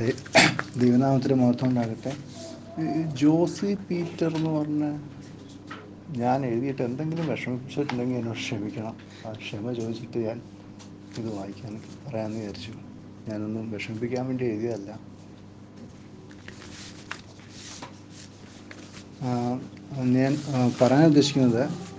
ദൈവനാമത്തിന് മഹത്വം ഉണ്ടാകട്ടെ. ജോസി പീറ്റർ എന്ന് പറഞ്ഞ ഞാൻ എഴുതിയിട്ട് എന്തെങ്കിലും വിഷമിപ്പിച്ചിട്ടുണ്ടെങ്കിൽ എന്നോട് ക്ഷമിക്കണം. ആ ക്ഷമ ചോദിച്ചിട്ട് ഞാൻ ഇത് വായിക്കാൻ പറയാമെന്ന് വിചാരിച്ചു. ഞാനൊന്നും വിഷമിപ്പിക്കാൻ വേണ്ടി എഴുതിയതല്ല. ഞാൻ പറയാൻ ഉദ്ദേശിക്കുന്നത്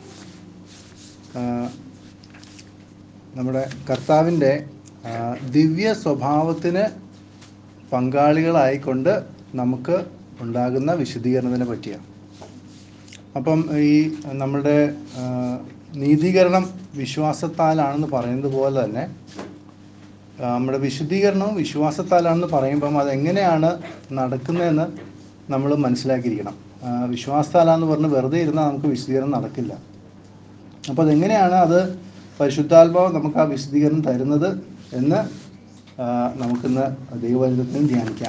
നമ്മുടെ കർത്താവിൻ്റെ ദിവ്യ സ്വഭാവത്തിന് പങ്കാളികളായിക്കൊണ്ട് നമുക്ക് ഉണ്ടാകുന്ന വിശുദ്ധീകരണത്തിനെ പറ്റിയാണ്. അപ്പം ഈ നമ്മുടെ നീതീകരണം വിശ്വാസത്താലാണെന്ന് പറയുന്നത് പോലെ തന്നെ നമ്മുടെ വിശുദ്ധീകരണവും വിശ്വാസത്താലാണെന്ന് പറയുമ്പം അതെങ്ങനെയാണ് നടക്കുന്നതെന്ന് നമ്മൾ മനസ്സിലാക്കിയിരിക്കണം. വിശ്വാസത്താലാന്ന് പറഞ്ഞ് വെറുതെ ഇരുന്നാൽ നമുക്ക് വിശുദ്ധീകരണം നടക്കില്ല. അപ്പോൾ അതെങ്ങനെയാണ് അത് പരിശുദ്ധാത്മാവ് നമുക്ക് ആ വിശുദ്ധീകരണം തരുന്നത് എന്ന് നമുക്കിന്ന് ദൈവവചനത്തിൽ ധ്യാനിക്കാം.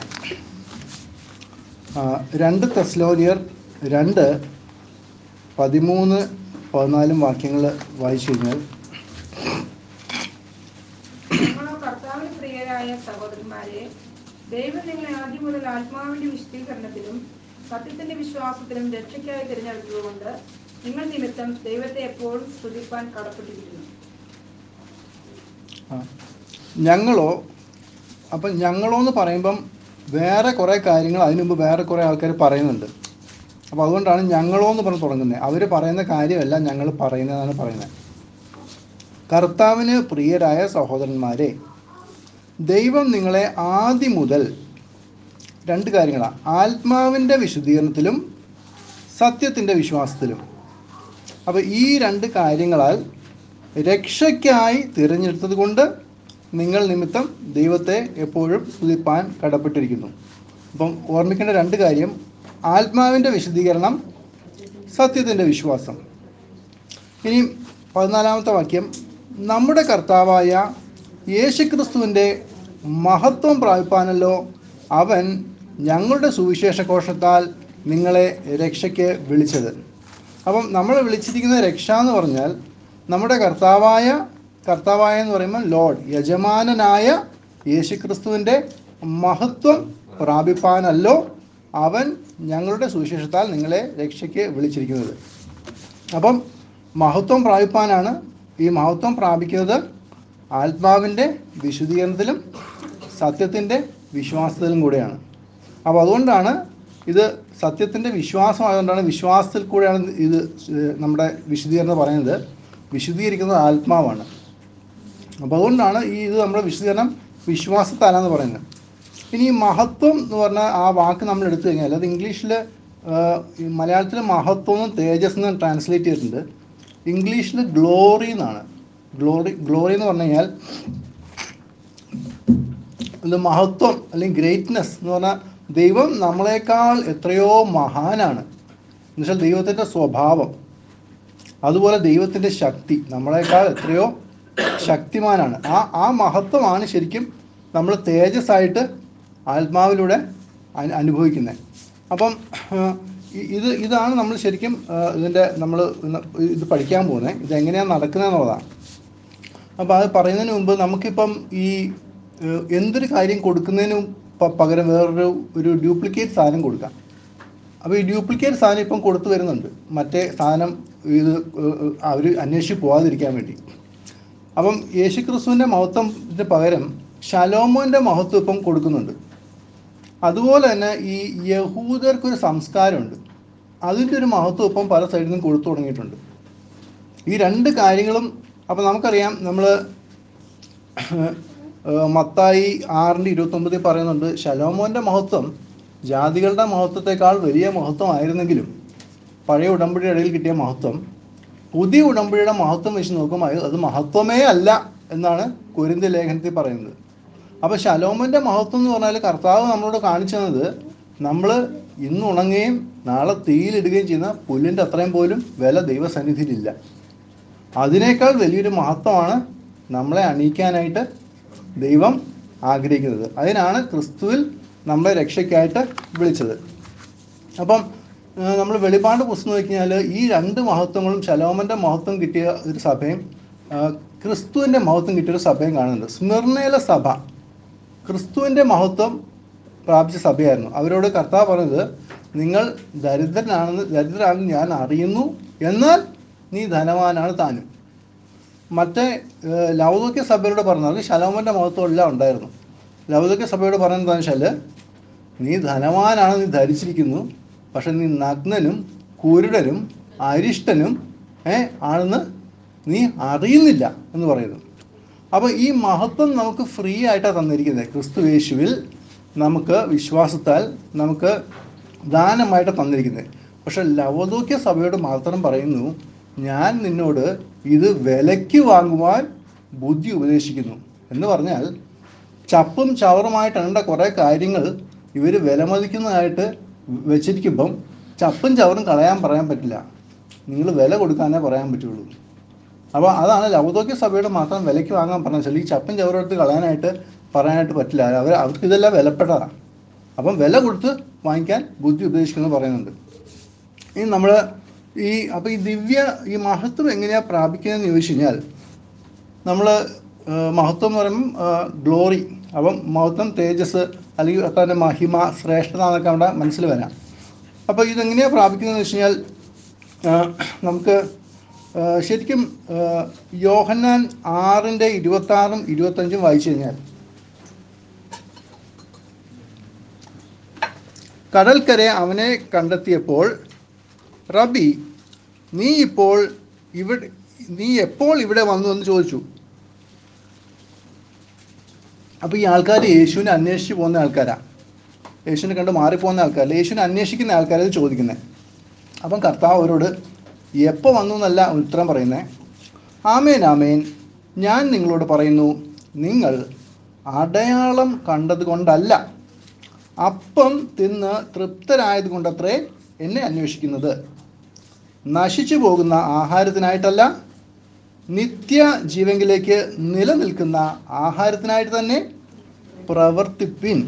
2 തെസ്സലോനിയർ 2:13-14 വാക്യങ്ങൾ വായിച്ചു കഴിഞ്ഞാൽ, കർത്താവിന് പ്രിയരായ സഹോദരന്മാരെ, ദൈവം നിങ്ങളെ ആദ്യം മുതൽ ആത്മാവിന്റെ വിശുദ്ധീകരണത്തിലും സത്യത്തിന്റെ വിശ്വാസത്തിലും രക്ഷയ്ക്കായി തിരഞ്ഞെടുത്തതുകൊണ്ട് നിങ്ങൾ നിമിത്തം ദൈവത്തെ എപ്പോഴും സ്തുതിപ്പാൻ കടപ്പെട്ടിരിക്കുന്നു. ഞങ്ങളോ എന്ന് പറയുമ്പം വേറെ കുറേ കാര്യങ്ങൾ അതിനു മുമ്പ് വേറെ കുറേ ആൾക്കാർ പറയുന്നുണ്ട്. അപ്പോൾ അതുകൊണ്ടാണ് ഞങ്ങളോ എന്ന് പറഞ്ഞ് തുടങ്ങുന്നത്. അവർ പറയുന്ന കാര്യമല്ല ഞങ്ങൾ പറയുന്നതാണ് പറയുന്നത്. കർത്താവിന് പ്രിയരായ സഹോദരന്മാരെ, ദൈവം നിങ്ങളെ ആദ്യം മുതൽ 2 കാര്യങ്ങളാണ്: ആത്മാവിൻ്റെ വിശുദ്ധീകരണത്തിലും സത്യത്തിൻ്റെ വിശ്വാസത്തിലും. അപ്പോൾ ഈ 2 കാര്യങ്ങളാൽ രക്ഷയ്ക്കായി തിരഞ്ഞെടുത്തത് കൊണ്ട് നിങ്ങൾ നിമിത്തം ദൈവത്തെ എപ്പോഴും സ്തുതിപ്പാൻ കടപ്പെട്ടിരിക്കുന്നു. അപ്പം ഓർമ്മിക്കേണ്ട 2 കാര്യം: ആത്മാവിൻ്റെ വിശുദ്ധീകരണം, സത്യത്തിൻ്റെ വിശ്വാസം. ഇനി 14-ാമത്തെ വാക്യം, നമ്മുടെ കർത്താവായ യേശുക്രിസ്തുവിൻ്റെ മഹത്വം പ്രാപിപ്പാനല്ലോ അവൻ ഞങ്ങളുടെ സുവിശേഷഘോഷത്താൽ നിങ്ങളെ രക്ഷയ്ക്ക് വിളിച്ചത്. അപ്പം നമ്മളെ വിളിച്ചിരിക്കുന്ന രക്ഷ എന്ന് പറഞ്ഞാൽ നമ്മുടെ കർത്താവായ എന്ന് പറയുമ്പോൾ ലോർഡ്, യജമാനനായ യേശുക്രിസ്തുവിൻ്റെ മഹത്വം പ്രാപിപ്പാനല്ലോ അവൻ ഞങ്ങളുടെ സുവിശേഷത്താൽ നിങ്ങളെ രക്ഷയ്ക്ക് വിളിച്ചിരിക്കുന്നത്. അപ്പം മഹത്വം പ്രാപിപ്പാനാണ്. ഈ മഹത്വം പ്രാപിക്കുന്നത് ആത്മാവിൻ്റെ വിശുദ്ധീകരണത്തിലും സത്യത്തിൻ്റെ വിശ്വാസത്തിലും കൂടെയാണ്. അപ്പോൾ അതുകൊണ്ടാണ് ഇത് സത്യത്തിൻ്റെ വിശ്വാസമായതുകൊണ്ടാണ് വിശ്വാസത്തിൽ കൂടെയാണ് ഇത് നമ്മുടെ വിശുദ്ധീകരണം പറയുന്നത്. വിശുദ്ധീകരിക്കുന്നത് ആത്മാവാണ്. അപ്പോൾ അതുകൊണ്ടാണ് ഇത് നമ്മുടെ വിശുദ്ധീകരണം വിശ്വാസത്താലാന്ന് പറയുന്നത്. ഇനി ഈ മഹത്വം എന്ന് പറഞ്ഞാൽ ആ വാക്ക് നമ്മൾ എടുത്തു കഴിഞ്ഞാൽ അത് ഇംഗ്ലീഷിൽ, മലയാളത്തിൽ മഹത്വം എന്നും തേജസ് എന്നും ട്രാൻസ്ലേറ്റ് ചെയ്തിട്ടുണ്ട്. ഇംഗ്ലീഷിൽ ഗ്ലോറി എന്നാണ്. ഗ്ലോറി എന്ന് പറഞ്ഞു കഴിഞ്ഞാൽ ഇത് മഹത്വം അല്ലെങ്കിൽ ഗ്രേറ്റ്നെസ് എന്ന് പറഞ്ഞാൽ ദൈവം നമ്മളെക്കാൾ എത്രയോ മഹാനാണ്. എന്നുവെച്ചാൽ ദൈവത്തിൻ്റെ സ്വഭാവം, അതുപോലെ ദൈവത്തിൻ്റെ ശക്തി നമ്മളെക്കാൾ എത്രയോ ശക്തിമാനാണ്. ആ മഹത്വമാണ് ശരിക്കും നമ്മൾ തേജസ്സായിട്ട് ആത്മാവിലൂടെ അനുഭവിക്കുന്നത്. അപ്പം ഇതാണ് നമ്മൾ ശരിക്കും നമ്മൾ ഇത് പഠിക്കാൻ പോകുന്നത്. ഇതെങ്ങനെയാണ് നടക്കുന്നതെന്നുള്ളതാണ്. അപ്പോൾ അത് പറയുന്നതിന് മുമ്പ് നമുക്കിപ്പം ഈ എന്തൊരു കാര്യം കൊടുക്കുന്നതിന് പകരം വേറൊരു ഡ്യൂപ്ലിക്കേറ്റ് സാധനം കൊടുക്കാം. അപ്പോൾ ഈ ഡ്യൂപ്ലിക്കേറ്റ് സാധനം ഇപ്പം കൊടുത്തു വരുന്നുണ്ട്, മറ്റേ സാധനം ഇത് അവർ അന്വേഷിച്ച് പോകാതിരിക്കാൻ വേണ്ടി. അപ്പം യേശുക്രിസ്തുവിൻ്റെ മഹത്വത്തിന് പകരം ശലോമോൻ്റെ മഹത്വം ഇപ്പം കൊടുക്കുന്നുണ്ട്. അതുപോലെ തന്നെ ഈ യഹൂദർക്കൊരു സംസ്കാരമുണ്ട്, അതിൻ്റെ ഒരു മഹത്വം ഇപ്പം പല സൈഡിൽ നിന്നും കൊടുത്തു തുടങ്ങിയിട്ടുണ്ട്. ഈ 2 കാര്യങ്ങളും അപ്പം നമുക്കറിയാം. നമ്മൾ മത്തായി 6:29 പറയുന്നുണ്ട്, ശലോമോൻ്റെ മഹത്വം ജാതികളുടെ മഹത്വത്തെക്കാൾ വലിയ മഹത്വമായിരുന്നെങ്കിലും പഴയ ഉടമ്പടിയുടെ ഇടയിൽ കിട്ടിയ മഹത്വം പുതിയ ഉടമ്പടിയുടെ മഹത്വം വെച്ച് നോക്കുമ്പോൾ അത് മഹത്വമേ അല്ല എന്നാണ് കൊരിന്ത്യർ ലേഖനത്തിൽ പറയുന്നത്. അപ്പോൾ ശലോമോൻ്റെ മഹത്വം എന്ന് പറഞ്ഞാൽ കർത്താവ് നമ്മളോട് കാണിച്ചു തന്നത് നമ്മൾ ഇന്ന് ഉണങ്ങുകയും നാളെ തീയിലിടുകയും ചെയ്യുന്ന പുല്ലിൻ്റെ അത്രയും പോലും വില ദൈവസന്നിധിയിലില്ല. അതിനേക്കാൾ വലിയൊരു മഹത്വമാണ് നമ്മളെ അണിയിക്കാനായിട്ട് ദൈവം ആഗ്രഹിക്കുന്നത്. അതിനാണ് ക്രിസ്തുവിൽ നമ്മളെ രക്ഷയ്ക്കായിട്ട് വിളിച്ചത്. അപ്പം നമ്മൾ വെളിപാട് പുസ്തകം നോക്കി കഴിഞ്ഞാൽ ഈ 2 മഹത്വങ്ങളും ശലോമോൻ്റെ മഹത്വം കിട്ടിയ ഒരു സഭയും ക്രിസ്തുവിൻ്റെ മഹത്വം കിട്ടിയൊരു സഭയും കാണുന്നുണ്ട്. സ്മിർനയിലെ സഭ ക്രിസ്തുവിൻ്റെ മഹത്വം പ്രാപിച്ച സഭയായിരുന്നു. അവരോട് കർത്താവ് പറഞ്ഞത്, നിങ്ങൾ ദരിദ്രരാണെന്ന് ഞാൻ അറിയുന്നു, എന്നാൽ നീ ധനവാനാണ് താനും. മറ്റേ ലൗദോക്യ സഭയോട് പറഞ്ഞത് ശലോമോൻ്റെ മഹത്വം എല്ലാം ഉണ്ടായിരുന്നു. ലൗദോക്യ സഭയോട് പറഞ്ഞതെന്ന് വെച്ചാൽ, നീ ധനവാനാണ്, നീ ധരിച്ചിരിക്കുന്നു, പക്ഷെ നീ നഗ്നനും കുരുടനും അരിഷ്ടനും ആണെന്ന് നീ അറിയുന്നില്ല എന്ന് പറയുന്നു. അപ്പോൾ ഈ മഹത്വം നമുക്ക് ഫ്രീ ആയിട്ടാണ് തന്നിരിക്കുന്നത്. ക്രിസ്തു യേശുവിൽ നമുക്ക് വിശ്വാസത്താൽ നമുക്ക് ദാനമായിട്ട് തന്നിരിക്കുന്നത്. പക്ഷെ ലവോദോക്യ സഭയോട് മാത്രം പറയുന്നു, ഞാൻ നിന്നോട് ഇത് വിലയ്ക്ക് വാങ്ങുവാൻ ബുദ്ധി ഉപദേശിക്കുന്നു എന്ന് പറഞ്ഞാൽ, ചപ്പും ചവറുമായിട്ടുണ്ട് കുറേ കാര്യങ്ങൾ ഇവർ വിലമതിക്കുന്നതായിട്ട് വെച്ചിരിക്കുമ്പം ചപ്പും ചവറും കളയാൻ പറയാൻ പറ്റില്ല, നിങ്ങൾ വില കൊടുക്കാനേ പറയാൻ പറ്റുള്ളൂ. അപ്പോൾ അതാണ് ലവോദോക്യ സഭയോട് മാത്രം വിലയ്ക്ക് വാങ്ങാൻ പറഞ്ഞാൽ, ഈ ചപ്പും ചവറും എടുത്ത് കളയാനായിട്ട് പറയാനായിട്ട് പറ്റില്ല. അവർക്ക് ഇതെല്ലാം വിലപ്പെട്ടതാണ്. അപ്പം വില കൊടുത്ത് വാങ്ങിക്കാൻ ബുദ്ധി ഉപദേശിക്കുന്നു പറയുന്നുണ്ട്. ഇനി നമ്മൾ അപ്പോൾ ഈ മഹത്വം എങ്ങനെയാണ് പ്രാപിക്കുന്നതെന്ന് ചോദിച്ചു കഴിഞ്ഞാൽ, നമ്മൾ മഹത്വം എന്ന് പറയുമ്പം ഗ്ലോറി, അപ്പം മഹത്വം, തേജസ്, അല്ലെങ്കിൽ തന്നെ മഹിമ, ശ്രേഷ്ഠത എന്നൊക്കെ നമ്മുടെ മനസ്സിൽ വരാം. അപ്പോൾ ഇതെങ്ങനെയാണ് പ്രാപിക്കുന്നതെന്ന് വെച്ച് കഴിഞ്ഞാൽ, നമുക്ക് ശരിക്കും യോഹന്നാൻ 6:26-25 വായിച്ചു കഴിഞ്ഞാൽ, കടൽക്കരെ അവനെ കണ്ടെത്തിയപ്പോൾ, റബി, നീ എപ്പോൾ ഇവിടെ വന്നു എന്ന് ചോദിച്ചു. അപ്പോൾ ഈ ആൾക്കാർ യേശുവിനെ അന്വേഷിച്ച് പോകുന്ന ആൾക്കാരാണ്, യേശുവിനെ കണ്ട് മാറിപ്പോകുന്ന ആൾക്കാരല്ല, യേശുവിനെ അന്വേഷിക്കുന്ന ആൾക്കാരത് ചോദിക്കുന്നത്. അപ്പം കർത്താവ് അവരോട് എപ്പോൾ വന്നു എന്നല്ല ഉത്തരം പറയുന്നത്. ആമേൻ ആമേൻ, ഞാൻ നിങ്ങളോട് പറയുന്നു, നിങ്ങൾ അടയാളം കണ്ടതുകൊണ്ടല്ല, അപ്പം തിന്ന് തൃപ്തരായത് കൊണ്ടത്രേ എന്നെ അന്വേഷിക്കുന്നത്. നശിച്ചു പോകുന്ന ആഹാരത്തിനായിട്ടല്ല, നിത്യ ജീവങ്കിലേക്ക് നിലനിൽക്കുന്ന ആഹാരത്തിനായിട്ട് തന്നെ പ്രവർത്തിപ്പിൻ.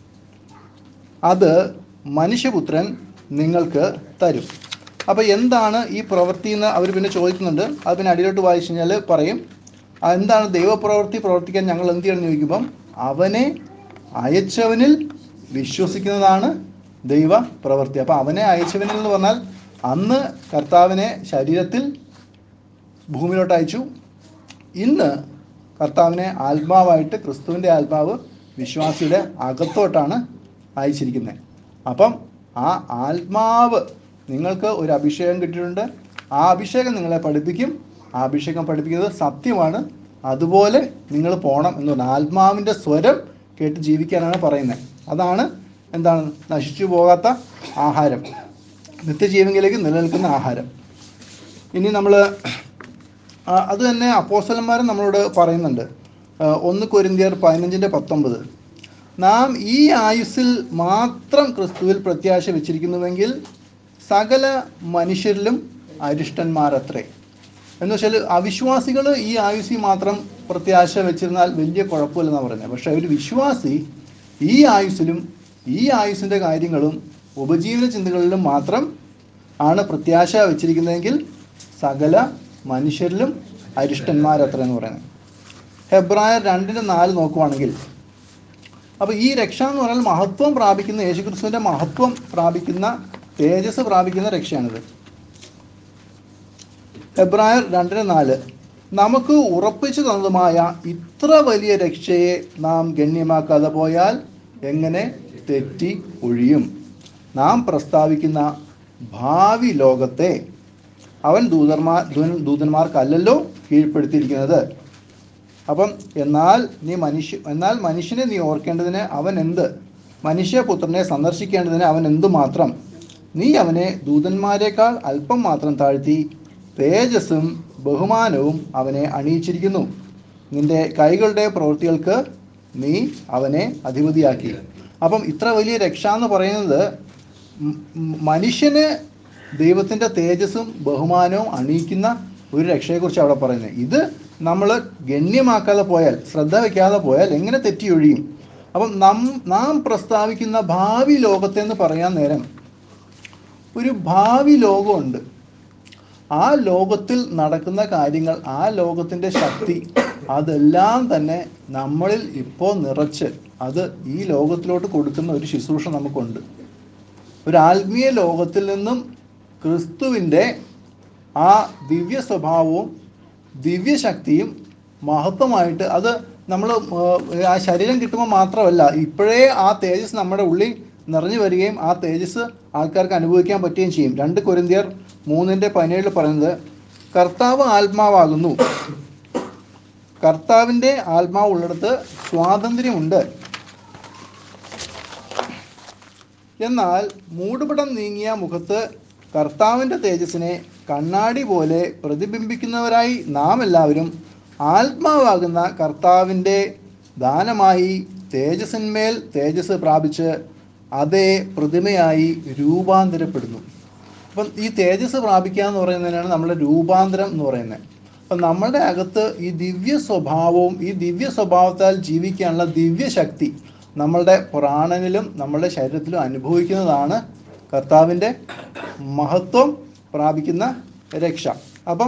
അത് മനുഷ്യപുത്രൻ നിങ്ങൾക്ക് തരും. അപ്പോൾ എന്താണ് ഈ പ്രവൃത്തി എന്ന് അവർ പിന്നെ ചോദിക്കുന്നുണ്ട്. അത് പിന്നെ അടിയിലോട്ട് വായിച്ചു കഴിഞ്ഞാൽ പറയും, എന്താണ് ദൈവപ്രവൃത്തി പ്രവർത്തിക്കാൻ ഞങ്ങൾ എന്ത് ചെയ്യണമെന്ന് ചോദിക്കുമ്പം, അവനെ അയച്ചവനിൽ വിശ്വസിക്കുന്നതാണ് ദൈവ പ്രവൃത്തി. അപ്പോൾ അവനെ അയച്ചവനിൽ എന്ന് പറഞ്ഞാൽ, അന്ന് കർത്താവിനെ ശരീരത്തിൽ ഭൂമിയിലോട്ട് അയച്ചു, ഇന്ന് കർത്താവിനെ ആത്മാവായിട്ട്, ക്രിസ്തുവിൻ്റെ ആത്മാവ് വിശ്വാസിയുടെ അകത്തോട്ടാണ് അയച്ചിരിക്കുന്നത്. അപ്പം ആ ആത്മാവ്, നിങ്ങൾക്ക് ഒരു അഭിഷേകം കിട്ടിയിട്ടുണ്ട്, ആ അഭിഷേകം നിങ്ങളെ പഠിപ്പിക്കും. ആ അഭിഷേകം പഠിപ്പിക്കുന്നത് സത്യമാണ്, അതുപോലെ നിങ്ങൾ പോകണം എന്ന് പറഞ്ഞാൽ ആത്മാവിൻ്റെ സ്വരം കേട്ട് ജീവിക്കാനാണ് പറയുന്നത്. അതാണ് എന്താണ് നശിച്ചു പോകാത്ത ആഹാരം, നിത്യജീവനിലേക്ക് നിലനിൽക്കുന്ന ആഹാരം. ഇനി നമ്മൾ അത് തന്നെ അപ്പോസ്തലന്മാരും നമ്മളോട് പറയുന്നുണ്ട്. 1 കൊരിന്ത്യർ 15:19, നാം ഈ ആയുസ്സിൽ മാത്രം ക്രിസ്തുവിൽ പ്രത്യാശ വെച്ചിരിക്കുന്നുവെങ്കിൽ സകല മനുഷ്യരിലും അരിഷ്ടന്മാരത്രേ. എന്ന് വെച്ചാൽ അവിശ്വാസികൾ ഈ ആയുസ്സിൽ മാത്രം പ്രത്യാശ വെച്ചിരുന്നാൽ വലിയ കുഴപ്പമില്ലെന്നാണ് പറയുന്നത്. പക്ഷേ ഒരു വിശ്വാസി ഈ ആയുസ്സിലും ഈ ആയുസ്സിൻ്റെ കാര്യങ്ങളും ഉപജീവന ചിന്തകളിലും മാത്രം ആണ് പ്രത്യാശ വെച്ചിരിക്കുന്നതെങ്കിൽ സകല മനുഷ്യരിലും അരിഷ്ടന്മാരത്ര എന്ന് പറയുന്നത്. ഹെബ്രായർ 2:4 നോക്കുവാണെങ്കിൽ, അപ്പോൾ ഈ രക്ഷ എന്ന് പറഞ്ഞാൽ മഹത്വം പ്രാപിക്കുന്ന, യേശുക്രിസ്തുവിൻ്റെ മഹത്വം പ്രാപിക്കുന്ന, തേജസ് പ്രാപിക്കുന്ന രക്ഷയാണിത്. ഹെബ്രായർ 2:4, നമുക്ക് ഉറപ്പിച്ചു തന്നതുമായ ഇത്ര വലിയ രക്ഷയെ നാം ഗണ്യമാക്കാതെ പോയാൽ എങ്ങനെ തെറ്റി ഒഴിയും? നാം പ്രസ്താവിക്കുന്ന ഭാവി ലോകത്തെ അവൻ ദൂതന്മാർക്കല്ലല്ലോ കീഴ്പ്പെടുത്തിയിരിക്കുന്നത്. അപ്പം എന്നാൽ മനുഷ്യനെ നീ ഓർക്കേണ്ടതിന് അവൻ എന്ത്? മനുഷ്യപുത്രനെ സന്ദർശിക്കേണ്ടതിന് അവൻ എന്തുമാത്രം? നീ അവനെ ദൂതന്മാരെക്കാൾ അല്പം മാത്രം താഴ്ത്തി തേജസ്സും ബഹുമാനവും അവനെ അണിയിച്ചിരിക്കുന്നു. നിന്റെ കൈകളുടെ പ്രവൃത്തികൾക്ക് നീ അവനെ അധിപതിയാക്കി. അപ്പം ഇത്ര വലിയ രക്ഷ എന്ന് പറയുന്നത് മനുഷ്യന് ദൈവത്തിൻ്റെ തേജസ്സും ബഹുമാനവും അണിയിക്കുന്ന ഒരു രക്ഷയെക്കുറിച്ച് അവിടെ പറയുന്നത്. ഇത് നമ്മൾ ഗണ്യമാക്കാതെ പോയാൽ, ശ്രദ്ധ വയ്ക്കാതെ പോയാൽ എങ്ങനെ തെറ്റിയൊഴിയും? അപ്പം നാം പ്രസ്താവിക്കുന്ന ഭാവി ലോകത്തെന്ന് പറയാൻ നേരം ഒരു ഭാവി ലോകമുണ്ട്. ആ ലോകത്തിൽ നടക്കുന്ന കാര്യങ്ങൾ, ആ ലോകത്തിൻ്റെ ശക്തി, അതെല്ലാം തന്നെ നമ്മളിൽ ഇപ്പോൾ നിറച്ച് അത് ഈ ലോകത്തിലോട്ട് കൊടുക്കുന്ന ഒരു ശുശ്രൂഷ നമുക്കുണ്ട്. ഒരു ആത്മീയ ലോകത്തിൽ നിന്നും ക്രിസ്തുവിൻ്റെ ആ ദിവ്യ സ്വഭാവവും ദിവ്യശക്തിയും മഹത്വമായിട്ട് അത് നമ്മൾ ആ ശരീരം കിട്ടുമ്പോൾ മാത്രമല്ല, ഇപ്പോഴേ ആ തേജസ് നമ്മുടെ ഉള്ളിൽ നിറഞ്ഞു വരികയും ആ തേജസ് ആൾക്കാർക്ക് അനുഭവിക്കാൻ പറ്റുകയും ചെയ്യും. 2 കൊരിന്ത്യർ 3:17 പറയുന്നത്, കർത്താവ് ആത്മാവാകുന്നു, കർത്താവിൻ്റെ ആത്മാവ് ഉള്ളിടത്ത് സ്വാതന്ത്ര്യമുണ്ട്. എന്നാൽ മൂടുപടം നീങ്ങിയ മുഖത്ത് കർത്താവിൻ്റെ തേജസ്സിനെ കണ്ണാടി പോലെ പ്രതിബിംബിക്കുന്നവരായി നാം എല്ലാവരും ആത്മാവാകുന്ന കർത്താവിൻ്റെ ദാനമായി തേജസ്സിന്മേൽ തേജസ് പ്രാപിച്ച് അതേ പ്രതിമയായി രൂപാന്തരപ്പെടുന്നു. അപ്പം ഈ തേജസ് പ്രാപിക്കുക എന്ന് പറയുന്നതിനാണ് നമ്മുടെ രൂപാന്തരം എന്ന് പറയുന്നത്. അപ്പം നമ്മളുടെ അകത്ത് ഈ ദിവ്യ സ്വഭാവവും ഈ ദിവ്യ സ്വഭാവത്താൽ ജീവിക്കാനുള്ള ദിവ്യശക്തി നമ്മളുടെ പ്രാണനിലും നമ്മളുടെ ശരീരത്തിലും അനുഭവിക്കുന്നതാണ് കർത്താവിൻ്റെ മഹത്വം പ്രാപിക്കുന്ന രക്ഷ. അപ്പം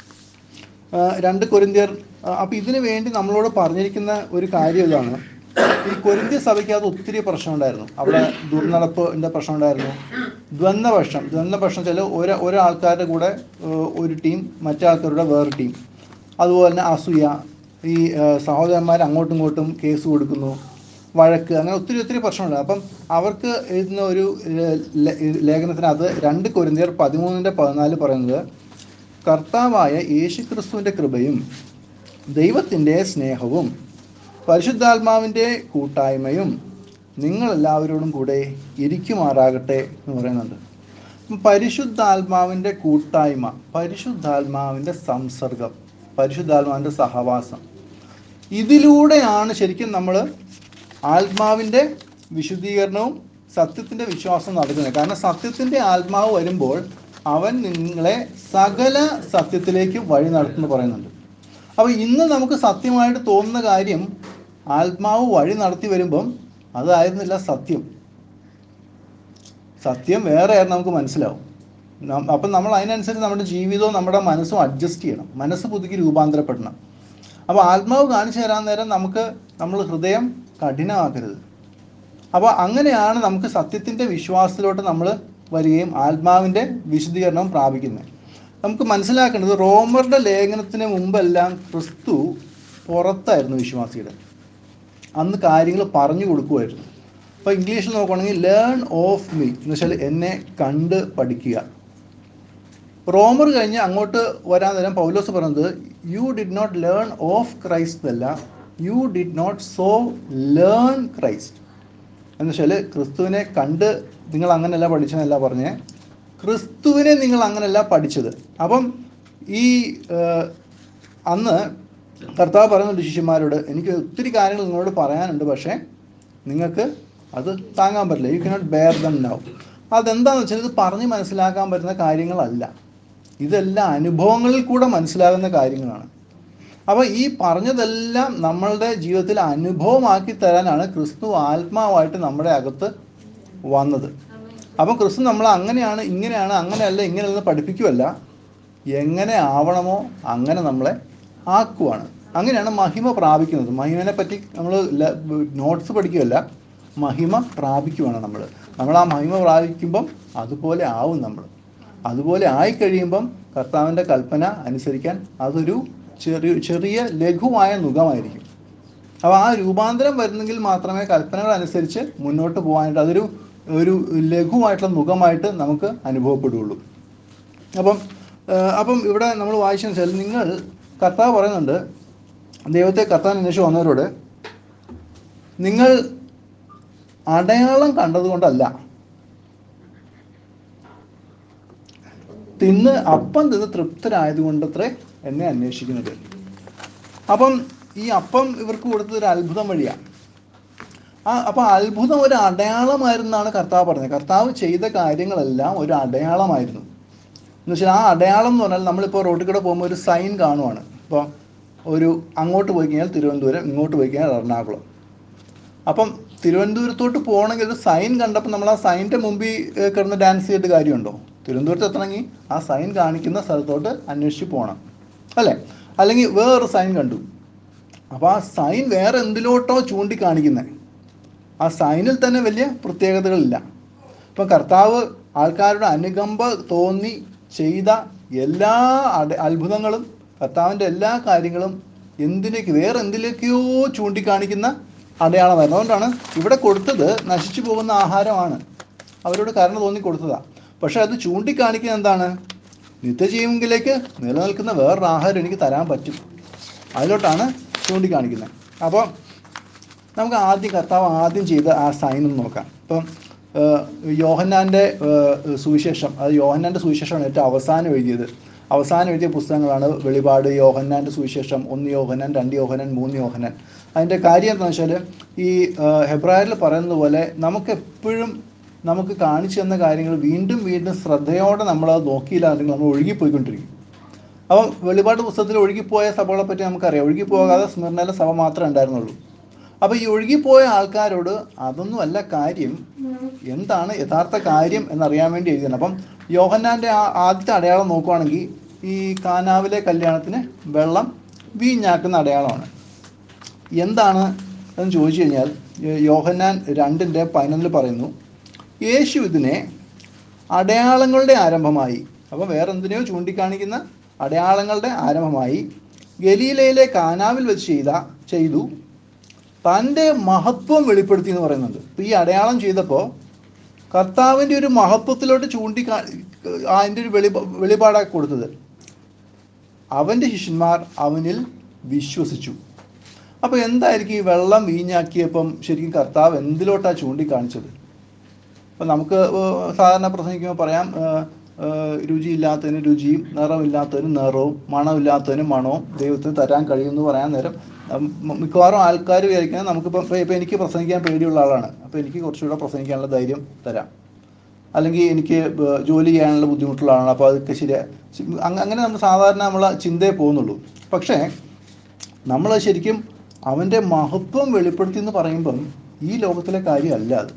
2 കൊരിന്ത്യർ, അപ്പം ഇതിനു വേണ്ടി നമ്മളോട് പറഞ്ഞിരിക്കുന്ന ഒരു കാര്യം ഇതാണ്. ഈ കൊരിന്ത്യ സഭയ്ക്കകത്ത് ഒത്തിരി പ്രശ്നമുണ്ടായിരുന്നു. അവിടെ ദുർനടപ്പിൻ്റെ പ്രശ്നമുണ്ടായിരുന്നു, ദ്വന്ദ്വപക്ഷം ചില ഒരാൾക്കാരുടെ കൂടെ ഒരു ടീം, മറ്റേ ആൾക്കാരുടെ വേറെ ടീം. അതുപോലെ തന്നെ അസൂയ, ഈ സഹോദരന്മാർ അങ്ങോട്ടും ഇങ്ങോട്ടും കേസ് കൊടുക്കുന്നു, വഴക്ക്, അങ്ങനെ ഒത്തിരി പ്രശ്നമുണ്ട്. അപ്പം അവർക്ക് എഴുതുന്ന ഒരു ലേഖനത്തിനകത്ത് 2 കൊരിന്ത്യർ 13:14 പറയുന്നത്, കർത്താവായ യേശുക്രിസ്തുവിൻ്റെ കൃപയും ദൈവത്തിൻ്റെ സ്നേഹവും പരിശുദ്ധാത്മാവിൻ്റെ കൂട്ടായ്മയും നിങ്ങളെല്ലാവരോടും കൂടെ ഇരിക്കുമാറാകട്ടെ എന്ന് പറയുന്നുണ്ട്. പരിശുദ്ധാത്മാവിൻ്റെ കൂട്ടായ്മ, പരിശുദ്ധാത്മാവിൻ്റെ സംസർഗം, പരിശുദ്ധാത്മാവിൻ്റെ സഹവാസം, ഇതിലൂടെയാണ് ശരിക്കും നമ്മൾ ആത്മാവിൻ്റെ വിശുദ്ധീകരണവും സത്യത്തിൻ്റെ വിശ്വാസം നടക്കുന്നത്. കാരണം സത്യത്തിൻ്റെ ആത്മാവ് വരുമ്പോൾ അവൻ നിങ്ങളെ സകല സത്യത്തിലേക്ക് വഴി നടത്തുമെന്ന് പറയുന്നുണ്ട്. അപ്പോൾ ഇന്ന് നമുക്ക് സത്യമായിട്ട് തോന്നുന്ന കാര്യം ആത്മാവ് വഴി നടത്തി വരുമ്പം അതായിരുന്നില്ല സത്യം. സത്യം വേറെയായിരുന്നു നമുക്ക് മനസ്സിലാവും. അപ്പം നമ്മൾ അതിനനുസരിച്ച് നമ്മുടെ ജീവിതവും നമ്മുടെ മനസ്സും അഡ്ജസ്റ്റ് ചെയ്യണം, മനസ്സ് പുതുക്കി രൂപാന്തരപ്പെടണം. അപ്പോൾ ആത്മാവ് കാണിച്ചു തരാൻ നേരം നമ്മൾ ഹൃദയം കഠിനമാക്കരുത്. അപ്പോൾ അങ്ങനെയാണ് നമുക്ക് സത്യത്തിൻ്റെ വിശ്വാസത്തിലോട്ട് നമ്മൾ വരികയും ആത്മാവിൻ്റെ വിശുദ്ധീകരണം പ്രാപിക്കുന്നത്. നമുക്ക് മനസ്സിലാക്കേണ്ടത്, റോമറുടെ ലേഖനത്തിന് മുമ്പെല്ലാം ക്രിസ്തു പുറത്തായിരുന്നു വിശ്വാസിയുടെ. അന്ന് കാര്യങ്ങൾ പറഞ്ഞു കൊടുക്കുമായിരുന്നു. അപ്പോൾ ഇംഗ്ലീഷിൽ നോക്കുകയാണെങ്കിൽ ലേൺ ഓഫ് മീ എന്ന് വെച്ചാൽ എന്നെ കണ്ട് പഠിക്കുക. റോമർ കഴിഞ്ഞ് അങ്ങോട്ട് വരാൻ നേരം പൗലോസ് പറയുന്നത്, you did not learn of Christ അല്ല, you did not so learn Christ എന്ന് വെച്ചാൽ ക്രിസ്തുവിനെ കണ്ട് നിങ്ങൾ അങ്ങനെയല്ല പഠിച്ചതെന്നല്ല പറഞ്ഞേ, ക്രിസ്തുവിനെ നിങ്ങൾ അങ്ങനെയല്ല പഠിച്ചത്. അപ്പം ഈ അന്ന് കർത്താവ് പറയുന്നുണ്ട് ശിഷ്യന്മാരോട്, എനിക്ക് ഒത്തിരി കാര്യങ്ങൾ നിങ്ങളോട് പറയാനുണ്ട്, പക്ഷേ നിങ്ങൾക്ക് അത് താങ്ങാൻ പറ്റില്ല. You cannot bear them now. അതെന്താണെന്ന് വെച്ചാൽ ഇത് പറഞ്ഞ് മനസ്സിലാക്കാൻ പറ്റുന്ന കാര്യങ്ങളല്ല, ഇതെല്ലാം അനുഭവങ്ങളിൽ കൂടെ മനസ്സിലാകുന്ന കാര്യങ്ങളാണ്. അപ്പോൾ ഈ പറഞ്ഞതെല്ലാം നമ്മളുടെ ജീവിതത്തിൽ അനുഭവമാക്കി തരാനാണ് ക്രിസ്തു ആത്മാവായിട്ട് നമ്മുടെ അകത്ത് വന്നത്. അപ്പം ക്രിസ്തു നമ്മൾ അങ്ങനെയാണ് ഇങ്ങനെയാണ് അങ്ങനെയല്ല ഇങ്ങനെയല്ലെന്ന് പഠിപ്പിക്കുമല്ല, എങ്ങനെ ആവണമോ അങ്ങനെ നമ്മളെ ആക്കുവാണ്. അങ്ങനെയാണ് മഹിമ പ്രാപിക്കുന്നത്. മഹിമനെ പറ്റി നമ്മൾ നോട്ട്സ് പഠിക്കുകയല്ല, മഹിമ പ്രാപിക്കുവാണ് നമ്മൾ ആ മഹിമ പ്രാപിക്കുമ്പം അതുപോലെ ആവും. അതുപോലെ ആയിക്കഴിയുമ്പം കർത്താവിൻ്റെ കൽപ്പന അനുസരിക്കാൻ അതൊരു ചെറിയ ലഘുവായ നുഖമായിരിക്കും. അപ്പോൾ ആ രൂപാന്തരം വരുന്നെങ്കിൽ മാത്രമേ കൽപ്പനകൾ അനുസരിച്ച് മുന്നോട്ട് പോകാനായിട്ട് അതൊരു ലഘുവായിട്ടുള്ള നുഖമായിട്ട് നമുക്ക് അനുഭവപ്പെടുകയുള്ളൂ. അപ്പം ഇവിടെ നമ്മൾ വായിച്ചെന്ന് വെച്ചാൽ, നിങ്ങൾ കർത്താവ് പറയുന്നുണ്ട്, ദൈവത്തെ കർത്താൻ അന്വേഷിച്ച് വന്നവരോട്, നിങ്ങൾ അടയാളം കണ്ടതുകൊണ്ടല്ല, അപ്പം തിന്ന് തൃപ്തരായതുകൊണ്ടത്രേ എന്നെ അന്വേഷിക്കുന്നത്. അപ്പം ഈ അപ്പം ഇവർക്ക് കൊടുത്തത് ഒരു അത്ഭുതം വഴിയാണ്. അപ്പം അത്ഭുതം ഒരു അടയാളമായിരുന്നാണ് കർത്താവ് പറഞ്ഞത്. കർത്താവ് ചെയ്ത കാര്യങ്ങളെല്ലാം ഒരു അടയാളമായിരുന്നു. എന്ന് വെച്ചാൽ ആ അടയാളം എന്ന് പറഞ്ഞാൽ, നമ്മളിപ്പോൾ റോഡിൽ കൂടെ പോകുമ്പോൾ ഒരു സൈൻ കാണുവാണ്. ഇപ്പോൾ അങ്ങോട്ട് പോയി കഴിഞ്ഞാൽ തിരുവനന്തപുരം, ഇങ്ങോട്ട് പോയി കഴിഞ്ഞാൽ എറണാകുളം. അപ്പം തിരുവനന്തപുരത്തോട്ട് പോകണമെങ്കിൽ ഒരു സൈൻ കണ്ടപ്പോൾ നമ്മൾ ആ സൈനിൻ്റെ മുമ്പിൽ കിടന്ന് ഡാൻസ് ചെയ്തിട്ട് കാര്യമുണ്ടോ? തിരുവനന്തപുരത്ത് എത്തണമെങ്കിൽ ആ സൈൻ കാണിക്കുന്ന സ്ഥലത്തോട്ട് അന്വേഷിച്ച് പോകണം, അല്ലേ? അല്ലെങ്കിൽ വേറൊരു സൈൻ കണ്ടു, അപ്പോൾ ആ സൈൻ വേറെ എന്തിലോട്ടോ ചൂണ്ടിക്കാണിക്കുന്നത്. ആ സൈനിൽ തന്നെ വലിയ പ്രത്യേകതകളില്ല. ഇപ്പം കർത്താവ് ആൾക്കാരുടെ അനുകമ്പ തോന്നി ചെയ്ത എല്ലാ അത്ഭുതങ്ങളും, കർത്താവിൻ്റെ എല്ലാ കാര്യങ്ങളും വേറെ എന്തിലേക്കോ ചൂണ്ടിക്കാണിക്കുന്ന അടയാളമായിരുന്നു. അതുകൊണ്ടാണ് ഇവിടെ കൊടുത്തത് നശിച്ചു പോകുന്ന ആഹാരമാണ്, അവരോട് കരുണ തോന്നി കൊടുത്തതാണ്. പക്ഷെ അത് ചൂണ്ടിക്കാണിക്കുന്നത് എന്താണ്? നിത്യജീവനിലേക്ക് നിലനിൽക്കുന്ന വേറൊരു ആഹാരം എനിക്ക് തരാൻ പറ്റും, അതിലോട്ടാണ് ചൂണ്ടിക്കാണിക്കുന്നത്. അപ്പോൾ നമുക്ക് കർത്താവ് ആദ്യം ചെയ്ത ആ സൈൻ ഒന്ന് നോക്കാം. ഇപ്പം യോഹന്നാൻ്റെ സുവിശേഷം, അത് യോഹന്നാൻ്റെ സുവിശേഷമാണ് ഏറ്റവും അവസാനം എഴുതിയ പുസ്തകങ്ങളാണ് വെളിപാട്, യോഹന്നാൻ്റെ സുവിശേഷം, 1 യോഹന്നാൻ, 2 യോഹന്നാൻ, 3 യോഹന്നാൻ. അതിൻ്റെ കാര്യം എന്താണെന്ന് വെച്ചാൽ, ഈ ഹെബ്രായരിൽ പറയുന്നത് പോലെ നമുക്കെപ്പോഴും നമുക്ക് കാണിച്ചു തന്ന കാര്യങ്ങൾ വീണ്ടും വീണ്ടും ശ്രദ്ധയോടെ നമ്മളത് നോക്കിയില്ല അല്ലെങ്കിൽ നമ്മൾ ഒഴുകിപ്പോയിക്കൊണ്ടിരിക്കും. അപ്പം വെളിപാട് പുസ്തകത്തിൽ ഒഴുകിപ്പോയ സഭകളെ പറ്റി നമുക്കറിയാം. ഒഴുകിപ്പോകാതെ സ്മിർനയിലെ സഭ മാത്രമേ ഉണ്ടായിരുന്നുള്ളൂ. അപ്പോൾ ഈ ഒഴുകിപ്പോയ ആൾക്കാരോട് അതൊന്നുമല്ല കാര്യം, എന്താണ് യഥാർത്ഥ കാര്യം എന്നറിയാൻ വേണ്ടി എഴുതിയാണ്. അപ്പം യോഹന്നാൻ്റെ ആദ്യത്തെ അടയാളം നോക്കുവാണെങ്കിൽ ഈ കാനാവിലെ കല്യാണത്തിന് വെള്ളം വീഞ്ഞാക്കുന്ന അടയാളമാണ്. എന്താണ് എന്ന് ചോദിച്ചു കഴിഞ്ഞാൽ, യോഹന്നാൻ 2:11 പറയുന്നു, യേശു ഇതിനെ അടയാളങ്ങളുടെ ആരംഭമായി, അപ്പോൾ വേറെ എന്തിനെയോ ചൂണ്ടിക്കാണിക്കുന്ന അടയാളങ്ങളുടെ ആരംഭമായി ഗലീലയിലെ കാനാവിൽ വെച്ച് ചെയ്തു തൻ്റെ മഹത്വം വെളിപ്പെടുത്തി എന്ന് പറയുന്നുണ്ട്. അപ്പോൾ ഈ അടയാളം ചെയ്തപ്പോൾ കർത്താവിൻ്റെ ഒരു മഹത്വത്തിലോട്ട് അതിൻ്റെ ഒരു വെളിപാടാക്കി കൊടുത്തത്. അവൻ്റെ ശിഷ്യന്മാർ അവനിൽ വിശ്വസിച്ചു. അപ്പോൾ എന്തായിരിക്കും ഈ വെള്ളം വീഞ്ഞാക്കിയപ്പം ശരിക്കും കർത്താവ് എന്തിലോട്ടാണ് ചൂണ്ടിക്കാണിച്ചത്? അപ്പം നമുക്ക് സാധാരണ പ്രസംഗിക്കുമ്പോൾ പറയാം, രുചിയില്ലാത്തതിന് രുചിയും നിറമില്ലാത്തതിന് നിറവും മണമില്ലാത്തതിന് മണവും ദൈവത്തിന് തരാൻ കഴിയുമെന്ന് പറയാൻ നേരം മിക്കവാറും ആൾക്കാർ വിചാരിക്കുന്നത് നമുക്കിപ്പോൾ എനിക്ക് പ്രസംഗിക്കാൻ പേടിയുള്ള ആളാണ്, അപ്പോൾ എനിക്ക് കുറച്ചുകൂടെ പ്രസംഗിക്കാനുള്ള ധൈര്യം തരാം, അല്ലെങ്കിൽ എനിക്ക് ജോലി ചെയ്യാനുള്ള ബുദ്ധിമുട്ടുള്ള ആളാണ്, അപ്പോൾ അതൊക്കെ അങ്ങനെ നമ്മൾ സാധാരണ നമ്മൾ ചിന്തയെ പോകുന്നുള്ളൂ. പക്ഷേ നമ്മൾ ശരിക്കും അവൻ്റെ മഹത്വം വെളിപ്പെടുത്തി എന്ന് പറയുമ്പം ഈ ലോകത്തിലെ കാര്യമല്ല അത്.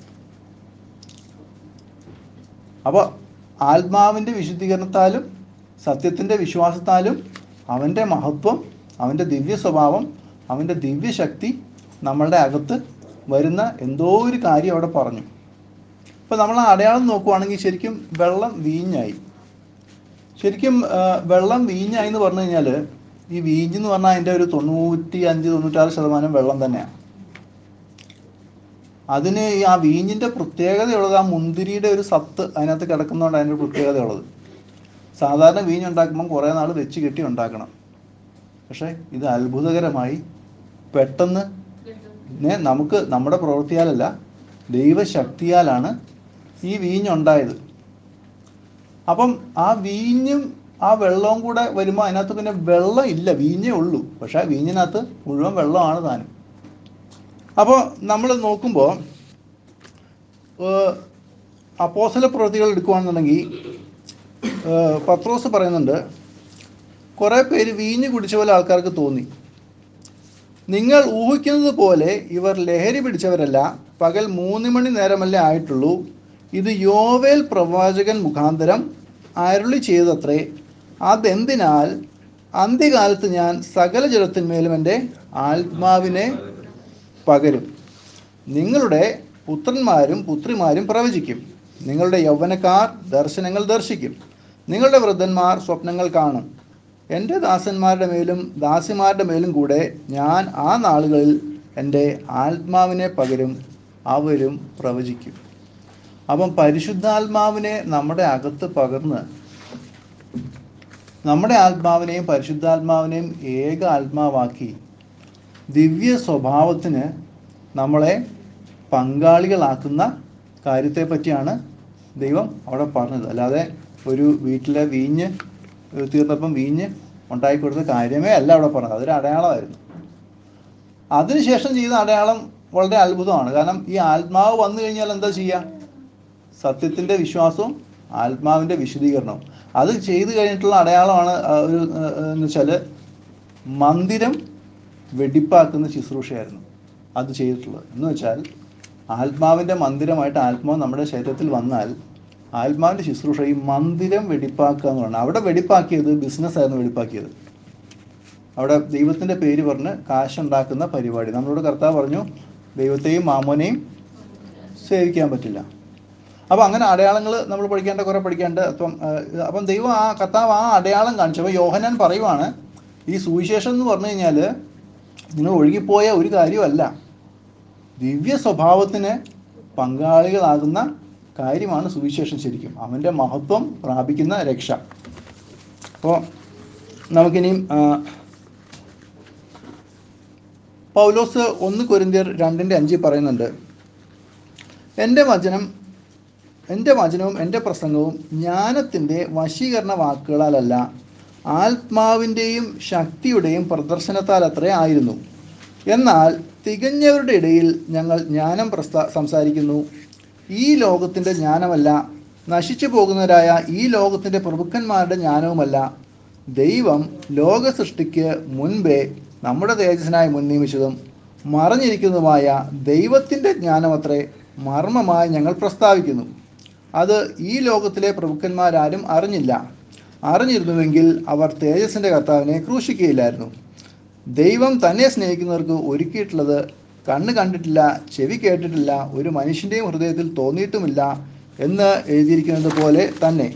അപ്പോൾ ആത്മാവിൻ്റെ വിശുദ്ധീകരണത്താലും സത്യത്തിൻ്റെ വിശ്വാസത്താലും അവൻ്റെ മഹത്വം, അവൻ്റെ ദിവ്യ സ്വഭാവം, അവൻ്റെ ദിവ്യശക്തി നമ്മളുടെ അകത്ത് വരുന്ന എന്തോ ഒരു കാര്യം അവിടെ പറഞ്ഞു. ഇപ്പോൾ നമ്മൾ ആ അടയാളം നോക്കുവാണെങ്കിൽ ശരിക്കും വെള്ളം വീഞ്ഞായി. ശരിക്കും വെള്ളം വീഞ്ഞായി എന്ന് പറഞ്ഞു കഴിഞ്ഞാൽ, ഈ വീഞ്ഞെന്ന് പറഞ്ഞാൽ അതിൻ്റെ ഒരു 95-96% വെള്ളം തന്നെയാണ്. അതിന് ആ വീഞ്ഞിൻ്റെ പ്രത്യേകതയുള്ളത് ആ മുന്തിരിയുടെ ഒരു സത്ത് അതിനകത്ത് കിടക്കുന്നതുകൊണ്ട് അതിൻ്റെ പ്രത്യേകതയുള്ളത്. സാധാരണ വീഞ്ഞുണ്ടാക്കുമ്പം കുറേ നാൾ വെച്ച് കെട്ടി ഉണ്ടാക്കണം. പക്ഷേ ഇത് അത്ഭുതകരമായി പെട്ടെന്ന് നമുക്ക് നമ്മുടെ പ്രവൃത്തിയാലല്ല ദൈവശക്തിയാലാണ് ഈ വീഞ്ഞുണ്ടായത്. അപ്പം ആ വീഞ്ഞും ആ വെള്ളവും കൂടെ വരുമ്പോൾ അതിനകത്ത് പിന്നെ വെള്ളം ഇല്ല, വീഞ്ഞേ ഉള്ളൂ. പക്ഷേ വീഞ്ഞിനകത്ത് മുഴുവൻ വെള്ളമാണ് താനും. അപ്പോൾ നമ്മൾ നോക്കുമ്പോൾ അപ്പോസ്തല പ്രവൃത്തികൾ എടുക്കുകയാണെന്നുണ്ടെങ്കിൽ പത്രോസ് പറയുന്നുണ്ട്, കുറേ പേര് വീഞ്ഞ് കുടിച്ച പോലെ ആൾക്കാർക്ക് തോന്നി. നിങ്ങൾ ഊഹിക്കുന്നത് പോലെ ഇവർ ലഹരി പിടിച്ചവരല്ല, പകൽ 3 മണി നേരമല്ലേ ആയിട്ടുള്ളൂ. ഇത് യോവേൽ പ്രവാചകൻ മുഖാന്തരം അരുളി ചെയ്തത്രേ. അതെന്തിനാൽ അന്ത്യകാലത്ത് ഞാൻ സകല ജലത്തിന്മേലും എൻ്റെ ആത്മാവിനെ പകരും. നിങ്ങളുടെ പുത്രന്മാരും പുത്രിമാരും പ്രവചിക്കും, നിങ്ങളുടെ യൗവനക്കാർ ദർശനങ്ങൾ ദർശിക്കും, നിങ്ങളുടെ വൃദ്ധന്മാർ സ്വപ്നങ്ങൾ കാണും. എൻ്റെ ദാസന്മാരുടെ മേലും ദാസിമാരുടെ മേലും കൂടെ ഞാൻ ആ നാളുകളിൽ എൻ്റെ ആത്മാവിനെ പകരും, അവരും പ്രവചിക്കും. അപ്പം പരിശുദ്ധാത്മാവിനെ നമ്മുടെ അകത്ത് പകർന്ന് നമ്മുടെ ആത്മാവിനെയും പരിശുദ്ധാത്മാവിനെയും ഏക ആത്മാവാക്കി ദിവ്യ സ്വഭാവത്തിന് നമ്മളെ പങ്കാളികളാക്കുന്ന കാര്യത്തെപ്പറ്റിയാണ് ദൈവം അവിടെ പറഞ്ഞത്. അല്ലാതെ ഒരു വീട്ടിലെ വീഞ്ഞ് തീർന്നപ്പം വീഞ്ഞ് ഉണ്ടാക്കിക്കൊടുത്ത കാര്യമേ അല്ല അവിടെ പറഞ്ഞത്. അതൊരു അടയാളമായിരുന്നു. അതിനുശേഷം ചെയ്ത അടയാളം വളരെ അത്ഭുതമാണ്. കാരണം ഈ ആത്മാവ് വന്നു കഴിഞ്ഞാൽ എന്താ ചെയ്യുക? സത്യത്തിൻ്റെ വിശ്വാസവും ആത്മാവിൻ്റെ വിശുദ്ധീകരണവും. അത് ചെയ്തു കഴിഞ്ഞിട്ടുള്ള അടയാളമാണ് എന്ന് വെച്ചാൽ മന്ദിരം വെടിപ്പാക്കുന്ന ശുശ്രൂഷയായിരുന്നു അത് ചെയ്തിട്ടുള്ളത്. എന്ന് വെച്ചാൽ ആത്മാവിൻ്റെ മന്ദിരമായിട്ട് ആത്മാവ് നമ്മുടെ ശരീരത്തിൽ വന്നാൽ ആത്മാവിൻ്റെ ശുശ്രൂഷ ഈ മന്ദിരം വെടിപ്പാക്കുക എന്ന് പറഞ്ഞാൽ അവിടെ വെടിപ്പാക്കിയത് ബിസിനസ്സായിരുന്നു വെടിപ്പാക്കിയത്. അവിടെ ദൈവത്തിൻ്റെ പേര് പറഞ്ഞ് കാശുണ്ടാക്കുന്ന പരിപാടി. നമ്മളോട് കർത്താവ് പറഞ്ഞു ദൈവത്തെയും മാമോനെയും സേവിക്കാൻ പറ്റില്ല. അപ്പോൾ അങ്ങനെ അടയാളങ്ങൾ നമ്മൾ കുറേ പഠിക്കാണ്ട്. അപ്പം ദൈവം കർത്താവ് ആ അടയാളം കാണിച്ചു. അപ്പോൾ യോഹന്നാൻ പറയുവാണ്, ഈ സുവിശേഷം എന്ന് പറഞ്ഞു കഴിഞ്ഞാൽ നിങ്ങൾ ഒഴുകിപ്പോയ ഒരു കാര്യമല്ല, ദിവ്യ സ്വഭാവത്തിന് പങ്കാളികളാകുന്ന കാര്യമാണ് സുവിശേഷം. ശരിക്കും അവൻ്റെ മഹത്വം പ്രാപിക്കുന്ന രക്ഷ. അപ്പോൾ നമുക്കിനിയും പൗലോസ് 1 കൊരിന്ത്യർ 2:5 പറയുന്നുണ്ട്, എൻ്റെ വചനവും എൻ്റെ പ്രസംഗവും ജ്ഞാനത്തിൻ്റെ വശീകരണ വാക്കുകളാലല്ല, ആത്മാവിൻ്റെയും ശക്തിയുടെയും പ്രദർശനത്താൽ അത്രേ ആയിരുന്നു. എന്നാൽ തികഞ്ഞവരുടെ ഇടയിൽ ഞങ്ങൾ ജ്ഞാനം സംസാരിക്കുന്നു. ഈ ലോകത്തിൻ്റെ ജ്ഞാനമല്ല, നശിച്ചു പോകുന്നവരായ ഈ ലോകത്തിൻ്റെ പ്രഭുക്കന്മാരുടെ ജ്ഞാനവുമല്ല. ദൈവം ലോക സൃഷ്ടിക്ക് മുൻപേ നമ്മുടെ തേജസ്സിനായി മുൻനിയമിച്ചതും മറഞ്ഞിരിക്കുന്നതുമായ ദൈവത്തിൻ്റെ ജ്ഞാനമത്രേ മർമ്മമായി ഞങ്ങൾ പ്രസ്താവിക്കുന്നു. അത് ഈ ലോകത്തിലെ പ്രഭുക്കന്മാരാരും അറിഞ്ഞില്ല. അറിഞ്ഞിരുന്നുവെങ്കിൽ അവർ തേജസ്സിൻ്റെ കർത്താവിനെ ക്രൂശിക്കുകയില്ലായിരുന്നു. ദൈവം തന്നെ സ്നേഹിക്കുന്നവർക്ക് ഒരുക്കിയിട്ടുള്ളത് കണ്ണ് കണ്ടിട്ടില്ല, ചെവി കേട്ടിട്ടില്ല, ഒരു മനുഷ്യൻ്റെയും ഹൃദയത്തിൽ തോന്നിയിട്ടുമില്ല എന്ന് എഴുതിയിരിക്കുന്നത് പോലെ തന്നെ.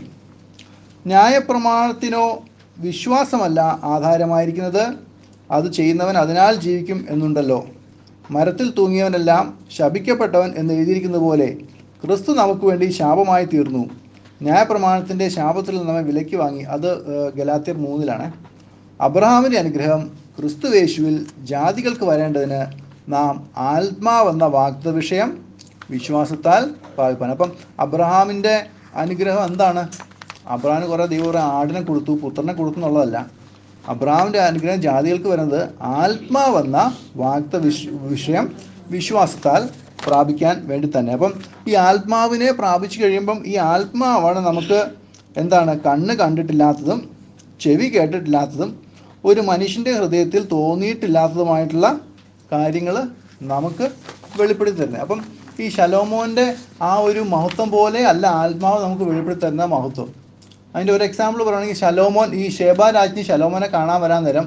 ന്യായപ്രമാണത്തിനോ വിശ്വാസമല്ല ആധാരമായിരിക്കുന്നത്, അത് ചെയ്യുന്നവൻ അതിനാൽ ജീവിക്കും എന്നുണ്ടല്ലോ. മരത്തിൽ തൂങ്ങിയവനെല്ലാം ശപിക്കപ്പെട്ടവൻ എന്ന് എഴുതിയിരിക്കുന്നത് പോലെ ക്രിസ്തു നമുക്ക് വേണ്ടി ശാപമായി തീർന്നു. ന്യായപ്രമാണത്തിൻ്റെ ശാപത്തിൽ നമ്മെ വിലയ്ക്ക് വാങ്ങി. അത് ഗലാത്യർ 3 അബ്രഹാമിൻ്റെ അനുഗ്രഹം ക്രിസ്തുവേശുവിൽ ജാതികൾക്ക് വരേണ്ടതിന് നാം ആത്മാവെന്ന വാഗ്ദത്ത വിഷയം വിശ്വാസത്താൽ പ്രാപിപ്പാൻ. അപ്പം അബ്രഹാമിൻ്റെ അനുഗ്രഹം എന്താണ്? അബ്രഹാമിന് കുറേ ദൈവം ആടിനെ കൊടുത്തു, പുത്രനെ കൊടുത്തു എന്നുള്ളതല്ല. അബ്രഹാമിൻ്റെ അനുഗ്രഹം ജാതികൾക്ക് വരുന്നത് ആത്മാവെന്ന വാഗ്ദത്ത വിഷയം വിശ്വാസത്താൽ പ്രാപിക്കാൻ വേണ്ടി തന്നെ. അപ്പം ഈ ആത്മാവിനെ പ്രാപിച്ചു കഴിയുമ്പം ഈ ആത്മാവാണ് നമുക്ക് എന്താണ് കണ്ണ് കണ്ടിട്ടില്ലാത്തതും ചെവി കേട്ടിട്ടില്ലാത്തതും ഒരു മനുഷ്യൻ്റെ ഹൃദയത്തിൽ തോന്നിയിട്ടില്ലാത്തതുമായിട്ടുള്ള കാര്യങ്ങൾ നമുക്ക് വെളിപ്പെടുത്തി തരുന്നത്. അപ്പം ഈ ശലോമോൻ്റെ ആ ഒരു മഹത്വം പോലെ അല്ല ആത്മാവ് നമുക്ക് വെളിപ്പെടുത്തി തരുന്ന മഹത്വം. അതിൻ്റെ ഒരു എക്സാമ്പിൾ പറയുകയാണെങ്കിൽ ശലോമോൻ, ഈ ഷേബ രാജ്ഞി ശലോമോനെ കാണാൻ വരാൻ നേരം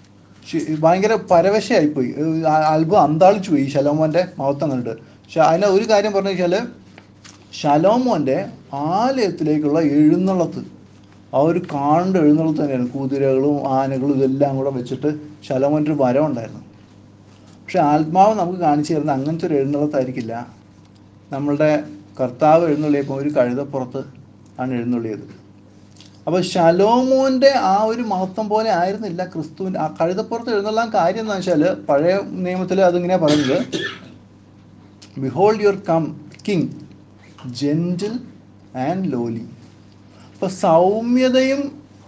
ഭയങ്കര പരവശയായിപ്പോയി, അത്ഭുതം അന്താളിച്ചു പോയി ഈ ശലോമോൻ്റെ മഹത്വം കണ്ടിട്ട്. അതിന് ഒരു കാര്യം പറഞ്ഞു വെച്ചാൽ ശലോമോൻ്റെ ആലയത്തിലേക്കുള്ള എഴുന്നള്ളത്ത്, ആ ഒരു കാണേണ്ട എഴുന്നള്ളത്ത് തന്നെയാണ്. കുതിരകളും ആനകളും ഇതെല്ലാം കൂടെ വെച്ചിട്ട് ശലോമോൻ്റെ ഒരു വരം ഉണ്ടായിരുന്നു. പക്ഷെ ആത്മാവ് നമുക്ക് കാണിച്ചു തരുന്ന അങ്ങനത്തെ ഒരു എഴുന്നള്ളത്തായിരിക്കില്ല. നമ്മളുടെ കർത്താവ് എഴുന്നള്ളിയപ്പോൾ ഒരു കഴുതപ്പുറത്ത് ആണ് എഴുന്നള്ളിയത്. അപ്പോൾ ശലോമോൻ്റെ ആ ഒരു മഹത്വം പോലെ ആയിരുന്നില്ല ക്രിസ്തുവിൻ്റെ ആ കഴുതപ്പുറത്ത് എഴുന്നള്ളാൻ. കാര്യം എന്താണെന്ന് വെച്ചാൽ പഴയ നിയമത്തിൽ അതിങ്ങനെ പറയുന്നത്, behold your king gentle and lowly. അപ്പോൾ സൗമ്യതയും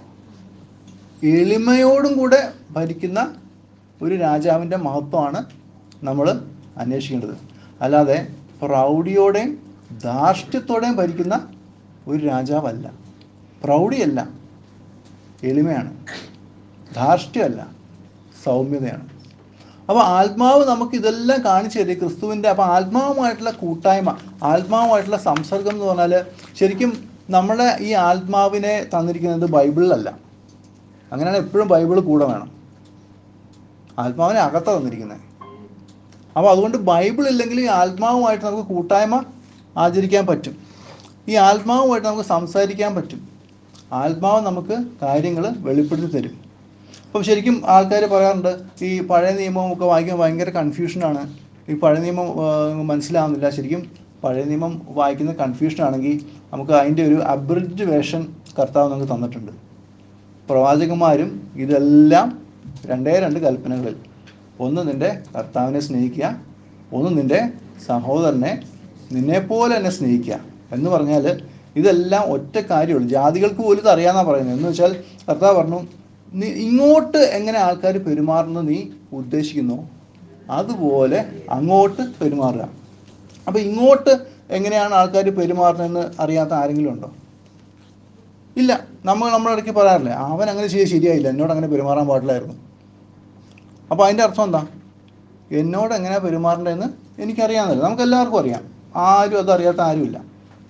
എളിമയോടും കൂടെ ഭരിക്കുന്ന ഒരു രാജാവിൻ്റെ മഹത്വമാണ് നമ്മൾ അന്വേഷിക്കേണ്ടത്. അല്ലാതെ പ്രൗഢിയോടെയും ധാർഷ്ട്യത്തോടെയും ഭരിക്കുന്ന ഒരു രാജാവല്ല. പ്രൗഢിയല്ല, എളിമയാണ്. ധാർഷ്ട്യമല്ല, സൗമ്യതയാണ്. അപ്പോൾ ആത്മാവ് നമുക്ക് ഇതെല്ലാം കാണിച്ചു തരും ക്രിസ്തുവിൻ്റെ. അപ്പോൾ ആത്മാവുമായിട്ടുള്ള കൂട്ടായ്മ, ആത്മാവുമായിട്ടുള്ള സംസർഗം എന്ന് പറഞ്ഞാൽ ശരിക്കും നമ്മുടെ ഈ ആത്മാവിനെ തന്നിരിക്കുന്നത് ബൈബിളിലല്ല. അങ്ങനെയാണ് എപ്പോഴും ബൈബിൾ കൂടെ വേണം. ആത്മാവിനെ അകത്താണ് തന്നിരിക്കുന്നത്. അപ്പോൾ അതുകൊണ്ട് ബൈബിൾ ഇല്ലെങ്കിൽ ഈ ആത്മാവുമായിട്ട് നമുക്ക് കൂട്ടായ്മ ആചരിക്കാൻ പറ്റും. ഈ ആത്മാവുമായിട്ട് നമുക്ക് സംസാരിക്കാൻ പറ്റും. ആത്മാവ് നമുക്ക് കാര്യങ്ങൾ വെളിപ്പെടുത്തി തരും. അപ്പം ശരിക്കും ആൾക്കാർ പറയാറുണ്ട് ഈ പഴയ നിയമമൊക്കെ വായിക്കുമ്പോൾ ഭയങ്കര കൺഫ്യൂഷനാണ്, ഈ പഴയ നിയമം മനസ്സിലാവുന്നില്ല. ശരിക്കും പഴയ നിയമം വായിക്കുന്ന കൺഫ്യൂഷനാണെങ്കിൽ നമുക്ക് അതിൻ്റെ ഒരു അബ്രിഡ്ജ് വേർഷൻ കർത്താവ് നമുക്ക് തന്നിട്ടുണ്ട്. പ്രവാചകന്മാരും ഇതെല്ലാം 2 കൽപ്പനകളിൽ, ഒന്ന് നിൻ്റെ കർത്താവിനെ സ്നേഹിക്കുക, ഒന്ന് നിൻ്റെ സഹോദരനെ നിന്നെപ്പോലെ തന്നെ സ്നേഹിക്കുക എന്ന് പറഞ്ഞാൽ ഇതെല്ലാം ഒറ്റ കാര്യമുള്ളൂ. ജാതികൾക്ക് പോലും ഇത് അറിയാമെന്നാണ് പറയുന്നത്. എന്ന് വെച്ചാൽ കർത്താവ് പറഞ്ഞു, നീ ഇങ്ങോട്ട് എങ്ങനെ ആൾക്കാർ പെരുമാറുന്നത് നീ ഉദ്ദേശിക്കുന്നു അതുപോലെ അങ്ങോട്ട് പെരുമാറുക. അപ്പോൾ ഇങ്ങോട്ട് എങ്ങനെയാണ് ആൾക്കാർ പെരുമാറുന്നതെന്ന് അറിയാത്ത ആരെങ്കിലും ഉണ്ടോ? ഇല്ല. നമ്മളിടയ്ക്ക് പറയാറില്ലേ, അവൻ അങ്ങനെ ശരിയായില്ല, എന്നോട് അങ്ങനെ പെരുമാറാൻ പാടില്ലായിരുന്നു. അപ്പോൾ അതിൻ്റെ അർത്ഥം എന്താ? എന്നോട് എങ്ങനെ പെരുമാറേണ്ടതെന്ന് എനിക്കറിയാമെന്നല്ല, നമുക്കെല്ലാവർക്കും അറിയാം. ആരും അതറിയാത്ത ആരുമില്ല.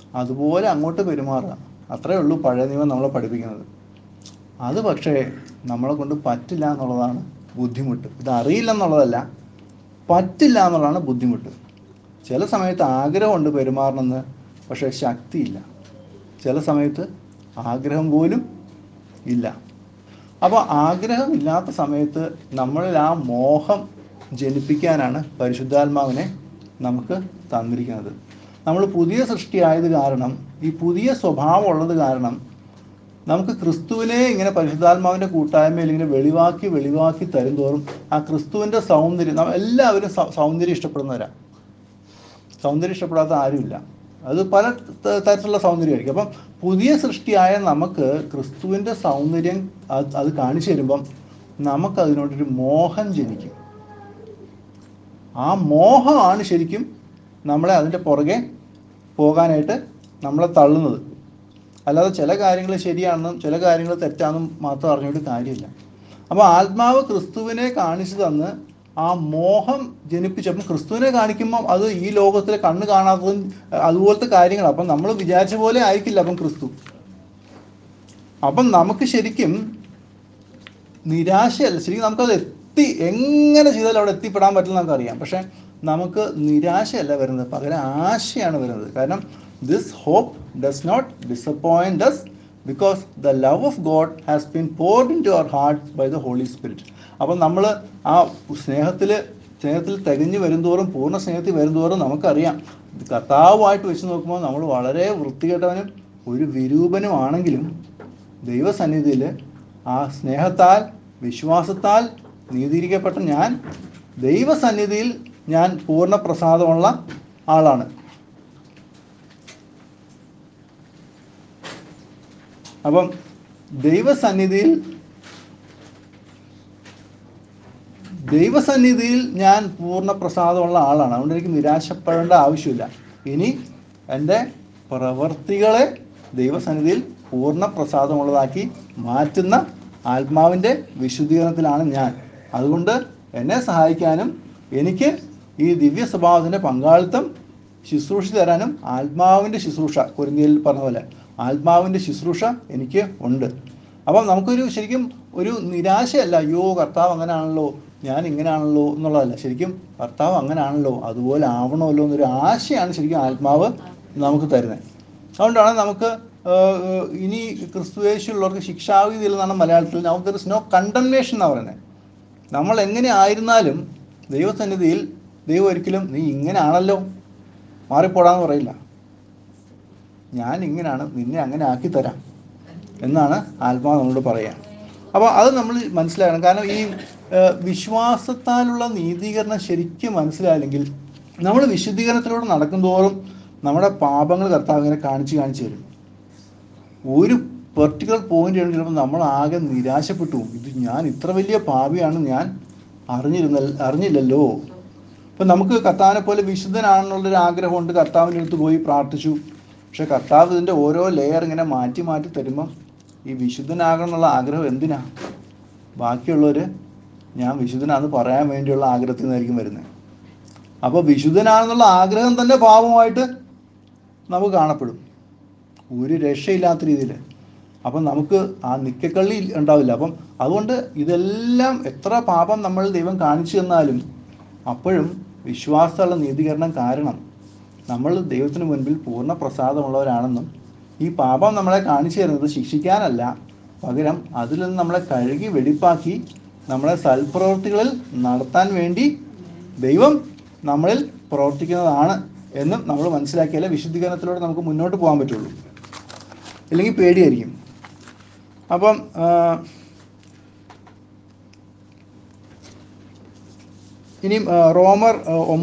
അതുപോലെ അങ്ങോട്ട് പെരുമാറുക. അത്രയേ ഉള്ളൂ പഴയ നിയമം നമ്മളെ പഠിപ്പിക്കുന്നത്. അത് പക്ഷേ നമ്മളെ കൊണ്ട് പറ്റില്ല എന്നുള്ളതാണ് ബുദ്ധിമുട്ട്. ഇതറിയില്ലെന്നുള്ളതല്ല, പറ്റില്ല എന്നുള്ളതാണ് ബുദ്ധിമുട്ട്. ചില സമയത്ത് ആഗ്രഹമുണ്ട് പെരുമാറണമെന്ന്, പക്ഷേ ശക്തിയില്ല. ചില സമയത്ത് ആഗ്രഹം പോലും ഇല്ല. അപ്പോൾ ആഗ്രഹമില്ലാത്ത സമയത്ത് നമ്മളിൽ ആ മോഹം ജനിപ്പിക്കാനാണ് പരിശുദ്ധാത്മാവിനെ നമുക്ക് തന്നിരിക്കുന്നത്. നമ്മൾ പുതിയ സൃഷ്ടിയായത് കാരണം, ഈ പുതിയ സ്വഭാവം ഉള്ളത് കാരണം നമുക്ക് ക്രിസ്തുവിനെ ഇങ്ങനെ പരിശുദ്ധാത്മാവിൻ്റെ കൂട്ടായ്മയിൽ ഇങ്ങനെ വെളിവാക്കി തരും തോറും ആ ക്രിസ്തുവിൻ്റെ സൗന്ദര്യം, എല്ലാവരും സൗന്ദര്യം ഇഷ്ടപ്പെടുന്നവരാണ്. സൗന്ദര്യം ഇഷ്ടപ്പെടാത്ത ആരുമില്ല. അത് പല തരത്തിലുള്ള സൗന്ദര്യമായിരിക്കും. അപ്പം പുതിയ സൃഷ്ടിയായ നമുക്ക് ക്രിസ്തുവിൻ്റെ സൗന്ദര്യം അത് കാണിച്ചു തരുമ്പം നമുക്കതിനോടൊരു മോഹം ജനിക്കും. ആ മോഹമാണ് ശരിക്കും നമ്മളെ അതിൻ്റെ പുറകെ പോകാനായിട്ട് നമ്മളെ തള്ളുന്നത്. അല്ലാതെ ചില കാര്യങ്ങൾ ശരിയാണെന്നും ചില കാര്യങ്ങൾ തെറ്റാണെന്നും മാത്രം അറിഞ്ഞിട്ട് കാര്യമില്ല. അപ്പോൾ ആത്മാവ് ക്രിസ്തുവിനെ കാണിച്ചു തന്ന് ആ മോഹം ജനിപ്പിച്ചപ്പം ക്രിസ്തുവിനെ കാണിക്കുമ്പം അത് ഈ ലോകത്തിലെ കണ്ണ് കാണാത്തതും അതുപോലത്തെ കാര്യങ്ങളാണ്. അപ്പം നമ്മൾ വിചാരിച്ച പോലെ ആയിരിക്കില്ല അപ്പം ക്രിസ്തു. അപ്പം നമുക്ക് ശരിക്കും നിരാശയല്ല, ശരിക്കും നമുക്കത് എങ്ങനെ ചെയ്താലും അവിടെ എത്തിപ്പെടാൻ പറ്റില്ല നമുക്കറിയാം. പക്ഷേ നമുക്ക് നിരാശയല്ല വരുന്നത്, പകരം ആശയാണ് വരുന്നത്. കാരണം this hope does not disappoint us because the love of God has been poured into our hearts by the Holy Spirit. അപ്പം നമ്മൾ ആ സ്നേഹത്തിൽ തികഞ്ഞു വരുന്തോറും, പൂർണ്ണ സ്നേഹത്തിൽ വരുന്തോറും നമുക്കറിയാം കർത്താവുമായിട്ട് വെച്ച് നോക്കുമ്പോൾ നമ്മൾ വളരെ വൃത്തികെട്ടവനും ഒരു വിരൂപനുമാണെങ്കിലും ദൈവസന്നിധിയിൽ ആ സ്നേഹത്താൽ വിശ്വാസത്താൽ നീതീകരിക്കപ്പെട്ട ഞാൻ ദൈവസന്നിധിയിൽ ഞാൻ പൂർണ്ണ പ്രസാദമുള്ള ആളാണ്. അപ്പം ദൈവസന്നിധിയിൽ ഞാൻ പൂർണ്ണ പ്രസാദമുള്ള ആളാണ്. അതുകൊണ്ട് എനിക്ക് നിരാശപ്പെടേണ്ട ആവശ്യമില്ല. ഇനി എൻ്റെ പ്രവൃത്തികളെ ദൈവസന്നിധിയിൽ പൂർണ്ണ പ്രസാദമുള്ളതാക്കി മാറ്റുന്ന ആത്മാവിൻ്റെ വിശുദ്ധീകരണത്തിലാണ് ഞാൻ. അതുകൊണ്ട് എന്നെ സഹായിക്കാനും എനിക്ക് ഈ ദിവ്യ സ്വഭാവത്തിൻ്റെ പങ്കാളിത്തം ശുശ്രൂഷ തരാനും ആത്മാവിൻ്റെ ശുശ്രൂഷ, കൊരിന്ത്യയിൽ പറഞ്ഞ പോലെ ആത്മാവിൻ്റെ ശുശ്രൂഷ എനിക്ക് ഉണ്ട്. അപ്പം നമുക്കൊരു ശരിക്കും ഒരു നിരാശയല്ല, അയ്യോ കർത്താവ് അങ്ങനെയാണല്ലോ, ഞാൻ ഇങ്ങനെയാണല്ലോ എന്നുള്ളതല്ല. ശരിക്കും കർത്താവ് അങ്ങനെയാണല്ലോ, അതുപോലെ ആവണമല്ലോ എന്നൊരു ആശയാണ് ശരിക്കും ആത്മാവ് നമുക്ക് തരുന്നത്. അതുകൊണ്ടാണ് നമുക്ക് ഇനി ക്രിസ്തുയേശുള്ളവർക്ക് ശിക്ഷാവിധിയിൽ നിന്നാണ് മലയാളത്തിൽ നമുക്ക് നോ കണ്ടംനേഷൻ എന്നാണ് പറയുന്നത്. നമ്മൾ എങ്ങനെ ആയിരുന്നാലും ദൈവസന്നിധിയിൽ ദൈവം ഒരിക്കലും നീ ഇങ്ങനെയാണല്ലോ മാറിപ്പോടാന്ന് പറയില്ല. ഞാൻ ഇങ്ങനെയാണ്, നിന്നെ അങ്ങനെ ആക്കി തരാം എന്നാണ് ആത്മാവ് നമ്മളോട് പറയുക. അപ്പോൾ അത് നമ്മൾ മനസ്സിലാക്കണം. കാരണം ഈ വിശ്വാസത്താലുള്ള നീതീകരണം ശരിക്കും മനസ്സിലായില്ലെങ്കിൽ നമ്മൾ വിശുദ്ധീകരണത്തിലൂടെ നടക്കുന്തോറും നമ്മുടെ പാപങ്ങൾ കർത്താവ് ഇങ്ങനെ കാണിച്ച് തരും. ഒരു പെർട്ടിക്കുലർ പോയിന്റ് ആണ് ചിലപ്പോൾ നമ്മൾ ആകെ നിരാശപ്പെട്ടു പോകും. ഇത് ഞാൻ ഇത്ര വലിയ പാപിയാണ്, ഞാൻ അറിഞ്ഞില്ലല്ലോ. ഇപ്പം നമുക്ക് കർത്താവിനെ പോലെ വിശുദ്ധനാണെന്നുള്ളൊരു ആഗ്രഹമുണ്ട്. കർത്താവിൻ്റെ അടുത്ത് പോയി പ്രാർത്ഥിച്ചു. പക്ഷെ കർത്താവ് ഇതിൻ്റെ ഓരോ ലെയർ ഇങ്ങനെ മാറ്റി തരുമ്പം ഈ വിശുദ്ധനാകണം എന്നുള്ള ആഗ്രഹം എന്തിനാ? ബാക്കിയുള്ളവർ ഞാൻ വിശുദ്ധനാണെന്ന് പറയാൻ വേണ്ടിയുള്ള ആഗ്രഹത്തിൽ നിന്നായിരിക്കും വരുന്നത്. അപ്പോൾ വിശുദ്ധനാണെന്നുള്ള ആഗ്രഹം തന്നെ പാപമായിട്ട് നമുക്ക് കാണപ്പെടും, ഒരു രക്ഷയില്ലാത്ത രീതിയിൽ. അപ്പം നമുക്ക് ആ നിക്കക്കള്ളി ഉണ്ടാവില്ല. അപ്പം അതുകൊണ്ട് ഇതെല്ലാം എത്ര പാപം നമ്മൾ ദൈവം കാണിച്ചു തന്നാലും അപ്പോഴും വിശ്വാസമുള്ള നീതീകരണം കാരണം നമ്മൾ ദൈവത്തിന് മുൻപിൽ പൂർണ്ണ പ്രസാദമുള്ളവരാണെന്നും ഈ പാപം നമ്മളെ കാണിച്ചു തരുന്നത് ശിക്ഷിക്കാനല്ല, പകരം അതിൽ നിന്ന് നമ്മളെ കഴുകി വെടിപ്പാക്കി നമ്മളെ സൽപ്രവൃത്തികളിൽ നടത്താൻ വേണ്ടി ദൈവം നമ്മളിൽ പ്രവർത്തിക്കുന്നതാണ് എന്നും നമ്മൾ മനസ്സിലാക്കിയാലേ വിശുദ്ധീകരണത്തിലൂടെ നമുക്ക് മുന്നോട്ട് പോകാൻ പറ്റുള്ളൂ. ഇല്ലെങ്കിൽ പേടിയായിരിക്കും. അപ്പം ഇനിയും റോമർ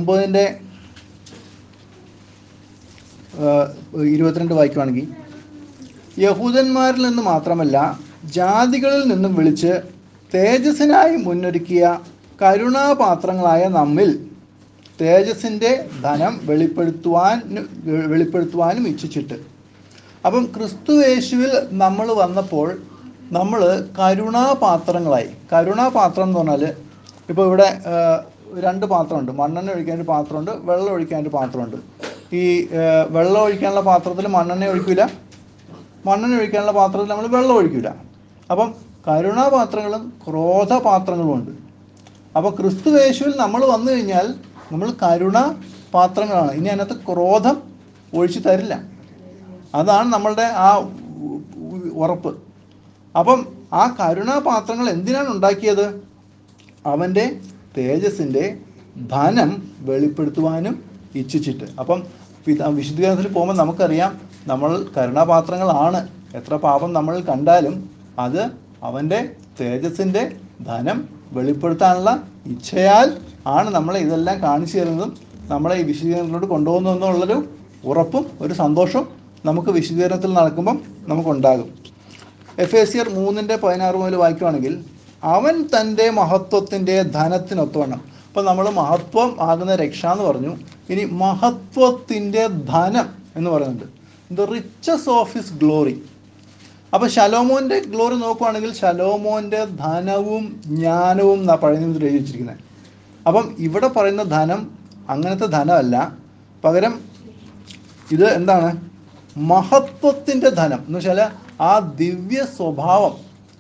9:22 വായിക്കുവാണെങ്കിൽ, യഹൂദന്മാരിൽ നിന്ന് മാത്രമല്ല ജാതികളിൽ നിന്നും വിളിച്ച് തേജസ്സിനായി മുന്നൊരുക്കിയ കരുണാപാത്രങ്ങളായ നമ്മിൽ തേജസ്സിൻ്റെ ധനം വെളിപ്പെടുത്തുവാനും ഇച്ഛിച്ചിട്ട്. അപ്പം ക്രിസ്തു യേശുവിൽ നമ്മൾ വന്നപ്പോൾ നമ്മൾ കരുണാപാത്രങ്ങളായി. കരുണാപാത്രം എന്ന് പറഞ്ഞാൽ ഇപ്പോൾ ഇവിടെ 2 പാത്രമുണ്ട്. മണ്ണെണ്ണ ഒഴിക്കാനൊരു പാത്രമുണ്ട്, വെള്ളം ഒഴിക്കാനൊരു പാത്രമുണ്ട്. ഈ വെള്ളം ഒഴിക്കാനുള്ള പാത്രത്തിൽ മണ്ണെണ്ണ ഒഴിക്കില്ല, മണ്ണെണ്ണ ഒഴിക്കാനുള്ള പാത്രത്തിൽ നമ്മൾ വെള്ളം ഒഴിക്കില്ല. അപ്പം കരുണാപാത്രങ്ങളും ക്രോധപാത്രങ്ങളും ഉണ്ട്. അപ്പോൾ ക്രിസ്തുവേശുവിൽ നമ്മൾ വന്നു കഴിഞ്ഞാൽ നമ്മൾ കരുണാപാത്രങ്ങളാണ്. ഇനി അതിനകത്ത് ക്രോധം ഒഴിച്ചു തരില്ല. അതാണ് നമ്മളുടെ ആ ഉറപ്പ്. അപ്പം ആ കരുണാപാത്രങ്ങൾ എന്തിനാണ് ഉണ്ടാക്കിയത്? അവൻ്റെ തേജസ്സിൻ്റെ ധനം വെളിപ്പെടുത്തുവാനും ഇച്ഛിച്ചിട്ട്. അപ്പം വിശുദ്ധീകരണത്തിൽ പോകുമ്പോൾ നമുക്കറിയാം നമ്മൾ കരുണാപാത്രങ്ങളാണ്. എത്ര പാപം നമ്മൾ കണ്ടാലും അത് അവൻ്റെ തേജസ്സിൻ്റെ ധനം വെളിപ്പെടുത്താനുള്ള ഇച്ഛയാൽ ആണ് നമ്മളെ ഇതെല്ലാം കാണിച്ചു തരുന്നതും നമ്മളെ ഈ വിശുദ്ധീകരണത്തിലോട്ട് കൊണ്ടുപോകുന്നതെന്നുള്ളൊരു ഉറപ്പും ഒരു സന്തോഷവും നമുക്ക് വിശുദ്ധീകരണത്തിൽ നടക്കുമ്പം നമുക്കുണ്ടാകും. എഫേസ്യർ 3:16 മുതൽ വായിക്കുകയാണെങ്കിൽ, അവൻ തൻ്റെ മഹത്വത്തിൻ്റെ ധനത്തിനൊത്തവണ്ണം. അപ്പോൾ നമ്മൾ മഹത്വം ആകുന്ന രക്ഷ എന്ന് പറഞ്ഞു. ഇനി മഹത്വത്തിൻ്റെ ധനം എന്ന് പറയുന്നുണ്ട്, the riches of his glory. അപ്പോൾ ശലോമോൻ്റെ ഗ്ലോറി നോക്കുകയാണെങ്കിൽ ശലോമോൻ്റെ ധനവും ജ്ഞാനവും എന്നാണ് പഴയ നിയമത്തിൽ എഴുതി വെച്ചിരിക്കുന്നത്. അപ്പം ഇവിടെ പറയുന്ന ധനം അങ്ങനത്തെ ധനമല്ല, പകരം ഇത് എന്താണ്? മഹത്വത്തിൻ്റെ ധനം എന്ന് വെച്ചാൽ ആ ദിവ്യ സ്വഭാവം,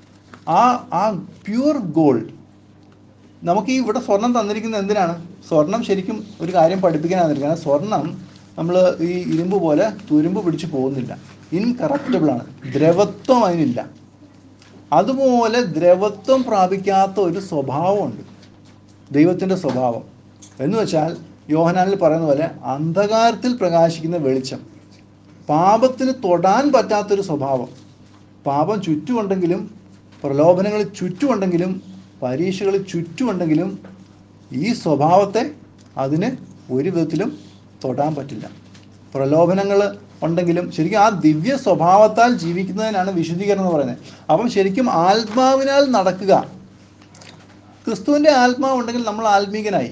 ആ പ്യൂർ ഗോൾഡ്. നമുക്ക് ഈ ഇവിടെ സ്വർണം തന്നിരിക്കുന്നത് എന്തിനാണ്? സ്വർണം ശരിക്കും ഒരു കാര്യം പഠിപ്പിക്കാൻ തന്നിരിക്കുന്നത്. സ്വർണം നമ്മൾ ഈ ഇരുമ്പ് പോലെ തുരുമ്പ് പിടിച്ച് പോകുന്നില്ല, ഇൻകറപ്റ്റബിളാണ്, ദ്രവത്വം അതിനില്ല. അതുപോലെ ദ്രവത്വം പ്രാപിക്കാത്ത ഒരു സ്വഭാവമുണ്ട് ദൈവത്തിൻ്റെ സ്വഭാവം. എന്ന് വെച്ചാൽ യോഹന്നാനിൽ പറയുന്ന പോലെ അന്ധകാരത്തിൽ പ്രകാശിക്കുന്ന വെളിച്ചം, പാപത്തിന് തൊടാൻ പറ്റാത്തൊരു സ്വഭാവം. പാപം ചുറ്റുമുണ്ടെങ്കിലും, പ്രലോഭനങ്ങൾ ചുറ്റുമുണ്ടെങ്കിലും, പരീക്ഷകൾ ചുറ്റുമുണ്ടെങ്കിലും ഈ സ്വഭാവത്തെ അതിന് ഒരു വിധത്തിലും തൊടാൻ പറ്റില്ല. പ്രലോഭനങ്ങൾ ഉണ്ടെങ്കിലും ശരിക്കും ആ ദിവ്യ സ്വഭാവത്താൽ ജീവിക്കുന്നതിനാണ് വിശുദ്ധീകരണം എന്ന് പറയുന്നത്. അപ്പം ശരിക്കും ആത്മാവിനാൽ നടക്കുക. ക്രിസ്തുവിൻ്റെ ആത്മാവ് ഉണ്ടെങ്കിൽ നമ്മൾ ആത്മീകനായി.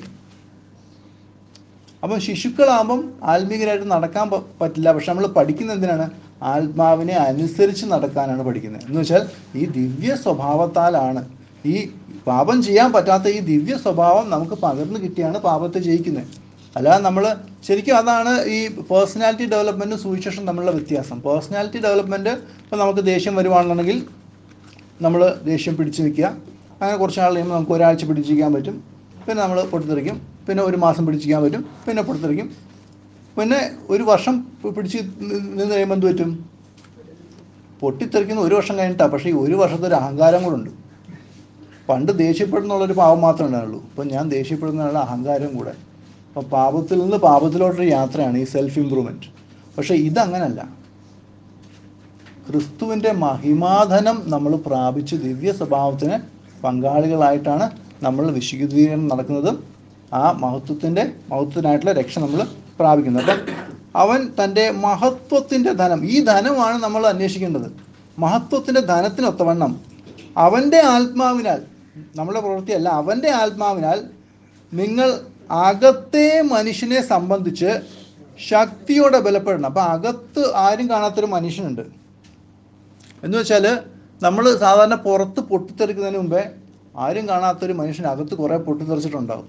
അപ്പം ശിശുക്കളാകുമ്പം ആത്മീകരായിട്ട് നടക്കാൻ പറ്റില്ല. പക്ഷെ നമ്മൾ പഠിക്കുന്ന എന്തിനാണ്? ആത്മാവിനെ അനുസരിച്ച് നടക്കാനാണ് പഠിക്കുന്നത്. എന്ന് വെച്ചാൽ ഈ ദിവ്യ സ്വഭാവത്താലാണ്, ഈ പാപം ചെയ്യാൻ പറ്റാത്ത ഈ ദിവ്യ സ്വഭാവം നമുക്ക് പകർന്നു കിട്ടിയാണ് പാപത്തെ ജയിക്കുന്നത്. അല്ലാതെ നമ്മൾ ശരിക്കും അതാണ് ഈ പേഴ്സണാലിറ്റി ഡെവലപ്മെൻറ്റും സുവിശേഷം തമ്മിലുള്ള വ്യത്യാസം. പേഴ്സണാലിറ്റി ഡെവലപ്മെൻറ്റ് ഇപ്പോൾ നമുക്ക് ദേഷ്യം വരുവാണെന്നുണ്ടെങ്കിൽ നമ്മൾ ദേഷ്യം പിടിച്ചു വയ്ക്കുക. അങ്ങനെ കുറച്ച് നാൾ കഴിയുമ്പോൾ നമുക്ക് ഒരാഴ്ച പിടിച്ചിരിക്കാൻ പറ്റും, പിന്നെ നമ്മൾ പൊട്ടിത്തെറിക്കും, പിന്നെ ഒരു മാസം പിടിച്ചിരിക്കാൻ പറ്റും, പിന്നെ പൊട്ടിത്തെറിക്കും, പിന്നെ ഒരു വർഷം പിടിച്ച് നിന്ന് കഴിയുമ്പോൾ എന്ത് പറ്റും? പൊട്ടിത്തെറിക്കുന്ന ഒരു വർഷം കഴിഞ്ഞിട്ടാണ്. പക്ഷേ ഈ ഒരു വർഷത്തെ ഒരു അഹങ്കാരം കൂടുണ്ട്. പണ്ട് ദേഷ്യപ്പെടുന്നുള്ളൊരു പാവം മാത്രമേ ഉണ്ടാവുള്ളൂ. ഇപ്പം ഞാൻ ദേഷ്യപ്പെടുന്നുള്ള അഹങ്കാരം കൂടെ. അപ്പോൾ പാപത്തിൽ നിന്ന് പാപത്തിലോട്ടൊരു യാത്രയാണ് ഈ സെൽഫ് ഇമ്പ്രൂവ്മെൻറ്റ്. പക്ഷേ ഇതങ്ങനല്ല. ക്രിസ്തുവിൻ്റെ മഹിമാധനം നമ്മൾ പ്രാപിച്ച് ദിവ്യ സ്വഭാവത്തിന് പങ്കാളികളായിട്ടാണ് നമ്മൾ വിശുദ്ധീകരണം നടക്കുന്നത്. ആ മഹത്വത്തിനായിട്ടുള്ള രക്ഷ നമ്മൾ പ്രാപിക്കുന്നത്. അപ്പം അവൻ തൻ്റെ മഹത്വത്തിൻ്റെ ധനം, ഈ ധനമാണ് നമ്മൾ അന്വേഷിക്കേണ്ടത്. മഹത്വത്തിൻ്റെ ധനത്തിനൊത്തവണ്ണം അവൻ്റെ ആത്മാവിനാൽ, നമ്മുടെ പ്രവൃത്തിയല്ല, അവൻ്റെ ആത്മാവിനാൽ നിങ്ങൾ അകത്തെ മനുഷ്യനെ സംബന്ധിച്ച് ശക്തിയോടെ ബലപ്പെടണം. അപ്പം അകത്ത് ആരും കാണാത്തൊരു മനുഷ്യനുണ്ട്. എന്ന് വെച്ചാൽ നമ്മൾ സാധാരണ പുറത്ത് പൊട്ടിത്തെറിക്കുന്നതിന് മുമ്പേ ആരും കാണാത്തൊരു മനുഷ്യൻ അകത്ത് കുറേ പൊട്ടിത്തെറിച്ചിട്ടുണ്ടാകും.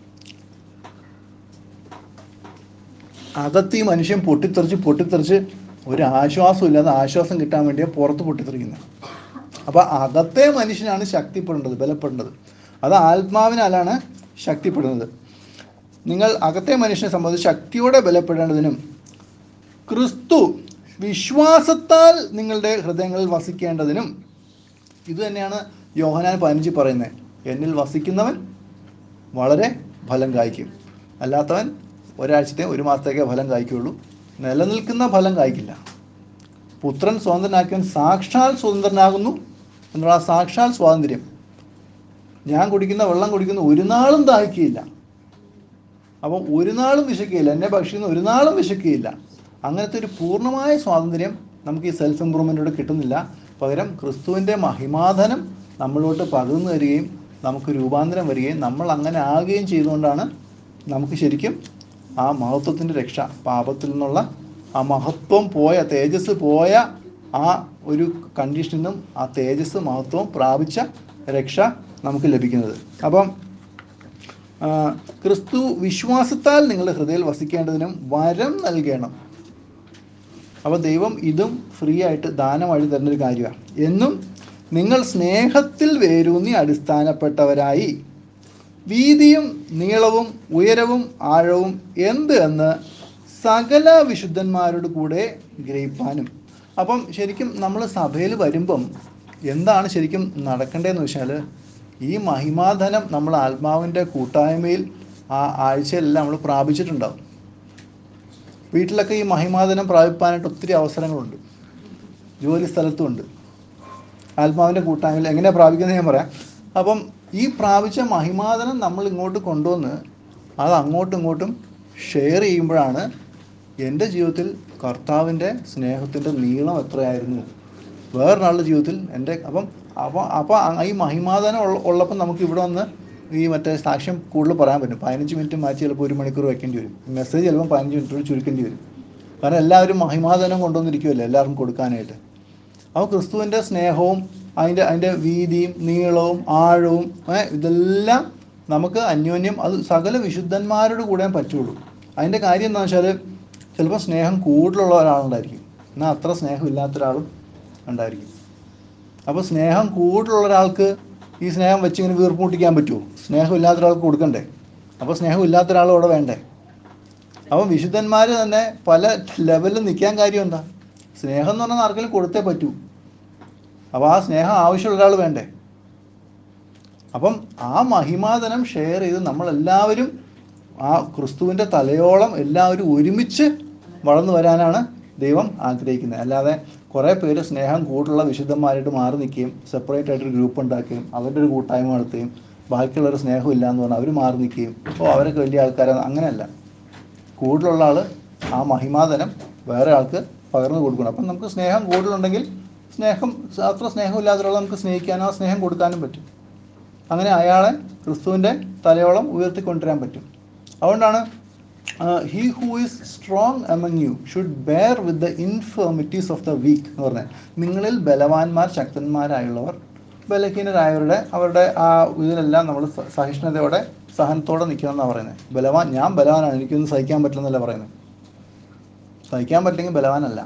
അകത്ത് ഈ മനുഷ്യൻ പൊട്ടിത്തെറിച്ച് ഒരു ആശ്വാസം ഇല്ലാതെ ആശ്വാസം കിട്ടാൻ വേണ്ടിയാണ് പുറത്ത് പൊട്ടിത്തെറിക്കുന്നത്. അപ്പോൾ അകത്തെ മനുഷ്യനാണ് ശക്തിപ്പെടേണ്ടത്, ബലപ്പെടേണ്ടത്. അത് ആത്മാവിനാലാണ് ശക്തിപ്പെടുന്നത്. നിങ്ങൾ അകത്തെ മനുഷ്യനെ സംബന്ധിച്ച് ശക്തിയോടെ ബലപ്പെടേണ്ടതിനും ക്രിസ്തു വിശ്വാസത്താൽ നിങ്ങളുടെ ഹൃദയങ്ങളിൽ വസിക്കേണ്ടതിനും. ഇത് തന്നെയാണ് യോഹന്നാൻ 15 പറയുന്നത്. എന്നിൽ വസിക്കുന്നവൻ വളരെ ഫലം കായ്ക്കും, അല്ലാത്തവൻ ഒരാഴ്ചത്തെ ഒരു മാസത്തേക്കേ ഫലം കായ്ക്കുള്ളൂ, നിലനിൽക്കുന്ന ഫലം കായ്ക്കില്ല. പുത്രൻ സ്വതന്ത്രനാക്കിയവൻ സാക്ഷാൽ സ്വതന്ത്രനാകുന്നു എന്നുള്ള സാക്ഷാൽ സ്വാതന്ത്ര്യം. ഞാൻ കുടിക്കുന്ന വെള്ളം കുടിക്കുന്ന ഒരു നാളും ദാഹിക്കുകയില്ല, അപ്പം ഒരു നാളും വിശക്കുകയില്ല, എന്നെ ഭക്ഷിക്കുന്ന ഒരു നാളും വിശക്കുകയില്ല. അങ്ങനത്തെ ഒരു പൂർണ്ണമായ സ്വാതന്ത്ര്യം നമുക്ക് ഈ സെൽഫ് ഇമ്പ്രൂവ്മെൻറ്റിലൂടെ കിട്ടുന്നില്ല. പകരം ക്രിസ്തുവിൻ്റെ മഹിമാധനം നമ്മളോട്ട് പകർന്നു തരികയും നമുക്ക് രൂപാന്തരം വരികയും നമ്മൾ അങ്ങനെ ആകുകയും ചെയ്തുകൊണ്ടാണ് നമുക്ക് ശരിക്കും ആ മഹത്വത്തിൻ്റെ രക്ഷ, പാപത്തിൽ നിന്നുള്ള ആ മഹത്വം പോയ, തേജസ് പോയ ആ ഒരു കണ്ടീഷനിൽ നിന്നും ആ തേജസ് മഹത്വം പ്രാപിച്ച രക്ഷ നമുക്ക് ലഭിക്കുന്നത്. അപ്പം ക്രിസ്തു വിശ്വാസത്താൽ നിങ്ങളുടെ ഹൃദയത്തിൽ വസിക്കേണ്ടതിനും വരം നൽകണം. അപ്പോൾ ദൈവം ഇതും ഫ്രീ ആയിട്ട് ദാനമായിട്ട് തരുന്നൊരു കാര്യമാണ്. എന്നും നിങ്ങൾ സ്നേഹത്തിൽ വേരൂന്നി അടിസ്ഥാനപ്പെട്ടവരായി വീതിയും നീളവും ഉയരവും ആഴവും എന്ത് എന്ന് സകല വിശുദ്ധന്മാരോട് കൂടെ ഗ്രഹിപ്പാനും. അപ്പം ശരിക്കും നമ്മൾ സഭയിൽ വരുമ്പം എന്താണ് ശരിക്കും നടക്കേണ്ടതെന്ന് വെച്ചാൽ, ഈ മഹിമാധനം നമ്മൾ ആത്മാവിൻ്റെ കൂട്ടായ്മയിൽ ആ ആഴ്ചയിലെല്ലാം നമ്മൾ പ്രാപിച്ചിട്ടുണ്ടാവും. വീട്ടിലൊക്കെ ഈ മഹിമാധനം പ്രാപിപ്പാനായിട്ട് ഒത്തിരി അവസരങ്ങളുണ്ട്, ജോലി സ്ഥലത്തുമുണ്ട്. ആത്മാവിൻ്റെ കൂട്ടായ്മയിൽ എങ്ങനെയാണ് പ്രാപിക്കുന്നത് ഞാൻ പറയാം. അപ്പം ഈ പ്രാപിച്ച മഹിമാധനം നമ്മൾ ഇങ്ങോട്ട് കൊണ്ടുവന്ന് അത് അങ്ങോട്ടും ഇങ്ങോട്ടും ഷെയർ ചെയ്യുമ്പോഴാണ് എൻ്റെ ജീവിതത്തിൽ കർത്താവിൻ്റെ സ്നേഹത്തിൻ്റെ നീളം എത്രയായിരുന്നു വേറൊരാളുടെ ജീവിതത്തിൽ എൻ്റെ അപ്പോൾ ഈ മഹിമാധനം ഉള്ളപ്പോൾ നമുക്ക് ഇവിടെ വന്ന് ഈ മറ്റേ സാക്ഷ്യം കൂടുതൽ പറയാൻ പറ്റും. 15 മിനിറ്റ് മാറ്റി ചിലപ്പോൾ 1 മണിക്കൂർ വയ്ക്കേണ്ടി വരും. മെസ്സേജ് ചിലപ്പോൾ 15 മിനിറ്റ് ചുരുക്കേണ്ടി വരും. കാരണം എല്ലാവരും മഹിമാധനം കൊണ്ടുവന്നിരിക്കുമല്ലോ എല്ലാവർക്കും കൊടുക്കാനായിട്ട്. അപ്പോൾ ക്രിസ്തുവിൻ്റെ സ്നേഹവും അതിൻ്റെ വീതിയും നീളവും ആഴവും ഇതെല്ലാം നമുക്ക് അന്യോന്യം അത് സകല വിശുദ്ധന്മാരോട് കൂടെ പറ്റുള്ളൂ. അതിൻ്റെ കാര്യം എന്താണെന്ന് വെച്ചാൽ, ചിലപ്പോൾ സ്നേഹം കൂടുതലുള്ള ഒരാളുണ്ടായിരിക്കും, എന്നാൽ അത്ര സ്നേഹമില്ലാത്ത ഒരാളും ഉണ്ടായിരിക്കും. അപ്പോൾ സ്നേഹം കൂടുതലുള്ള ഒരാൾക്ക് ഈ സ്നേഹം വെച്ച് ഇങ്ങനെ വീർപ്പുമുട്ടിക്കാൻ പറ്റുമോ? സ്നേഹമില്ലാത്ത ഒരാൾക്ക് കൊടുക്കണ്ടേ? അപ്പോൾ സ്നേഹമില്ലാത്ത ഒരാൾ അവിടെ വേണ്ടേ? അപ്പം വിശുദ്ധന്മാർ തന്നെ പല ലെവലിൽ നിൽക്കാൻ കാര്യം എന്താ? സ്നേഹം എന്ന് പറഞ്ഞാൽ ആർക്കെങ്കിലും കൊടുത്തേ പറ്റൂ. അപ്പോൾ ആ സ്നേഹം ആവശ്യമുള്ള ഒരാൾ വേണ്ടേ? അപ്പം ആ മഹിമാധനം ഷെയർ ചെയ്ത് നമ്മളെല്ലാവരും ആ ക്രിസ്തുവിൻ്റെ തലയോളം എല്ലാവരും ഒരുമിച്ച് വളർന്നു വരാനാണ് ദൈവം ആഗ്രഹിക്കുന്നത്. അല്ലാതെ കുറേ പേര് സ്നേഹം കൂടുതലുള്ള വിശുദ്ധന്മാരായിട്ട് മാറി നിൽക്കുകയും സെപ്പറേറ്റ് ആയിട്ടൊരു ഗ്രൂപ്പ് ഉണ്ടാക്കുകയും അവരുടെ ഒരു കൂട്ടായ്മ നടത്തുകയും ബാക്കിയുള്ളവർ സ്നേഹമില്ല എന്ന് പറഞ്ഞാൽ അവർ മാറി നിൽക്കുകയും അവരൊക്കെ വലിയ ആൾക്കാരാണ്. അങ്ങനെയല്ല. കൂടുതലുള്ള ആൾ ആ മഹിമാധനം വേറെ ആൾക്ക് പകർന്നു കൊടുക്കണം. അപ്പം നമുക്ക് സ്നേഹം കൂടുതലുണ്ടെങ്കിൽ അത്ര സ്നേഹമില്ലാത്ത നമുക്ക് സ്നേഹിക്കാനോ സ്നേഹം കൊടുക്കാനും പറ്റും. അങ്ങനെ അയാളെ ക്രിസ്തുവിൻ്റെ തലയോളം ഉയർത്തിക്കൊണ്ടുവരാൻ പറ്റും. അതുകൊണ്ടാണ് he who is strong among you should bear with the infirmities of the weak എന്ന് പറഞ്ഞാൽ, നിങ്ങളിൽ ബലവാന്മാർ ശക്തന്മാരായുള്ളവർ ബലഹീനരായവരുടെ അവരുടെ ആ ഇതിലെല്ലാം നമ്മൾ സഹിഷ്ണുതയോടെ സഹനത്തോടെ നിൽക്കണമെന്നാണ് പറയുന്നത്. ഞാൻ ബലവാനാണ്, എനിക്കൊന്നും സഹിക്കാൻ പറ്റില്ലെന്നല്ല പറയുന്നത്. സഹിക്കാൻ പറ്റില്ലെങ്കിൽ ബലവാനല്ല.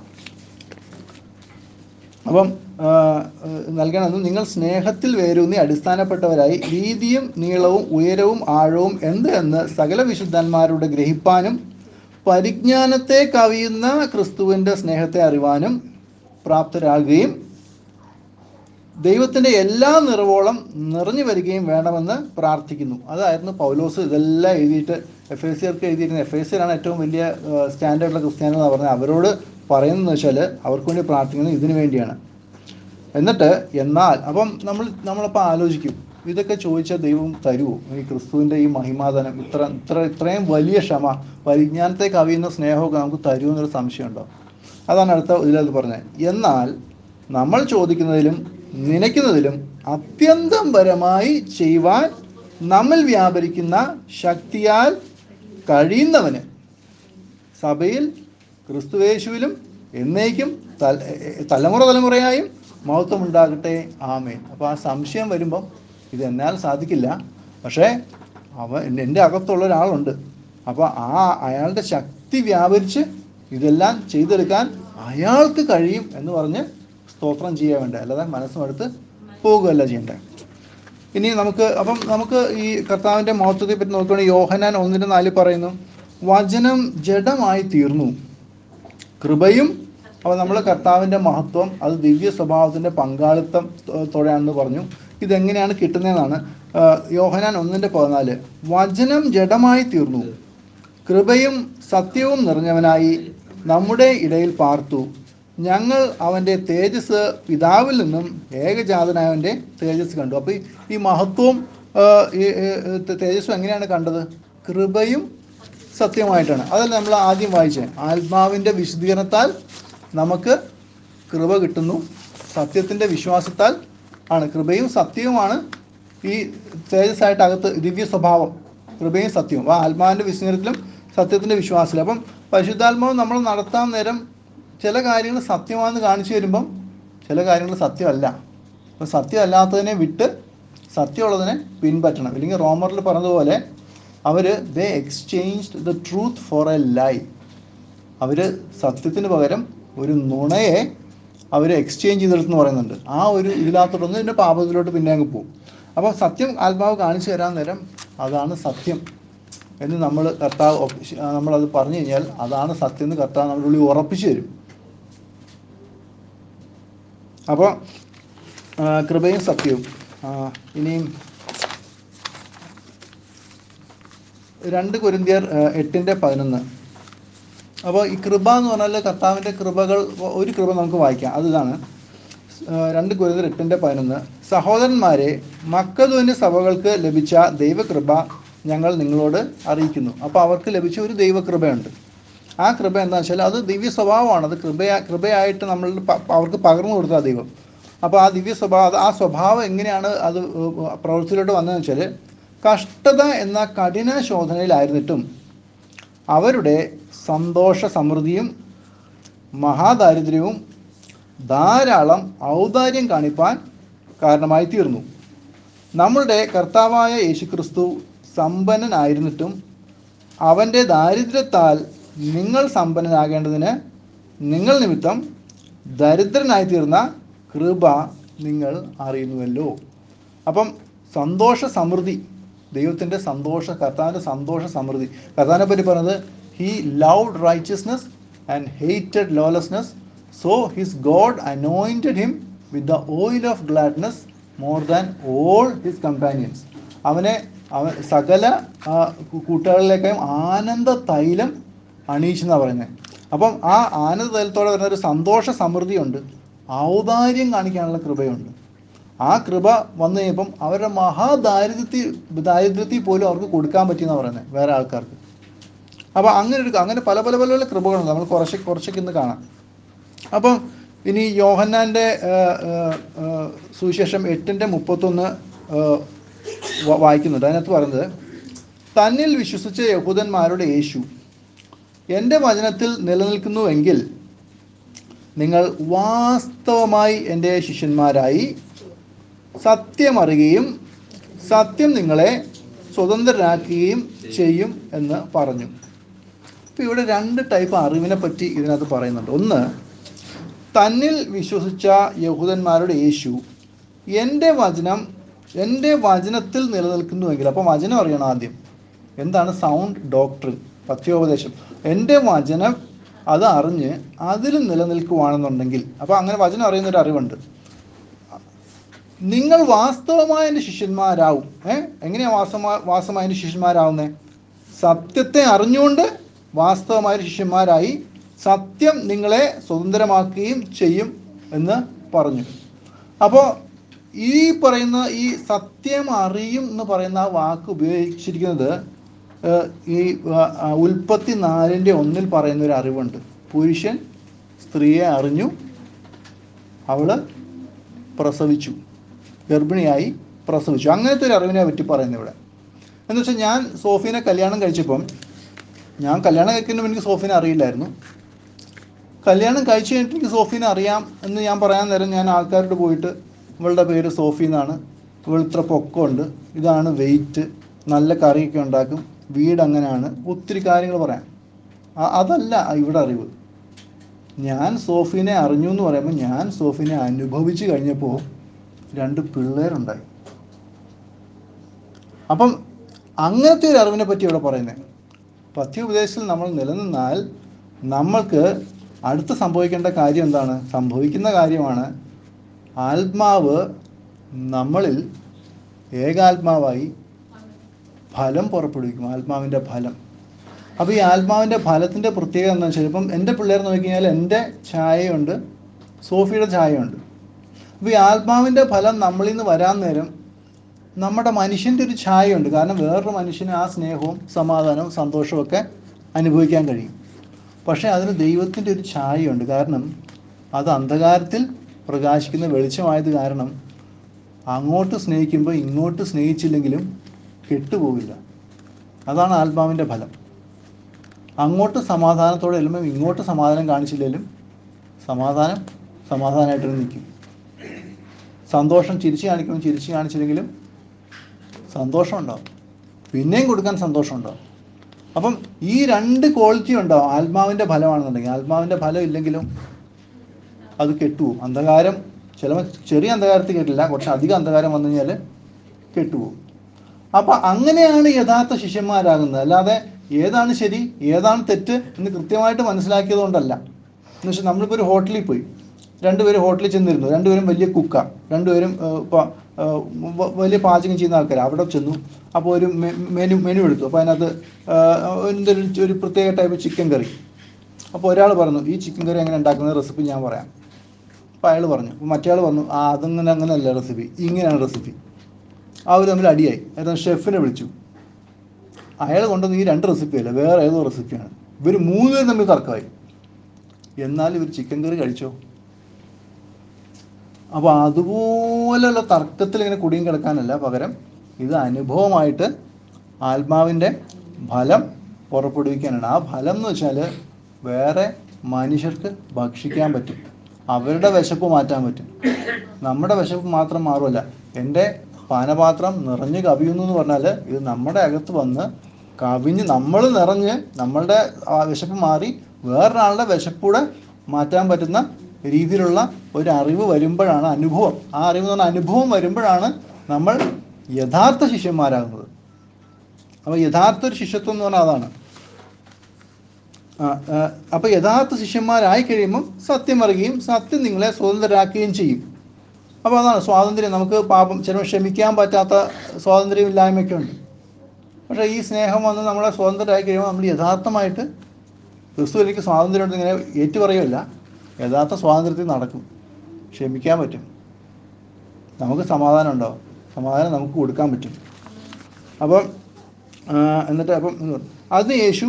അപ്പം നൽകണമെന്ന് നിങ്ങൾ സ്നേഹത്തിൽ വേരൂന്നി അടിസ്ഥാനപ്പെട്ടവരായി വീതിയും നീളവും ഉയരവും ആഴവും എന്ത് എന്ന് സകല വിശുദ്ധന്മാരുടെ ഗ്രഹിപ്പാനും പരിജ്ഞാനത്തെ കവിയുന്ന ക്രിസ്തുവിൻ്റെ സ്നേഹത്തെ അറിവാനും പ്രാപ്തരാകുകയും ദൈവത്തിൻ്റെ എല്ലാ നിറവോളം നിറഞ്ഞു വരികയും വേണമെന്ന് പ്രാർത്ഥിക്കുന്നു. അതായിരുന്നു പൗലോസ് ഇതെല്ലാം എഴുതിയിട്ട് എഫേസ്യർക്ക് എഴുതിയിരുന്നത്. എഫേസ്യരാണ് ഏറ്റവും വലിയ സ്റ്റാൻഡേർഡുള്ള ക്രിസ്ത്യാനികൾ എന്ന് പറഞ്ഞാൽ അവരോട് പറയുന്നതെന്ന് വെച്ചാൽ അവർക്ക് വേണ്ടി പ്രാർത്ഥിക്കുന്നത് ഇതിനു വേണ്ടിയാണ്. എന്നാൽ അപ്പം നമ്മളപ്പോൾ ആലോചിക്കും, ഇതൊക്കെ ചോദിച്ചാൽ ദൈവം തരുമോ? ഈ ക്രിസ്തുവിൻ്റെ ഈ മഹിമാധനം ഇത്രയും വലിയ ക്ഷമ, പരിജ്ഞാനത്തെ കവിയുന്ന സ്നേഹമൊക്കെ നമുക്ക് തരുമോ എന്നൊരു സംശയമുണ്ടോ? അതാണ് അടുത്ത ഇതിലത് പറഞ്ഞത്. എന്നാൽ നമ്മൾ ചോദിക്കുന്നതിലും നനയ്ക്കുന്നതിലും അത്യന്തം പരമായി ചെയ്യുവാൻ നമ്മിൽ വ്യാപരിക്കുന്ന ശക്തിയാൽ കഴിയുന്നവന് സഭയിൽ ക്രിസ്തുയേശുവിലും എന്നേക്കും തലമുറയായും മഹത്വമുണ്ടാകട്ടെ. ആമേൻ. അപ്പോൾ ആ സംശയം വരുമ്പം ഇത് എന്നാൽ സാധിക്കില്ല, പക്ഷേ എൻ്റെ അകത്തുള്ള ഒരാളുണ്ട്. അപ്പോൾ അയാളുടെ ശക്തി വ്യാപരിച്ച് ഇതെല്ലാം ചെയ്തെടുക്കാൻ അയാൾക്ക് കഴിയും എന്ന് പറഞ്ഞ് സ്തോത്രം ചെയ്യാൻ വേണ്ട, അല്ലാതെ മനസ്സുമെടുത്ത് പോകുകയല്ല ചെയ്യേണ്ടത്. ഇനി നമുക്ക് ഈ കർത്താവിൻ്റെ മഹത്വത്തെ പറ്റി നോക്കുകയാണെങ്കിൽ യോഹന്നാൻ 1:4 പറയുന്നു, വചനം ജഡമായി തീർന്നു, കൃപയും. അപ്പോൾ നമ്മൾ കർത്താവിൻ്റെ മഹത്വം അത് ദിവ്യ സ്വഭാവത്തിൻ്റെ പങ്കാളിത്തത്തോടെയാണെന്ന് പറഞ്ഞു. ഇതെങ്ങനെയാണ് കിട്ടുന്നതെന്നാണ് യോഹന്നാൻ 1:14. വചനം ജഡമായി തീർന്നു, കൃപയും സത്യവും നിറഞ്ഞവനായി നമ്മുടെ ഇടയിൽ പാർത്തു, ഞങ്ങൾ അവൻ്റെ തേജസ് പിതാവിൽ നിന്നും ഏകജാതനായവൻ്റെ തേജസ് കണ്ടു. അപ്പോൾ ഈ മഹത്വവും തേജസ്സും എങ്ങനെയാണ് കണ്ടത്? കൃപയും സത്യമായിട്ടാണ്. അതല്ല നമ്മൾ ആദ്യം വായിച്ചത്. ആത്മാവിൻ്റെ വിശുദ്ധീകരണത്താൽ നമുക്ക് കൃപ കിട്ടുന്നു, സത്യത്തിൻ്റെ വിശ്വാസത്താൽ ആണ്. കൃപയും സത്യവുമാണ് ഈ തേജസ്സായിട്ട് അകത്ത് ദിവ്യ സ്വഭാവം. കൃപയും സത്യവും ആ ആത്മാവിൻ്റെ വിശുദ്ധീകരണത്തിലും സത്യത്തിൻ്റെ വിശ്വാസത്തിലും. അപ്പം പരിശുദ്ധാത്മാവ് നമ്മൾ നടത്താൻ നേരം ചില കാര്യങ്ങൾ സത്യമാണെന്ന് കാണിച്ചു വരുമ്പം ചില കാര്യങ്ങൾ സത്യമല്ല. അപ്പം സത്യമല്ലാത്തതിനെ വിട്ട് സത്യമുള്ളതിനെ പിൻപറ്റണം. ഇല്ലെങ്കിൽ റോമറിൽ പറഞ്ഞതുപോലെ they exchanged the truth for a lie. അവർ സത്യത്തിന് പകരം ഒരു നുണയെ അവർ എക്സ്ചേഞ്ച് ചെയ്തെടുത്തെന്ന് പറയുന്നുണ്ട്. ആ ഒരു ഇതിനകത്തോട്ടൊന്ന് ഇതിൻ്റെ പാപത്തിലോട്ട് പിന്നെ അങ്ങ് പോകും. അപ്പോൾ സത്യം ആത്മാവ് കാണിച്ചു തരാൻ നേരം അതാണ് സത്യം എന്ന് നമ്മളത് പറഞ്ഞു കഴിഞ്ഞാൽ അതാണ് സത്യം എന്ന് കർത്താവ് നമ്മുടെ ഉള്ളിൽ ഉറപ്പിച്ചു തരും. അപ്പോൾ കൃപയും സത്യവും. ഇനിയും 2 കൊരിന്ത്യർ 8:11. അപ്പോൾ ഈ കൃപ എന്ന് പറഞ്ഞാൽ കർത്താവിൻ്റെ കൃപകൾ, ഒരു കൃപ നമുക്ക് വായിക്കാം. അതിതാണ് 2 കൊരിന്ത്യർ 8:11. സഹോദരന്മാരെ, മക്കദോന്യ സഭകൾക്ക് ലഭിച്ച ദൈവകൃപ ഞങ്ങൾ നിങ്ങളോട് അറിയിക്കുന്നു. അപ്പോൾ അവർക്ക് ലഭിച്ച ഒരു ദൈവകൃപയുണ്ട്. ആ കൃപ എന്താണെന്ന് വെച്ചാൽ അത് ദിവ്യ സ്വഭാവമാണ്. അത് കൃപയായിട്ട് നമ്മൾ അവർക്ക് പകർന്നു കൊടുത്ത ദൈവം. അപ്പോൾ ആ ദിവ്യ സ്വഭാവം, ആ സ്വഭാവം എങ്ങനെയാണ് അത് പ്രവൃത്തിയിലോട്ട് വന്നതെന്ന് വെച്ചാൽ, കഷ്ടത എന്ന കഠിന ശോധനയിലായിരുന്നിട്ടും അവരുടെ സന്തോഷ സമൃദ്ധിയും മഹാദാരിദ്ര്യവും ധാരാളം ഔദാര്യം കാണിപ്പാൻ കാരണമായി തീർന്നു. നമ്മളുടെ കർത്താവായ യേശുക്രിസ്തു സമ്പന്നനായിരുന്നിട്ടും അവൻ്റെ ദാരിദ്ര്യത്താൽ നിങ്ങൾ സമ്പന്നനാകേണ്ടതിന് നിങ്ങൾ നിമിത്തം ദരിദ്രനായി തീർന്ന കൃപ നിങ്ങൾ അറിയുന്നുവല്ലോ. അപ്പം സന്തോഷ സമൃദ്ധി, ദൈവത്തിൻ്റെ കർത്താവിൻ്റെ സന്തോഷ സമൃദ്ധി. കർത്താവിനെ പറ്റി പറഞ്ഞത്, he loved righteousness and hated lawlessness, so his God anointed him with the oil of gladness more than all his companions. അവൻ സകല കൂട്ടുകാരിലേക്കും ആനന്ദ തൈലം അണിയിച്ചെന്നാണ് പറയുന്നത്. അപ്പം ആ ആനന്ദ തൈലത്തോടെ വരുന്ന ഒരു സന്തോഷ സമൃദ്ധിയുണ്ട്, ഔദാര്യം കാണിക്കാനുള്ള കൃപയുണ്ട്. ആ കൃപ വന്നു കഴിഞ്ഞപ്പം അവരുടെ ദാരിദ്ര്യത്തിൽ പോലും അവർക്ക് കൊടുക്കാൻ പറ്റിയെന്നാണ് പറയുന്നത് വേറെ ആൾക്കാർക്ക്. അപ്പോൾ അങ്ങനെ പല പല പല കൃപകളുണ്ട്. നമ്മൾ കുറച്ചൊക്കെ ഇന്ന് കാണാം. അപ്പം ഇനി യോഹന്നാൻ്റെ സുവിശേഷം 8:31 വായിക്കുന്നുണ്ട്. അതിനകത്ത് പറയുന്നത്, തന്നിൽ വിശ്വസിച്ച യഹൂദന്മാരുടെ യേശു എൻ്റെ വചനത്തിൽ നിലനിൽക്കുന്നുവെങ്കിൽ നിങ്ങൾ വാസ്തവമായി എൻ്റെ ശിഷ്യന്മാരായി സത്യമറിയുകയും സത്യം നിങ്ങളെ സ്വതന്ത്രരാക്കുകയും ചെയ്യും എന്ന് പറഞ്ഞു. അപ്പോൾ ഇവിടെ 2 ടൈപ്പ് അറിവിനെ പറ്റി ഇതിനകത്ത് പറയുന്നുണ്ട്. ഒന്ന്, തന്നിൽ വിശ്വസിച്ച യഹൂദന്മാരുടെ യേശു എൻ്റെ വചനത്തിൽ നിലനിൽക്കുന്നുവെങ്കിൽ, അപ്പോൾ വചനം അറിയണം ആദ്യം. എന്താണ് സൗണ്ട് ഡോക്ട്രിൻ, പഥ്യോപദേശം. എൻ്റെ വചനം അത് അറിഞ്ഞ് അതിൽ നിലനിൽക്കുവാണെന്നുണ്ടെങ്കിൽ, അപ്പോൾ അങ്ങനെ വചനം അറിയുന്നൊരു അറിവുണ്ട്. നിങ്ങൾ വാസ്തവമായ എൻ്റെ ശിഷ്യന്മാരാവും. എങ്ങനെയാണ് വാസ്തവമായ എൻ്റെ ശിഷ്യന്മാരാവുന്നത്? സത്യത്തെ അറിഞ്ഞുകൊണ്ട് വാസ്തവമായ ശിഷ്യന്മാരായി സത്യം നിങ്ങളെ സ്വതന്ത്രമാക്കുകയും ചെയ്യും എന്ന് പറഞ്ഞു. അപ്പോൾ ഈ പറയുന്ന ഈ സത്യം അറിയും എന്ന് പറയുന്ന ആ വാക്ക് ഉപയോഗിച്ചിരിക്കുന്നത് ഈ ഉൽപ്പത്തി 4:1 പറയുന്ന ഒരു അറിവുണ്ട്. പുരുഷൻ സ്ത്രീയെ അറിഞ്ഞു, അവൾ പ്രസവിച്ചു, ഗർഭിണിയായി പ്രസവിച്ചു. അങ്ങനത്തെ ഒരു അറിവിനെ പറ്റി പറയുന്നത് ഇവിടെ. എന്ന് വെച്ചാൽ, ഞാൻ സോഫീനെ കല്യാണം കഴിച്ചപ്പം, ഞാൻ കല്യാണം കഴിക്കുന്നതിന് എനിക്ക് സോഫീനെ അറിയില്ലായിരുന്നു. കല്യാണം കഴിച്ച് കഴിഞ്ഞിട്ട് എനിക്ക് സോഫീനെ അറിയാം എന്ന് ഞാൻ പറയാൻ നേരം ഞാൻ ആൾക്കാരോട് പോയിട്ട്, ഇവളുടെ പേര് സോഫി എന്നാണ്, ഇവൾ ഇത്ര പൊക്കമുണ്ട്, ഇതാണ് വെയിറ്റ്, നല്ല കറിയൊക്കെ ഉണ്ടാക്കും, വീട് അങ്ങനെയാണ്, ഒത്തിരി കാര്യങ്ങൾ പറയാം. അതല്ല ഇവിടെ അറിവ്. ഞാൻ സോഫീനെ അറിഞ്ഞു എന്ന് പറയുമ്പോൾ, ഞാൻ സോഫീനെ അനുഭവിച്ച് കഴിഞ്ഞപ്പോൾ 2 പിള്ളേരുണ്ടായി. അപ്പം അങ്ങനത്തെ ഒരു അറിവിനെ പറ്റി ഇവിടെ പറയുന്നത്. പഥ്യോപദേശത്തിൽ നമ്മൾ നിലനിന്നാൽ നമ്മൾക്ക് അടുത്ത് സംഭവിക്കേണ്ട കാര്യം എന്താണ്? സംഭവിക്കുന്ന കാര്യമാണ്, ആത്മാവ് നമ്മളിൽ ഏകാത്മാവായി ഫലം പുറപ്പെടുവിക്കും, ആത്മാവിൻ്റെ ഫലം. അപ്പോൾ ഈ ആത്മാവിൻ്റെ ഫലത്തിൻ്റെ പ്രത്യേകത എന്താണെന്ന് വെച്ചാൽ, ഇപ്പം എൻ്റെ പിള്ളേർ നോക്കിക്കഴിഞ്ഞാൽ എൻ്റെ ഛായയുണ്ട്, സോഫിയുടെ ഛായയുണ്ട്. അപ്പോൾ ഈ ആത്മാവിൻ്റെ ഫലം നമ്മളിൽ നിന്ന് വരാൻ നേരം നമ്മുടെ മനുഷ്യൻ്റെ ഒരു ഛായയുണ്ട്. കാരണം വേറൊരു മനുഷ്യന് ആ സ്നേഹവും സമാധാനവും സന്തോഷവും ഒക്കെ അനുഭവിക്കാൻ കഴിയും. പക്ഷേ അതിന് ദൈവത്തിൻ്റെ ഒരു ഛായയുണ്ട്. കാരണം അത് അന്ധകാരത്തിൽ പ്രകാശിക്കുന്ന വെളിച്ചമായത് കാരണം അങ്ങോട്ട് സ്നേഹിക്കുമ്പോൾ ഇങ്ങോട്ട് സ്നേഹിച്ചില്ലെങ്കിലും കെട്ടുപോകില്ല. അതാണ് ആത്മാവിൻ്റെ ഫലം. അങ്ങോട്ട് സമാധാനത്തോടെ ചെല്ലുമ്പോൾ ഇങ്ങോട്ട് സമാധാനം കാണിച്ചില്ലെങ്കിലും സമാധാനമായിട്ട് നിൽക്കും. സന്തോഷം ചിരിച്ച് കാണിക്കുമ്പോൾ ചിരിച്ച് കാണിച്ചില്ലെങ്കിലും സന്തോഷം ഉണ്ടാവും, പിന്നെയും കൊടുക്കാൻ സന്തോഷം ഉണ്ടാവും. അപ്പം ഈ 2 ക്വാളിറ്റി ഉണ്ടാവും ആത്മാവിൻ്റെ ഫലമാണെന്നുണ്ടെങ്കിൽ. ആത്മാവിൻ്റെ ഫലം ഇല്ലെങ്കിലും അത് കെട്ടുപോകും. അന്ധകാരം ചിലപ്പോൾ ചെറിയ അന്ധകാരത്തിൽ കെട്ടില്ല, കുറച്ച് അധികം അന്ധകാരം വന്നു കഴിഞ്ഞാൽ കെട്ടുപോകും. അപ്പം അങ്ങനെയാണ് യഥാർത്ഥ ശിഷ്യന്മാരാകുന്നത്. അല്ലാതെ ഏതാണ് ശരി ഏതാണ് തെറ്റ് എന്ന് കൃത്യമായിട്ട് മനസ്സിലാക്കിയത് കൊണ്ടല്ല. എന്ന് വെച്ചാൽ നമ്മളിപ്പോൾ ഒരു ഹോട്ടലിൽ പോയി, രണ്ടുപേരും ഹോട്ടലിൽ ചെന്നിരുന്നു, രണ്ടുപേരും വലിയ കുക്കാണ്, രണ്ടുപേരും വലിയ പാചകം ചെയ്യുന്ന ആൾക്കാർ. അവിടെ ചെന്നു, അപ്പോൾ ഒരു മെനു എടുത്തു. അപ്പോൾ അതിനകത്ത് എന്തൊരു ഒരു പ്രത്യേക ടൈപ്പ് ചിക്കൻ കറി. അപ്പോൾ ഒരാൾ പറഞ്ഞു ഈ ചിക്കൻ കറി എങ്ങനെ ഉണ്ടാക്കുന്ന റെസിപ്പി ഞാൻ പറയാം. അപ്പോൾ അയാൾ പറഞ്ഞു, മറ്റേ ആൾ പറഞ്ഞു അങ്ങനെയല്ല റെസിപ്പി, ഇങ്ങനെയാണ് റെസിപ്പി. അവർ തമ്മിൽ അടിയായി. അതായത് ഷെഫിനെ വിളിച്ചു. അയാൾ കൊണ്ടുവന്ന് ഈ 2 റെസിപ്പിയല്ല, വേറെ ഏതോ റെസിപ്പിയാണ്. ഇവർ 3 പേരും തമ്മിൽ തർക്കമായി. എന്നാൽ ഇവർ ചിക്കൻ കറി കഴിച്ചോ? അപ്പോൾ അതുപോലെയുള്ള തർക്കത്തിൽ ഇങ്ങനെ കുടുങ്ങി കിടക്കാനല്ല, പകരം ഇത് അനുഭവമായിട്ട് ആത്മാവിൻ്റെ ഫലം പുറപ്പെടുവിക്കാനാണ്. ആ ഫലം എന്ന് വെച്ചാൽ വേറെ മനുഷ്യർക്ക് ഭക്ഷിക്കാൻ പറ്റും, അവരുടെ വിശപ്പ് മാറ്റാൻ പറ്റും. നമ്മുടെ വിശപ്പ് മാത്രം മാറുമല്ല, എൻ്റെ പാനപാത്രം നിറഞ്ഞ് കവിയുന്നു എന്ന് പറഞ്ഞാൽ ഇത് നമ്മുടെ അകത്ത് വന്ന് കവിഞ്ഞ് നമ്മൾ നിറഞ്ഞ് നമ്മളുടെ വിശപ്പ് മാറി വേറൊരാളുടെ വിശപ്പൂടെ മാറ്റാൻ പറ്റുന്ന രീതിയിലുള്ള ഒരു അറിവ് വരുമ്പോഴാണ് അനുഭവം. ആ അറിവ് എന്ന് പറഞ്ഞാൽ അനുഭവം വരുമ്പോഴാണ് നമ്മൾ യഥാർത്ഥ ശിഷ്യന്മാരാകുന്നത്. അപ്പോൾ യഥാർത്ഥ ഒരു ശിഷ്യത്വം എന്ന് പറഞ്ഞാൽ അതാണ്. അപ്പോൾ യഥാർത്ഥ ശിഷ്യന്മാരായി കഴിയുമ്പം സത്യം അറിയുകയും സത്യം നിങ്ങളെ സ്വതന്ത്രരാക്കുകയും ചെയ്യും. അപ്പോൾ അതാണ് സ്വാതന്ത്ര്യം. നമുക്ക് പാപം ചിലപ്പോൾ ക്ഷമിക്കാൻ പറ്റാത്ത സ്വാതന്ത്ര്യമില്ലായ്മയൊക്കെ ഉണ്ട്. പക്ഷേ ഈ സ്നേഹം വന്ന് നമ്മളെ സ്വതന്ത്രരായി കഴിയുമ്പോൾ നമ്മൾ യഥാർത്ഥമായിട്ട് ക്രിസ്തുവിലേക്ക് സ്വാതന്ത്ര്യം ഇങ്ങനെ ഏറ്റുപറയുമല്ല, യഥാർത്ഥ സ്വാതന്ത്ര്യത്തിൽ നടക്കും. ക്ഷമിക്കാൻ പറ്റും, നമുക്ക് സമാധാനം ഉണ്ടാവും, സമാധാനം നമുക്ക് കൊടുക്കാൻ പറ്റും. അപ്പം എന്നിട്ട് അപ്പം അതിന് യേശു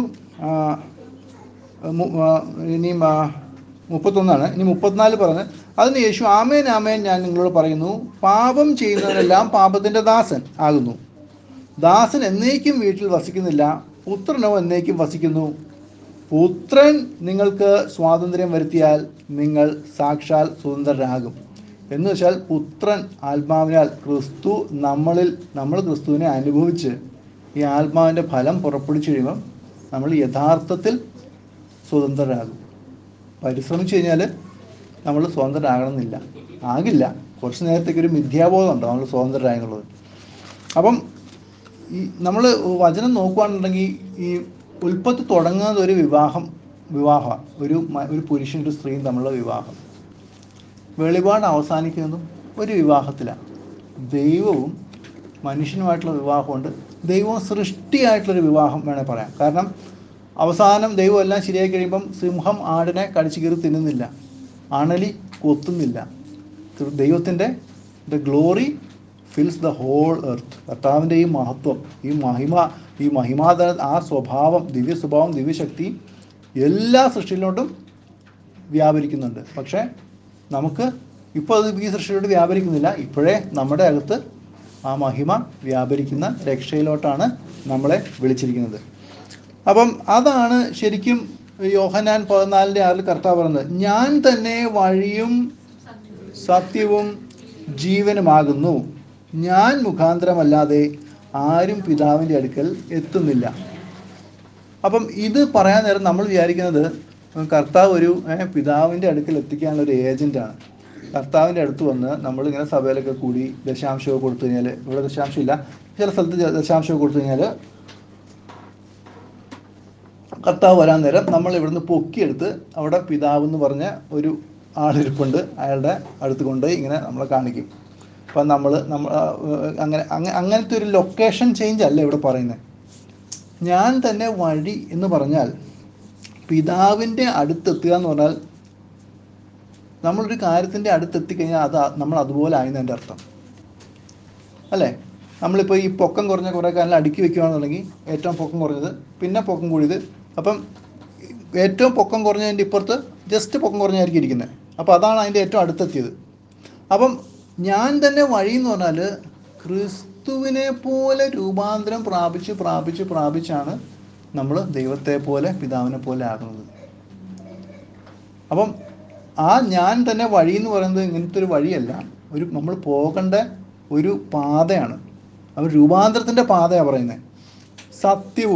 ഇനി 31 ഇനി 34 പറഞ്ഞ് അതിന് യേശു ആമേൻ ആമേൻ ഞാൻ നിങ്ങളോട് പറയുന്നു, പാപം ചെയ്യുന്നവരെല്ലാം പാപത്തിൻ്റെ ദാസൻ ആകുന്നു. ദാസൻ എന്നേക്കും വീട്ടിൽ വസിക്കുന്നില്ല, പുത്രനോ എന്നേക്കും വസിക്കുന്നു. പുത്രൻ നിങ്ങൾക്ക് സ്വാതന്ത്ര്യം വരുത്തിയാൽ നിങ്ങൾ സാക്ഷാൽ സ്വതന്ത്രരാകും. എന്ന് വെച്ചാൽ പുത്രൻ ആത്മാവിനാൽ നമ്മൾ ക്രിസ്തുവിനെ അനുഭവിച്ച് ഈ ആത്മാവിൻ്റെ ഫലം പുറപ്പെടുവിച്ച് കഴിയുമ്പം നമ്മൾ യഥാർത്ഥത്തിൽ സ്വതന്ത്രരാകും. പരിശ്രമിച്ചു കഴിഞ്ഞാൽ നമ്മൾ സ്വതന്ത്രരാകണമെന്നില്ല, ആകില്ല. കുറച്ച് നേരത്തേക്ക് ഒരു മിഥ്യാബോധം ഉണ്ടോ നമ്മൾ സ്വതന്ത്രരായെന്നുള്ളത്. അപ്പം ഈ നമ്മൾ വചനം നോക്കുകയാണെന്നുണ്ടെങ്കിൽ ഈ ഉൽപ്പത്തി തുടങ്ങുന്നത് ഒരു വിവാഹമാണ്, ഒരു പുരുഷനും ഒരു സ്ത്രീയും തമ്മിലുള്ള വിവാഹം. വെളിപാട് അവസാനിക്കുന്നതും ഒരു വിവാഹത്തിലാണ്. ദൈവവും മനുഷ്യനുമായിട്ടുള്ള വിവാഹമുണ്ട്, ദൈവവും സൃഷ്ടിയായിട്ടുള്ളൊരു വിവാഹം വേണേൽ പറയാം. കാരണം അവസാനം ദൈവം എല്ലാം ശരിയായി കഴിയുമ്പം സിംഹം ആടിനെ കടിച്ചു കീറി തിന്നുന്നില്ല, അണലി കൊത്തുന്നില്ല. ദൈവത്തിൻ്റെ glory fills the whole earth. കർത്താവിൻ്റെ ഈ മഹത്വം, ഈ മഹിമാത ആ സ്വഭാവം, ദിവ്യ സ്വഭാവം, ദിവ്യശക്തി എല്ലാ സൃഷ്ടിയിലോട്ടും വ്യാപരിക്കുന്നുണ്ട്. പക്ഷേ നമുക്ക് ഇപ്പോൾ അത് ഈ സൃഷ്ടിയിലോട്ട് വ്യാപരിക്കുന്നില്ല. ഇപ്പോഴേ നമ്മുടെ അകത്ത് ആ മഹിമ വ്യാപരിക്കുന്ന രക്ഷയിലോട്ടാണ് നമ്മളെ വിളിച്ചിരിക്കുന്നത്. അപ്പം അതാണ് ശരിക്കും യോഹന്നാൻ 14:6 കർത്താവ് പറയുന്നത്, ഞാൻ തന്നെ വഴിയും സത്യവും ജീവനുമാകുന്നു, ഞാൻ മുഖാന്തരമല്ലാതെ ആരും പിതാവിൻ്റെ അടുക്കൽ എത്തുന്നില്ല. അപ്പം ഇത് പറയാൻ നേരം നമ്മൾ വിചാരിക്കുന്നത് കർത്താവ് ഒരു പിതാവിൻ്റെ അടുക്കൽ എത്തിക്കാനുള്ള ഒരു ഏജൻറ്റാണ്. കർത്താവിൻ്റെ അടുത്ത് വന്ന് നമ്മളിങ്ങനെ സഭയിലൊക്കെ കൂടി ദശാംശമൊക്കെ കൊടുത്തു കഴിഞ്ഞാൽ, ഇവിടെ ദശാംശമില്ല, ചില സ്ഥലത്ത് ദശാംശമൊക്കെ കൊടുത്തു കഴിഞ്ഞാൽ കർത്താവ് വരാൻ നേരം നമ്മൾ ഇവിടുന്ന് പൊക്കിയെടുത്ത് അവിടെ പിതാവ് എന്ന് പറഞ്ഞ ഒരു ആളിരിപ്പുണ്ട്, അയാളുടെ അടുത്ത് കൊണ്ടുപോയി ഇങ്ങനെ നമ്മളെ കാണിക്കും. അപ്പം നമ്മൾ അങ്ങനത്തെ ഒരു ലൊക്കേഷൻ ചേഞ്ച് അല്ല ഇവിടെ പറയുന്നത്. ഞാൻ തന്നെ വഴി എന്ന് പറഞ്ഞാൽ പിതാവിൻ്റെ അടുത്തെത്തുക എന്ന് പറഞ്ഞാൽ നമ്മളൊരു കാര്യത്തിൻ്റെ അടുത്തെത്തിക്കഴിഞ്ഞാൽ അത് നമ്മൾ അതുപോലെ ആയെന്നതിൻ്റെ അർത്ഥം അല്ലേ. നമ്മളിപ്പോൾ ഈ പൊക്കം കുറഞ്ഞ കുറേ കാലം അടുക്കി വെക്കുകയാണെന്നുണ്ടെങ്കിൽ ഏറ്റവും പൊക്കം കുറഞ്ഞത്, പിന്നെ പൊക്കം കൂടിയത്, അപ്പം ഏറ്റവും പൊക്കം കുറഞ്ഞതിൻ്റെ ഇപ്പുറത്ത് ജസ്റ്റ് പൊക്കം കുറഞ്ഞായിരിക്കും ഇരിക്കുന്നത്. അപ്പോൾ അതാണ് അതിൻ്റെ ഏറ്റവും അടുത്തെത്തിയത്. അപ്പം ഞാൻ തന്നെ വഴി എന്ന് പറഞ്ഞാൽ ക്രിസ്തുവിനെ പോലെ രൂപാന്തരം പ്രാപിച്ചാണ് നമ്മൾ ദൈവത്തെ പോലെ പിതാവിനെ പോലെ ആകുന്നത്. അപ്പം ആ ഞാൻ തന്നെ വഴി എന്ന് പറയുന്നത് ഇങ്ങനത്തെ ഒരു വഴിയല്ല, നമ്മൾ പോകേണ്ട ഒരു പാതയാണ്. അവർ രൂപാന്തരത്തിൻ്റെ പാതയാണ് പറയുന്നത്.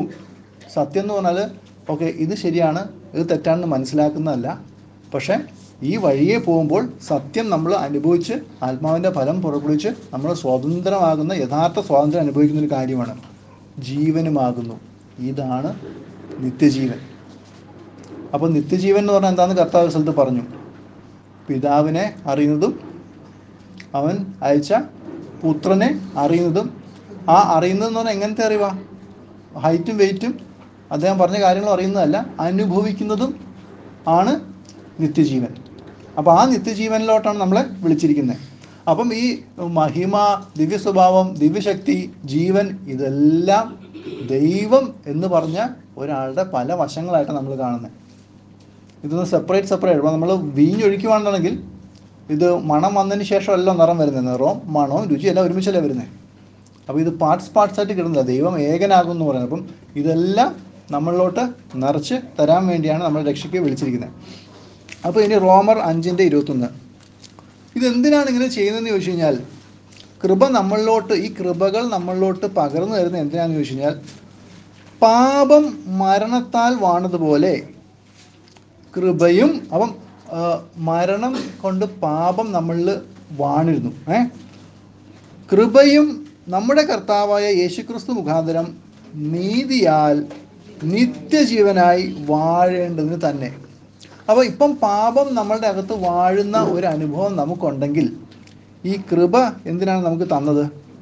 സത്യം എന്ന് പറഞ്ഞാൽ ഓക്കെ ഇത് ശരിയാണ് ഇത് തെറ്റാണെന്ന് മനസ്സിലാക്കുന്നതല്ല, പക്ഷേ ഈ വഴിയെ പോകുമ്പോൾ സത്യം നമ്മൾ അനുഭവിച്ച് ആത്മാവിൻ്റെ ഫലം പുറപ്പെടുവിച്ച് നമ്മൾ സ്വതന്ത്രമാകുന്ന യഥാർത്ഥ സ്വാതന്ത്ര്യം അനുഭവിക്കുന്ന ഒരു കാര്യമാണ്. ജീവനുമാകുന്നു. ഇതാണ് നിത്യജീവൻ. അപ്പോൾ നിത്യജീവൻ എന്ന് പറഞ്ഞാൽ എന്താണെന്ന് കർത്താവ് സ്ഥലത്ത് പറഞ്ഞു. പിതാവിനെ അറിയുന്നതും അവൻ അയച്ച പുത്രനെ അറിയുന്നതും. ആ അറിയുന്നതെന്ന് പറഞ്ഞാൽ എങ്ങനത്തെ അറിവാ? ഹൈറ്റും വെയിറ്റും അദ്ദേഹം പറഞ്ഞ കാര്യങ്ങളും അറിയുന്നതല്ല, അനുഭവിക്കുന്നതും ആണ് നിത്യജീവൻ. അപ്പോൾ ആ നിത്യജീവനിലോട്ടാണ് നമ്മളെ വിളിച്ചിരിക്കുന്നത്. അപ്പം ഈ മഹിമ, ദിവ്യ സ്വഭാവം, ദിവ്യശക്തി, ജീവൻ, ഇതെല്ലാം ദൈവം എന്ന് പറഞ്ഞ ഒരാളുടെ പല വശങ്ങളായിട്ടാണ് നമ്മൾ കാണുന്നത്. ഇതൊന്ന് സെപ്പറേറ്റ് അപ്പോൾ നമ്മൾ വീഞ്ഞൊഴിക്കുവാണെന്നുണ്ടെങ്കിൽ ഇത് മണം വന്നതിന് ശേഷമല്ല നിറം വരുന്നത്. നിറവും മണവും രുചിയും എല്ലാം ഒരുമിച്ചല്ലേ വരുന്നത്. അപ്പോൾ ഇത് പാർട്സ് ആയിട്ട് കിട്ടുന്നില്ല. ദൈവം ഏകനാകും എന്ന് പറയുന്നത്. അപ്പം ഇതെല്ലാം നമ്മളിലോട്ട് നിറച്ച് തരാൻ വേണ്ടിയാണ് നമ്മൾ രക്ഷയ്ക്ക് വിളിച്ചിരിക്കുന്നത്. അപ്പോൾ ഇനി റോമർ 5:21. ഇതെന്തിനാണ് ഇങ്ങനെ ചെയ്യുന്നതെന്ന് ചോദിച്ചു കഴിഞ്ഞാൽ, കൃപ നമ്മളിലോട്ട്, ഈ കൃപകൾ നമ്മളിലോട്ട് പകർന്നു തരുന്നത് എന്തിനാണെന്ന് ചോദിച്ചു കഴിഞ്ഞാൽ, പാപം മരണത്താൽ വാണതുപോലെ കൃപയും, അപ്പം മരണം കൊണ്ട് പാപം നമ്മളിൽ വാണിരുന്നു. കൃപയും നമ്മുടെ കർത്താവായ യേശുക്രിസ്തു മുഖാന്തരം നീതിയാൽ നിത്യജീവനായി വാഴേണ്ടതിന് തന്നെ. അപ്പോൾ ഇപ്പം പാപം നമ്മളുടെ അകത്ത് വാഴുന്ന ഒരു അനുഭവം നമുക്കുണ്ടെങ്കിൽ ഈ കൃപ എന്തിനാണ് നമുക്ക് തന്നത്?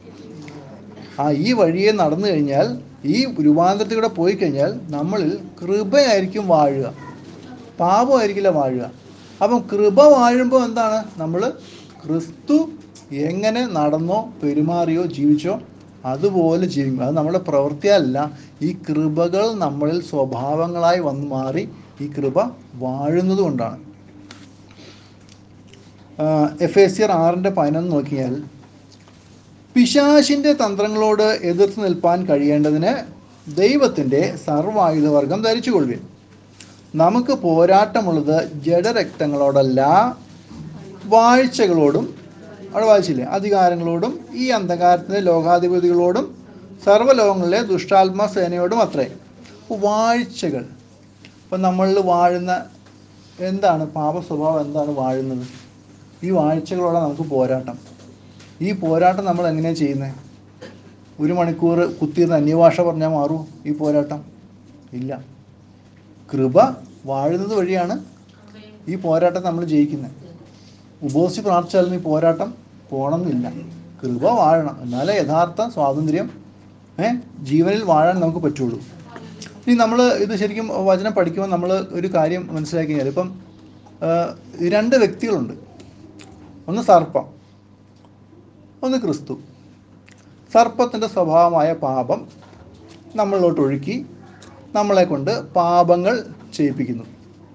ഈ വഴിയെ നടന്നു കഴിഞ്ഞാൽ, ഈ രൂപാന്തരത്തിലൂടെ പോയി കഴിഞ്ഞാൽ നമ്മളിൽ കൃപയായിരിക്കും വാഴുക, പാപമായിരിക്കില്ല വാഴുക. അപ്പം കൃപ വാഴുമ്പോൾ എന്താണ്? നമ്മൾ ക്രിസ്തു എങ്ങനെ നടന്നോ പെരുമാറിയോ ജീവിച്ചോ അതുപോലെ ജീവിക്കും. അത് നമ്മുടെ പ്രവൃത്തിയല്ല, ഈ കൃപകൾ നമ്മളിൽ സ്വഭാവങ്ങളായി വന്ന് മാറി ഈ കൃപ വാഴുന്നത് കൊണ്ടാണ്. എഫേസ്യർ 6:11 നോക്കിയാൽ, പിശാചിൻ്റെ തന്ത്രങ്ങളോട് എതിർത്ത് നിൽപ്പാൻ കഴിയേണ്ടതിന് ദൈവത്തിൻ്റെ സർവായുധവർഗം ധരിച്ചുകൊള്ളുവിൻ. നമുക്ക് പോരാട്ടമുള്ളത് ജഡരക്തങ്ങളോടല്ല, വാഴ്ചകളോടും, അവിടെ വായിച്ചില്ലേ, അധികാരങ്ങളോടും ഈ അന്ധകാരത്തിൻ്റെ ലോകാധിപതികളോടും സർവ്വലോകങ്ങളിലെ ദുഷ്ടാത്മ സേനയോടും അത്രേ. വാഴ്ചകൾ, ഇപ്പം നമ്മളിൽ വാഴുന്ന എന്താണ്? പാപ സ്വഭാവം എന്താണ് വാഴുന്നത്? ഈ വാഴ്ചകളോടെ നമുക്ക് പോരാട്ടം. ഈ പോരാട്ടം നമ്മൾ എങ്ങനെയാണ് ചെയ്യുന്നത്? 1 മണിക്കൂർ കുത്തിയിരുന്ന് അന്യഭാഷ പറഞ്ഞാൽ മാറൂ ഈ പോരാട്ടം? ഇല്ല. കൃപ വാഴുന്നത് വഴിയാണ് ഈ പോരാട്ടം നമ്മൾ ജയിക്കുന്നത്. ഉപവസിച്ച് പ്രാർത്ഥിച്ചാലും ഈ പോരാട്ടം പോകണമെന്നില്ല. കൃപ വാഴണം, എന്നാലേ യഥാർത്ഥ സ്വാതന്ത്ര്യം ജീവനിൽ വാഴാൻ നമുക്ക് പറ്റുള്ളൂ. ഇനി നമ്മൾ ഇത് ശരിക്കും വചനം പഠിക്കുമ്പോൾ നമ്മൾ ഒരു കാര്യം മനസ്സിലാക്കി കഴിഞ്ഞാൽ, ഇപ്പം 2 വ്യക്തികളുണ്ട്. ഒന്ന് സർപ്പം, ഒന്ന് ക്രിസ്തു. സർപ്പത്തിൻ്റെ സ്വഭാവമായ പാപം നമ്മളിലോട്ട് ഒഴുക്കി നമ്മളെ കൊണ്ട് പാപങ്ങൾ ചെയ്യിപ്പിക്കുന്നു.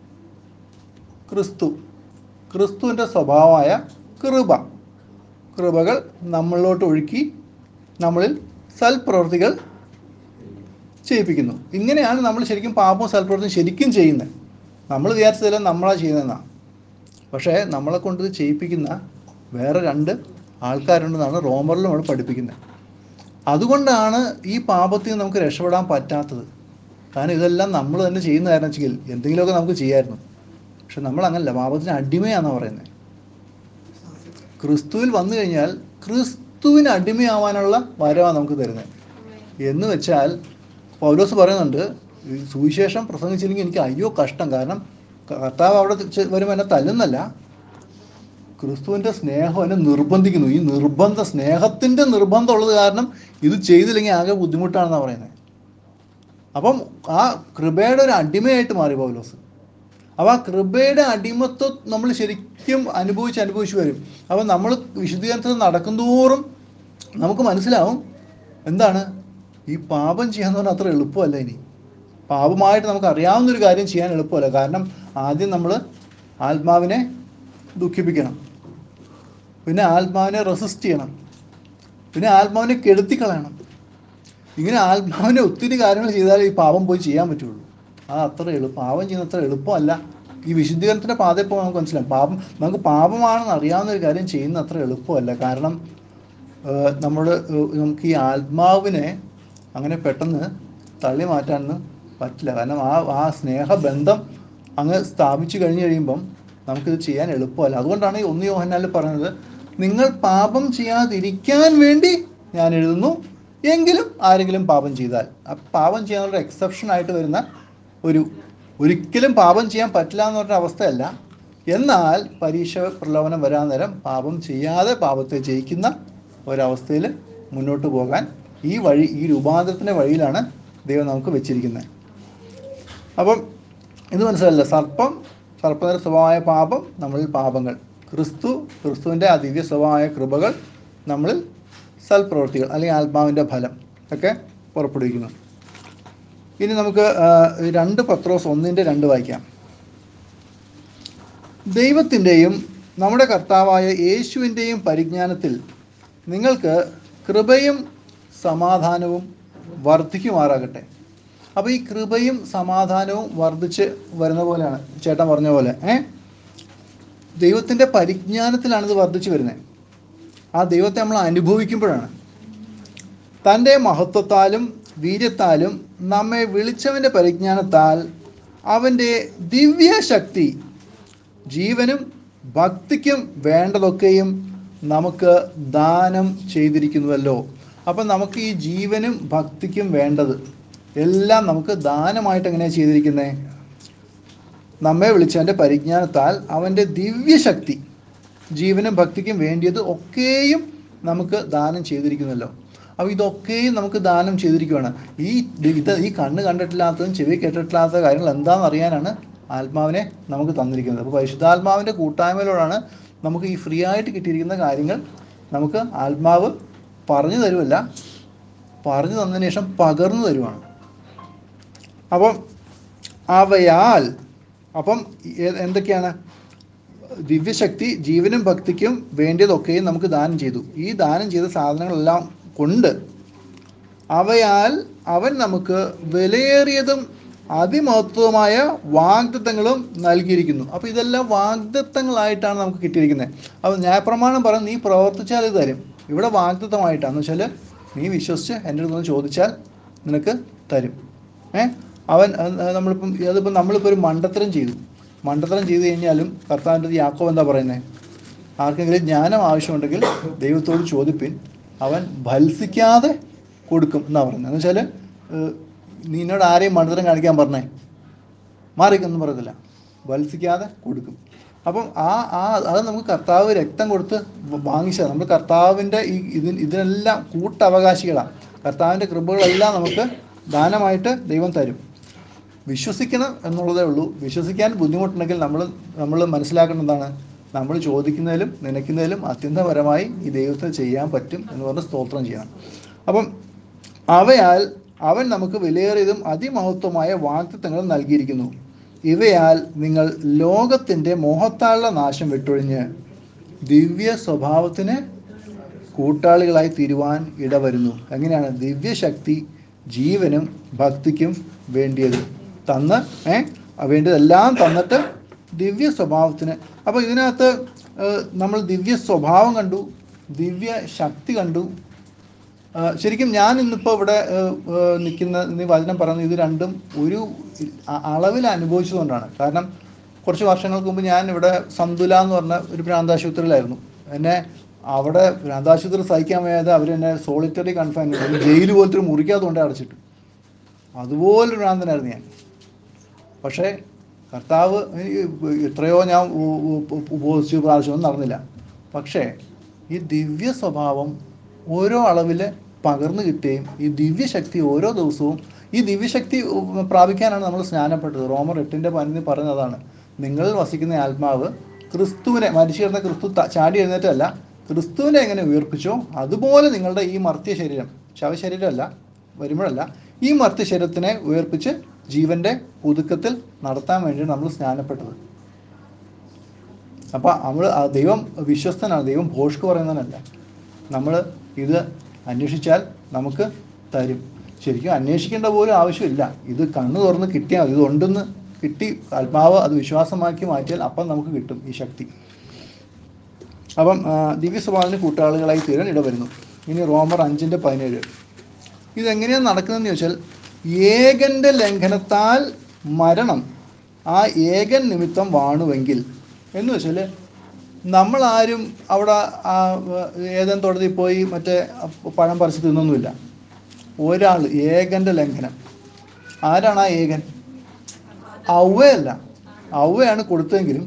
ക്രിസ്തുവിൻ്റെ സ്വഭാവമായ കൃപകൾ നമ്മളിലോട്ട് ഒഴുക്കി നമ്മളിൽ സൽപ്രവൃത്തികൾ ചെയ്യിപ്പിക്കുന്നു. ഇങ്ങനെയാണ് നമ്മൾ ശരിക്കും പാപവും സൽപ്രവൃത്തിയും ശരിക്കും ചെയ്യുന്നത്. നമ്മൾ വിചാരിച്ചതെല്ലാം നമ്മളാണ് ചെയ്യുന്നതെന്നാണ്. പക്ഷേ നമ്മളെ കൊണ്ട് ഇത് ചെയ്യിപ്പിക്കുന്ന വേറെ 2 ആൾക്കാരുണ്ടെന്നാണ് റോമറിൽ നമ്മൾ പഠിപ്പിക്കുന്നത്. അതുകൊണ്ടാണ് ഈ പാപത്തിൽ നിന്ന് നമുക്ക് രക്ഷപ്പെടാൻ പറ്റാത്തത്. കാരണം ഇതെല്ലാം നമ്മൾ തന്നെ ചെയ്യുന്ന കാരണം വെച്ചെങ്കിൽ എന്തെങ്കിലുമൊക്കെ നമുക്ക് ചെയ്യാമായിരുന്നു. പക്ഷെ നമ്മളങ്ങനല്ല, പാപത്തിന് അടിമയാണെന്ന് പറയുന്നത്. ക്രിസ്തുവിൽ വന്നു കഴിഞ്ഞാൽ ക്രിസ്തുവിന് അടിമയാവാനുള്ള വരവാണ് നമുക്ക് തരുന്നത്. എന്ന് വെച്ചാൽ പൗലോസ് പറയുന്നുണ്ട്, സുവിശേഷം പ്രസംഗിച്ചില്ലെങ്കിൽ എനിക്ക് അയ്യോ കഷ്ടം. കാരണം കർത്താവ് അവിടെ വരുമ്പോൾ എന്നെ തല്ലുന്നല്ല, ക്രിസ്തുവിൻ്റെ സ്നേഹം എന്നെ നിർബന്ധിക്കുന്നു. ഈ സ്നേഹത്തിൻ്റെ നിർബന്ധം ഉള്ളത് കാരണം ഇത് ചെയ്തില്ലെങ്കിൽ ആകെ ബുദ്ധിമുട്ടാണെന്നാണ് പറയുന്നത്. അപ്പം ആ കൃപയുടെ ഒരു അടിമയായിട്ട് മാറി പൗലോസ്. അപ്പോൾ ആ കൃപയുടെ അടിമത്വം നമ്മൾ ശരിക്കും അനുഭവിച്ച് വരും. അപ്പം നമ്മൾ വിശുദ്ധീകരണത്തിൽ നടക്കുന്തോറും നമുക്ക് മനസ്സിലാവും എന്താണ് ഈ പാപം ചെയ്യാന്ന് പറഞ്ഞാൽ അത്ര എളുപ്പമല്ല. ഇനി പാപമായിട്ട് നമുക്ക് അറിയാവുന്നൊരു കാര്യം ചെയ്യാൻ എളുപ്പമല്ല. കാരണം ആദ്യം നമ്മൾ ആത്മാവിനെ ദുഃഖിപ്പിക്കണം, പിന്നെ ആത്മാവിനെ റെസിസ്റ്റ് ചെയ്യണം, പിന്നെ ആത്മാവിനെ കെടുത്തിക്കളയണം. ഇങ്ങനെ ആത്മാവിനെ ഒത്തിരി കാര്യങ്ങൾ ചെയ്താലേ ഈ പാപം പോയി ചെയ്യാൻ പറ്റുള്ളൂ. പാപം ചെയ്യുന്ന അത്ര എളുപ്പമല്ല. ഈ വിശുദ്ധീകരണത്തിൻ്റെ പാതയിൽ പോകുമ്പോൾ നമുക്ക് മനസ്സിലാവും നമുക്ക് പാപമാണെന്ന് അറിയാവുന്ന ഒരു കാര്യം ചെയ്യുന്ന അത്ര എളുപ്പമല്ല. കാരണം നമുക്ക് ഈ ആത്മാവിനെ അങ്ങനെ പെട്ടെന്ന് തള്ളി മാറ്റാനൊന്നും പറ്റില്ല. കാരണം ആ സ്നേഹബന്ധം അങ്ങ് സ്ഥാപിച്ചു കഴിയുമ്പം നമുക്കിത് ചെയ്യാൻ എളുപ്പമല്ല. അതുകൊണ്ടാണ് ഈ 1 യോഹന്നാനിൽ പറയുന്നത്, നിങ്ങൾ പാപം ചെയ്യാതിരിക്കാൻ വേണ്ടി ഞാൻ എഴുതുന്നു, എങ്കിലും ആരെങ്കിലും പാപം ചെയ്താൽ. പാപം ചെയ്യാനുള്ള എക്സെപ്ഷൻ ആയിട്ട് വരുന്ന ഒരിക്കലും പാപം ചെയ്യാൻ പറ്റില്ല എന്ന് പറഞ്ഞ അവസ്ഥയല്ല, എന്നാൽ പരീക്ഷ പ്രലോഭനം വരാൻ നേരം പാപം ചെയ്യാതെ പാപത്തെ ജയിക്കുന്ന ഒരവസ്ഥയിൽ മുന്നോട്ട് പോകാൻ ഈ രൂപാന്തരത്തിൻ്റെ വഴിയിലാണ് ദൈവം നമുക്ക് വെച്ചിരിക്കുന്നത്. അപ്പം ഇത് മനസ്സിലല്ല, സർപ്പത്തിൻ്റെ സ്വഭാവമായ പാപം, നമ്മളിൽ പാപങ്ങൾ, ക്രിസ്തുവിൻ്റെ ആ ദിവ്യ സ്വഭാവമായ കൃപകൾ നമ്മളിൽ സൽപ്രവൃത്തികൾ അല്ലെങ്കിൽ ആത്മാവിൻ്റെ ഫലം ഒക്കെ പുറപ്പെടുവിക്കുന്നു. ഇനി നമുക്ക് 2 പത്രോസ് 1:2 വായിക്കാം. ദൈവത്തിൻ്റെയും നമ്മുടെ കർത്താവായ യേശുവിൻ്റെയും പരിജ്ഞാനത്തിൽ നിങ്ങൾക്ക് കൃപയും സമാധാനവും വർദ്ധിക്കുമാറാകട്ടെ. അപ്പോൾ ഈ കൃപയും സമാധാനവും വർദ്ധിച്ച് വരുന്ന പോലെയാണ് ചേട്ടൻ പറഞ്ഞ പോലെ. ദൈവത്തിൻ്റെ പരിജ്ഞാനത്തിലാണിത് വർദ്ധിച്ചു വരുന്നത്. ആ ദൈവത്തെ നമ്മൾ അനുഭവിക്കുമ്പോഴാണ്. തൻ്റെ മഹത്വത്താലും വീര്യത്താലും നമ്മെ വിളിച്ചവൻ്റെ പരിജ്ഞാനത്താൽ അവൻ്റെ ദിവ്യശക്തി ജീവനും ഭക്തിക്കും വേണ്ടതൊക്കെയും നമുക്ക് ദാനം ചെയ്തിരിക്കുന്നുവല്ലോ. അപ്പം നമുക്ക് ഈ ജീവനും ഭക്തിക്കും വേണ്ടത് എല്ലാം നമുക്ക് ദാനമായിട്ട് എങ്ങനെയാണ് ചെയ്തിരിക്കുന്നത്? നമ്മെ വിളിച്ചവൻ്റെ പരിജ്ഞാനത്താൽ അവൻ്റെ ദിവ്യശക്തി ജീവനും ഭക്തിക്കും വേണ്ടിയത് ഒക്കെയും നമുക്ക് ദാനം ചെയ്തിരിക്കുന്നല്ലോ. അപ്പോൾ ഇതൊക്കെയും നമുക്ക് ദാനം ചെയ്തിരിക്കുകയാണ്. ഈ കണ്ണ് കണ്ടിട്ടില്ലാത്തതും ചെവി കേട്ടിട്ടില്ലാത്ത കാര്യങ്ങൾ എന്താണെന്ന് അറിയാനാണ് ആത്മാവിനെ നമുക്ക് തന്നിരിക്കുന്നത്. അപ്പോൾ പരിശുദ്ധാത്മാവിൻ്റെ കൂട്ടായ്മയിലൂടെയാണ് നമുക്ക് ഈ ഫ്രീ ആയിട്ട് കിട്ടിയിരിക്കുന്ന കാര്യങ്ങൾ നമുക്ക് ആത്മാവ് പറഞ്ഞു തരുമല്ല, പറഞ്ഞു തന്നതിന് ശേഷം പകർന്നു തരുവാണ്. അപ്പം എന്തൊക്കെയാണ്? ദിവ്യശക്തി ജീവനും ഭക്തിക്കും വേണ്ടിയതൊക്കെയും നമുക്ക് ദാനം ചെയ്തു. ഈ ദാനം ചെയ്ത സാധനങ്ങളെല്ലാം കൊണ്ട് അവയാൽ അവൻ നമുക്ക് വിലയേറിയതും അതിമഹത്വമായ വാഗ്ദത്തങ്ങളും നൽകിയിരിക്കുന്നു. അപ്പോൾ ഇതെല്ലാം വാഗ്ദത്തങ്ങളായിട്ടാണ് നമുക്ക് കിട്ടിയിരിക്കുന്നത്. അപ്പോൾ ന്യായപ്രമാണം പറഞ്ഞ് നീ പ്രവർത്തിച്ചാൽ ഇത് തരും. ഇവിടെ വാഗ്ദത്തമായിട്ടാണെന്ന് വെച്ചാൽ നീ വിശ്വസിച്ച് എൻ്റെ അടുത്ത് ചോദിച്ചാൽ നിനക്ക് തരും. നമ്മളിപ്പോൾ ഒരു മണ്ടത്തരം ചെയ്തു കഴിഞ്ഞാലും കർത്താവിൻ്റെ യാക്കോബ് എന്താ പറയുന്നത്? ആർക്കെങ്കിലും ജ്ഞാനം ആവശ്യമുണ്ടെങ്കിൽ ദൈവത്തോട് ചോദിപ്പിൻ, അവൻ ഭത്സിക്കാതെ കൊടുക്കും എന്നാണ് പറയുന്നത്. എന്ന് വെച്ചാൽ നിന്നോട് ആരെയും മണ്ടത്തരം കാണിക്കാൻ പറഞ്ഞേ മാറിക്കൊന്നും പറയത്തില്ല, ഭത്സിക്കാതെ കൊടുക്കും. അപ്പം അത് നമുക്ക് കർത്താവ് രക്തം കൊടുത്ത് വാങ്ങിച്ചതാണ്. നമ്മൾ കർത്താവിൻ്റെ ഇതിനെല്ലാം കൂട്ടവകാശികളാണ്. കർത്താവിൻ്റെ കൃപകളെല്ലാം നമുക്ക് ദാനമായിട്ട് ദൈവം തരും. വിശ്വസിക്കണം എന്നുള്ളതേ ഉള്ളൂ. വിശ്വസിക്കാൻ ബുദ്ധിമുട്ടുണ്ടെങ്കിൽ നമ്മൾ മനസ്സിലാക്കേണ്ടതാണ്, നമ്മൾ ചോദിക്കുന്നതിലും നനയ്ക്കുന്നതിലും അത്യന്തപരമായി ഈ ദൈവത്തിന് ചെയ്യാൻ പറ്റും എന്ന് പറഞ്ഞ് സ്തോത്രം ചെയ്യണം. അപ്പം അവയാൽ അവൻ നമുക്ക് വിലയേറിയതും അതിമഹത്വമായ വാഗ്ദത്തങ്ങളും നൽകിയിരിക്കുന്നു. ഇവയാൽ നിങ്ങൾ ലോകത്തിൻ്റെ മോഹത്താലുള്ള നാശം വിട്ടൊഴിഞ്ഞ് ദിവ്യ സ്വഭാവത്തിന് കൂട്ടാളികളായി തീരുവാൻ ഇടവരുന്നു. എങ്ങനെയാണ്? ദിവ്യശക്തി ജീവനും ഭക്തിക്കും വേണ്ടിയത് വേണ്ടിയതെല്ലാം തന്നിട്ട് ദിവ്യ സ്വഭാവത്തിന്. അപ്പോൾ ഇതിനകത്ത് നമ്മൾ ദിവ്യ സ്വഭാവം കണ്ടു, ദിവ്യ ശക്തി കണ്ടു. ശരിക്കും ഞാൻ ഇന്നിപ്പോൾ ഇവിടെ നിൽക്കുന്ന വചനം പറയുന്നത് ഇത് രണ്ടും ഒരു അളവിൽ അനുഭവിച്ചതുകൊണ്ടാണ്. കാരണം കുറച്ച് വർഷങ്ങൾക്ക് മുമ്പ് ഞാൻ ഇവിടെ സന്തുല എന്ന് പറഞ്ഞ ഒരു ഭ്രാന്താശുപത്രിയിലായിരുന്നു. എന്നെ അവിടെ ഭ്രാന്താശുപത്രി സഹിക്കാൻ വയ്യാതെ അവരെന്നെ സോളിറ്ററി കൺഫൈൻമെൻറ്റ്, ജയിൽ പോലത്തെ ഒരു മുറിക്കകത്തുകൊണ്ട് അടച്ചിട്ടു. അതുപോലൊരു ഭ്രാന്തനായിരുന്നു ഞാൻ. പക്ഷേ കർത്താവ് എത്രയോ ഞാൻ ഉപയോഗിച്ചു പ്രാവശ്യമൊന്നും നടന്നില്ല. പക്ഷേ ഈ ദിവ്യ സ്വഭാവം ഓരോ അളവിൽ പകർന്നു കിട്ടുകയും ഈ ദിവ്യശക്തി ഓരോ ദിവസവും ഈ ദിവ്യശക്തി പ്രാപിക്കാനാണ് നമ്മൾ സ്നാനപ്പെട്ടത്. റോമർ 8:15 പറഞ്ഞതാണ്, നിങ്ങളിൽ വസിക്കുന്ന ആത്മാവ് ക്രിസ്തുവിനെ, മരിച്ചു കിടന്ന ക്രിസ്തു ചാടി എഴുന്നേറ്റല്ല, ക്രിസ്തുവിനെ എങ്ങനെ ഉയർപ്പിച്ചോ അതുപോലെ നിങ്ങളുടെ ഈ മർത്യ ശരീരം, ശവശരീരമല്ല വരുമ്പോഴല്ല, ഈ മർത്യ ശരീരത്തിനെ ഉയർപ്പിച്ച് ജീവൻ്റെ പുതുക്കത്തിൽ നടത്താൻ വേണ്ടിയാണ് നമ്മൾ സ്നാനപ്പെട്ടത്. അപ്പോൾ ദൈവം വിശ്വസ്തനാണ്, ദൈവം ഭോഷ്ക്ക് പറയുന്നതല്ല. നമ്മൾ ഇത് അന്വേഷിച്ചാൽ നമുക്ക് തരും. ശരിക്കും അന്വേഷിക്കേണ്ട പോലും ആവശ്യമില്ല. ഇത് കണ്ണു തുറന്ന് കിട്ടിയാൽ മതി. ഇത് ഉണ്ടെന്ന് കിട്ടി, ആത്മാവ് അത് വിശ്വാസമാക്കി മാറ്റിയാൽ അപ്പം നമുക്ക് കിട്ടും ഈ ശക്തി. അപ്പം ദിവ്യ സ്വഭാവത്തിന് കൂട്ടാളികളായി തീരാൻ ഇടവരുന്നു. ഇനി റോമർ 5:17 ഇതെങ്ങനെയാണ് നടക്കുന്നതെന്ന് ചോദിച്ചാൽ, ഏകൻ്റെ ലംഘനത്താൽ മരണം ആ ഏകൻ നിമിത്തം വാണുവെങ്കിൽ എന്ന് വെച്ചാൽ നമ്മളാരും അവിടെ ഏതെങ്കിലും തോട്ടത്തിൽ പോയി മറ്റേ പഴം പറിച്ച് തിന്നൊന്നുമില്ല. ഒരാൾ ഏകൻ്റെ ലംഘനം. ആരാണ് ആ ഏകൻ? ഔവയല്ല. ഔവയാണ് കൊടുത്തെങ്കിലും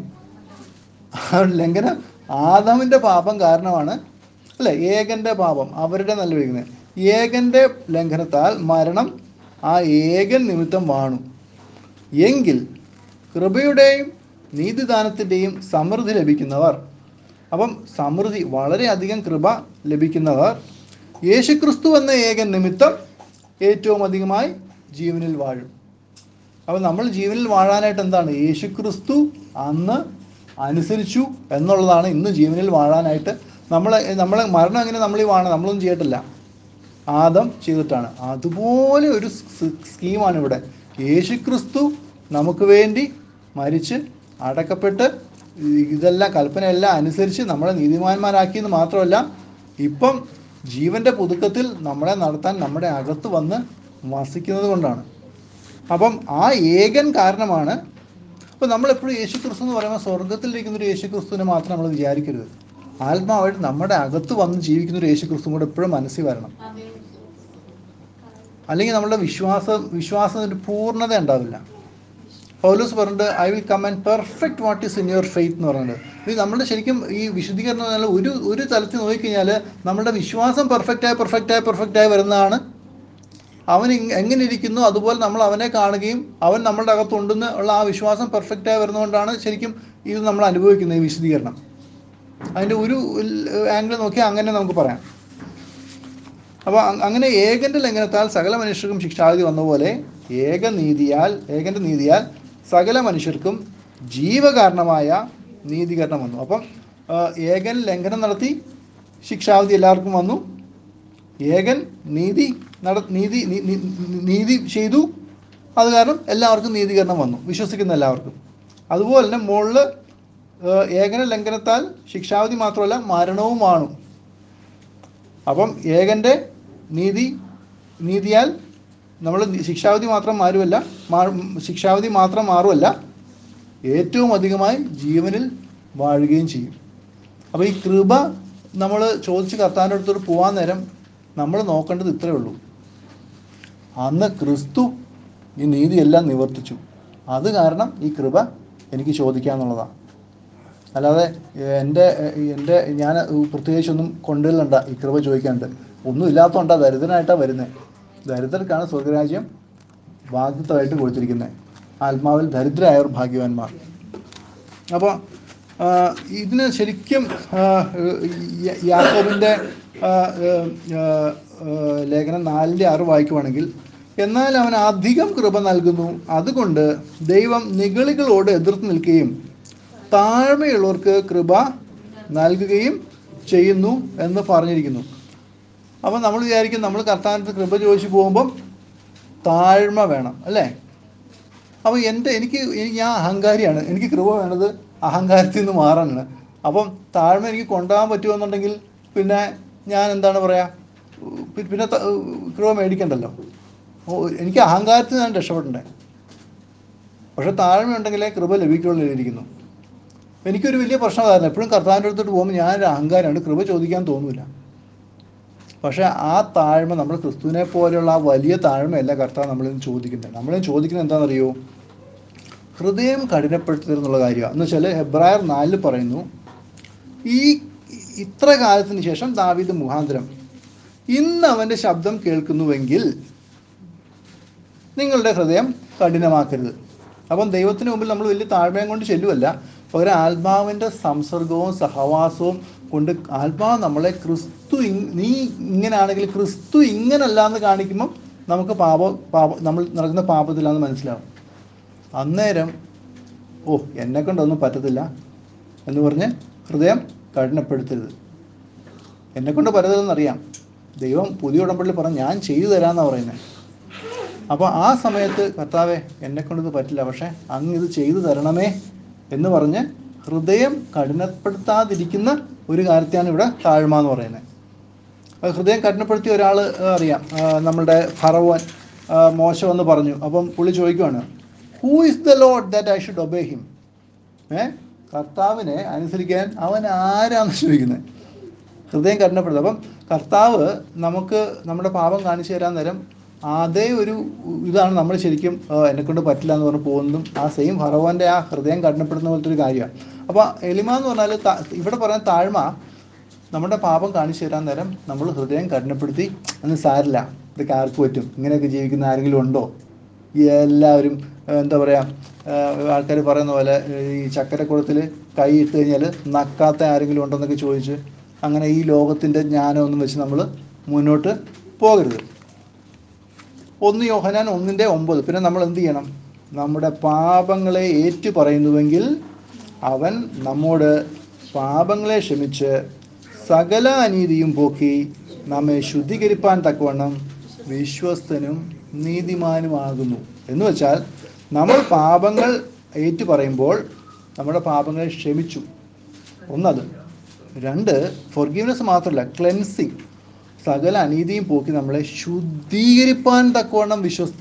ലംഘനം ആദാമിൻ്റെ പാപം കാരണമാണ്, അല്ലേ? ഏകൻ്റെ പാപം അവരുടെ നല്ല വയ്ക്കുന്നത്. ഏകൻ്റെ ലംഘനത്താൽ മരണം ആ ഏകൻ നിമിത്തം വാണു. എങ്കിൽ കൃപയുടെയും നീതിദാനത്തിൻ്റെയും സമൃദ്ധി ലഭിക്കുന്നവർ, അപ്പം സമൃദ്ധി വളരെയധികം കൃപ ലഭിക്കുന്നവർ യേശുക്രിസ്തു എന്ന ഏകൻ നിമിത്തം ഏറ്റവും അധികമായി ജീവനിൽ വാഴും. അപ്പം നമ്മൾ ജീവനിൽ വാഴാനായിട്ട് എന്താണ്? യേശുക്രിസ്തു അന്ന് അനുസരിച്ചു എന്നുള്ളതാണ് ഇന്ന് ജീവനിൽ വാഴാനായിട്ട്. നമ്മളെ മരണം എങ്ങനെ നമ്മൾ ഈ വാഴണം? നമ്മളൊന്നും ചെയ്തിട്ടില്ല, ആദം ചെയ്തിട്ടാണ്. അതുപോലെ ഒരു സ്കീമാണ് ഇവിടെ. യേശുക്രിസ്തു നമുക്ക് വേണ്ടി മരിച്ച് അടക്കപ്പെട്ട് ഇതെല്ലാം കൽപ്പനയെല്ലാം അനുസരിച്ച് നമ്മളെ നീതിമാന്മാരാക്കിയെന്ന് മാത്രമല്ല, ഇപ്പം ജീവൻ്റെ പുതുക്കത്തിൽ നമ്മളെ നടത്താൻ നമ്മുടെ അകത്ത് വന്ന് വസിക്കുന്നത് കൊണ്ടാണ്. അപ്പം ആ ഏകൻ കാരണമാണ്. അപ്പോൾ നമ്മളെപ്പോഴും യേശുക്രിസ്തു എന്ന് പറയുമ്പോൾ സ്വർഗത്തിലിരിക്കുന്നൊരു യേശുക്രിസ്തുവിനെ മാത്രം നമ്മൾ വിചാരിക്കരുത്. ആത്മാവായിട്ട് നമ്മുടെ അകത്ത് വന്ന് ജീവിക്കുന്നൊരു യേശുക്രിസ്തു കൂടെ എപ്പോഴും മനസ്സിൽ വരണം. അല്ലെങ്കിൽ നമ്മുടെ വിശ്വാസത്തിൻ്റെ പൂർണ്ണത ഉണ്ടാവില്ല. പൗലോസ് പറഞ്ഞിട്ട് I will come and perfect what is in your faith എന്ന് പറയുന്നത്. ഇത് നമ്മുടെ ശരിക്കും ഈ വിശുദ്ധീകരണം എന്ന് പറഞ്ഞാൽ ഒരു തലത്തിൽ നോക്കിക്കഴിഞ്ഞാൽ നമ്മുടെ വിശ്വാസം പെർഫെക്റ്റായി വരുന്നതാണ്. അവൻ എങ്ങനെ ഇരിക്കുന്നു അതുപോലെ നമ്മൾ അവനെ കാണുകയും അവൻ നമ്മളുടെ അകത്തുണ്ടെന്ന് ഉള്ള ആ വിശ്വാസം പെർഫെക്റ്റായി വരുന്നതുകൊണ്ടാണ് ശരിക്കും ഇത് നമ്മൾ അനുഭവിക്കുന്നത്, ഈ വിശുദ്ധീകരണം. അതിൻ്റെ ഒരു ആംഗിൾ നോക്കിയാൽ അങ്ങനെ നമുക്ക് പറയാം. അപ്പോൾ അങ്ങനെ ഏകൻ്റെ ലംഘനത്താൽ സകല മനുഷ്യർക്കും ശിക്ഷാവിധി വന്ന പോലെ ഏകൻ്റെ നീതിയാൽ സകല മനുഷ്യർക്കും ജീവകാരണമായ നീതീകരണം വന്നു. അപ്പം ഏകൻ ലംഘനം നടത്തി ശിക്ഷാവിധി എല്ലാവർക്കും വന്നു. ഏകൻ നീതി ചെയ്തു, അത് കാരണം എല്ലാവർക്കും നീതീകരണം വന്നു, വിശ്വസിക്കുന്ന എല്ലാവർക്കും. അതുപോലെ തന്നെ മുകളിൽ ഏകന ലംഘനത്താൽ ശിക്ഷാവിധി മാത്രമല്ല മരണവും വാണു. അപ്പം ഏകൻ്റെ നീതിയാൽ നമ്മൾ ശിക്ഷാവിധി മാത്രം മാറുമല്ല, ഏറ്റവും അധികമായി ജീവനിൽ വാഴുകയും ചെയ്യും. അപ്പോൾ ഈ കൃപ നമ്മൾ ചോദിച്ച് കർത്താവിൻ്റെ അടുത്തോട്ട് പോകാൻ നേരം നമ്മൾ നോക്കേണ്ടത് ഇത്രയേ ഉള്ളൂ. അന്ന് ക്രിസ്തു ഈ നീതിയെല്ലാം നിവർത്തിച്ചു, അത് കാരണം ഈ കൃപ എനിക്ക് ചോദിക്കാമെന്നുള്ളതാണ്. അല്ലാതെ എൻ്റെ ഞാൻ പ്രത്യേകിച്ചൊന്നും കൊണ്ടുവരണ്ട ഈ കൃപ ചോദിക്കാണ്ട്. ഒന്നും ഇല്ലാത്തതുകൊണ്ടാണ് ദരിദ്രനായിട്ടാണ് വരുന്നത്. ദരിദ്രർക്കാണ് സ്വർഗരാജ്യം വാഗ്ദത്തമായിട്ട് കൊടുത്തിരിക്കുന്നത്. ആത്മാവിൽ ദരിദ്രരായവർ ഭാഗ്യവാന്മാർ. അപ്പോൾ ഇതിന് ശരിക്കും യാക്കോബിൻ്റെ ലേഖനം 4:6 വായിക്കുവാണെങ്കിൽ, എന്നാൽ അവൻ അധികം കൃപ നൽകുന്നു, അതുകൊണ്ട് ദൈവം നിഗളികളോട് എതിർത്ത് നിൽക്കുകയും താഴ്മയുള്ളവർക്ക് കൃപ നൽകുകയും ചെയ്യുന്നു എന്ന് പറഞ്ഞിരിക്കുന്നു. അപ്പം നമ്മൾ വിചാരിക്കും നമ്മൾ കർത്താവിൻ്റെ കൃപ ചോദിച്ചു പോകുമ്പം താഴ്മ വേണം, അല്ലേ? അപ്പോൾ ഞാൻ അഹങ്കാരിയാണ്, എനിക്ക് കൃപ വേണത് അഹങ്കാരത്തിൽ നിന്ന് മാറാനാണ്. അപ്പം താഴ്മ എനിക്ക് കൊണ്ടുപോകാൻ പറ്റുമെന്നുണ്ടെങ്കിൽ പിന്നെ ഞാൻ എന്താണ് പറയുക, പിന്നെ കൃപ മേടിക്കണ്ടല്ലോ. എനിക്ക് അഹങ്കാരത്തിൽ ഞാൻ രക്ഷപ്പെടണ്ടേ. പക്ഷെ താഴ്മയുണ്ടെങ്കിലേ കൃപ ലഭിക്കുള്ളൂ ഇരിക്കുന്നു. എനിക്കൊരു വലിയ പ്രശ്നമായിരുന്നു, എപ്പോഴും കർത്താവിൻ്റെ അടുത്തോട്ട് പോകുമ്പോൾ ഞാനൊരു അഹങ്കാരമാണ്, കൃപ ചോദിക്കാൻ തോന്നില്ല. പക്ഷേ ആ താഴ്മ, നമ്മൾ ക്രിസ്തുവിനെ പോലെയുള്ള ആ വലിയ താഴ്മയല്ല കർത്താവ് നമ്മളിൽ ചോദിക്കുന്നത്. നമ്മളിൽ ചോദിക്കുന്നത് എന്താണെന്നറിയോ? ഹൃദയം കഠിനപ്പെടുത്തരുന്നുള്ള കാര്യമാണ്. എന്ന് വെച്ചാൽ ഹെബ്രായർ 4 പറയുന്നു, ഇത്ര കാലത്തിന് ശേഷം ദാവീദ് മുഖാന്തരം ഇന്ന് അവൻ്റെ ശബ്ദം കേൾക്കുന്നുവെങ്കിൽ നിങ്ങളുടെ ഹൃദയം കഠിനമാക്കരുത്. അപ്പം ദൈവത്തിന് മുമ്പിൽ നമ്മൾ വലിയ താഴ്മയും കൊണ്ട് ചെല്ലുമല്ല, പകരം ആത്മാവിൻ്റെ സംസർഗവും സഹവാസവും കൊണ്ട് ആത്മാവ് നമ്മളെ നീ ഇങ്ങനെയാണെങ്കിൽ ക്രിസ്തു ഇങ്ങനല്ല എന്ന് കാണിക്കുമ്പം നമുക്ക് നമ്മൾ നടക്കുന്ന പാപത്തിലാണെന്ന് മനസ്സിലാവും. അന്നേരം എന്നെക്കൊണ്ടൊന്നും പറ്റത്തില്ല എന്ന് പറഞ്ഞ് ഹൃദയം കഠിനപ്പെടുത്തരുത്. എന്നെക്കൊണ്ട് പറ്റത്തില്ലെന്നറിയാം. ദൈവം പുതിയ ഉടമ്പടിയിൽ പറഞ്ഞ് ഞാൻ ചെയ്തു തരാമെന്നാണ് പറയുന്നത്. അപ്പോൾ ആ സമയത്ത് കർത്താവേ എന്നെക്കൊണ്ടിത് പറ്റില്ല, പക്ഷേ അങ്ങ് ഇത് ചെയ്തു തരണമേ എന്ന് പറഞ്ഞ് ഹൃദയം കഠിനപ്പെടുത്താതിരിക്കുന്ന ഒരു കാര്യത്തെയാണ് ഇവിടെ താഴ്മ എന്ന് പറയുന്നത്. ഹൃദയം കഠിനപ്പെടുത്തിയ ഒരാൾ അറിയാം, നമ്മളുടെ ഫറവോൻ മോശ എന്ന് പറഞ്ഞു. അപ്പം പുള്ളി ചോദിക്കുവാണ്, who is the lord that I should obey him? കർത്താവിനെ അനുസരിക്കാൻ അവൻ ആരാന്ന് ചോദിക്കുന്നത്? ഹൃദയം കഠിനപ്പെടുന്നത്. അപ്പം കർത്താവ് നമുക്ക് നമ്മുടെ പാപം കാണിച്ചു തരാൻ നേരം അതേ ഒരു ഇതാണ് നമ്മൾ ശരിക്കും എന്നെക്കൊണ്ട് പറ്റില്ല എന്ന് പറഞ്ഞ് പോകുന്നതും ആ സെയിം ഫറവോൻ്റെ ആ ഹൃദയം കഠിനപ്പെടുന്ന പോലത്തെ ഒരു കാര്യമാണ്. അപ്പോൾ എളിമ എന്ന് പറഞ്ഞാൽ ഇവിടെ പറയുന്ന താഴ്മ, നമ്മുടെ പാപം കാണിച്ചു തരാൻ നേരം നമ്മൾ ഹൃദയം കഠിനപ്പെടുത്തി അന്ന് സാരില്ല, ഇതൊക്കെ ആർക്ക് പറ്റും, ഇങ്ങനെയൊക്കെ ജീവിക്കുന്ന ആരെങ്കിലും ഉണ്ടോ, ഈ എല്ലാവരും എന്താ പറയുക, ആൾക്കാർ പറയുന്ന പോലെ ഈ ചക്കരക്കുളത്തിൽ കൈ ഇട്ട് കഴിഞ്ഞാൽ നക്കാത്ത ആരെങ്കിലും ഉണ്ടോ എന്നൊക്കെ ചോദിച്ച് അങ്ങനെ ഈ ലോകത്തിൻ്റെ ജ്ഞാനമൊന്നും വെച്ച് നമ്മൾ മുന്നോട്ട് പോകരുത്. 1 യോഹന്നാൻ 1:9. പിന്നെ നമ്മൾ എന്ത് ചെയ്യണം? നമ്മുടെ പാപങ്ങളെ ഏറ്റു പറയുന്നുവെങ്കിൽ അവൻ നമ്മോട് പാപങ്ങളെ ക്ഷമിച്ച് സകല അനീതിയും പോക്കി നമ്മെ ശുദ്ധീകരിപ്പാൻ തക്കവണ്ണം വിശ്വസ്തനും നീതിമാനുമാകുന്നു. എന്ന് വെച്ചാൽ നമ്മൾ പാപങ്ങൾ ഏറ്റു പറയുമ്പോൾ നമ്മുടെ പാപങ്ങളെ ക്ഷമിച്ചു, ഒന്നത്. 2, ഫോർഗീവ്നെസ് മാത്രമല്ല, ക്ലെൻസിങ്, സകല അനീതിയും പോക്കി നമ്മളെ ശുദ്ധീകരിപ്പാൻ തക്കവണ്ണം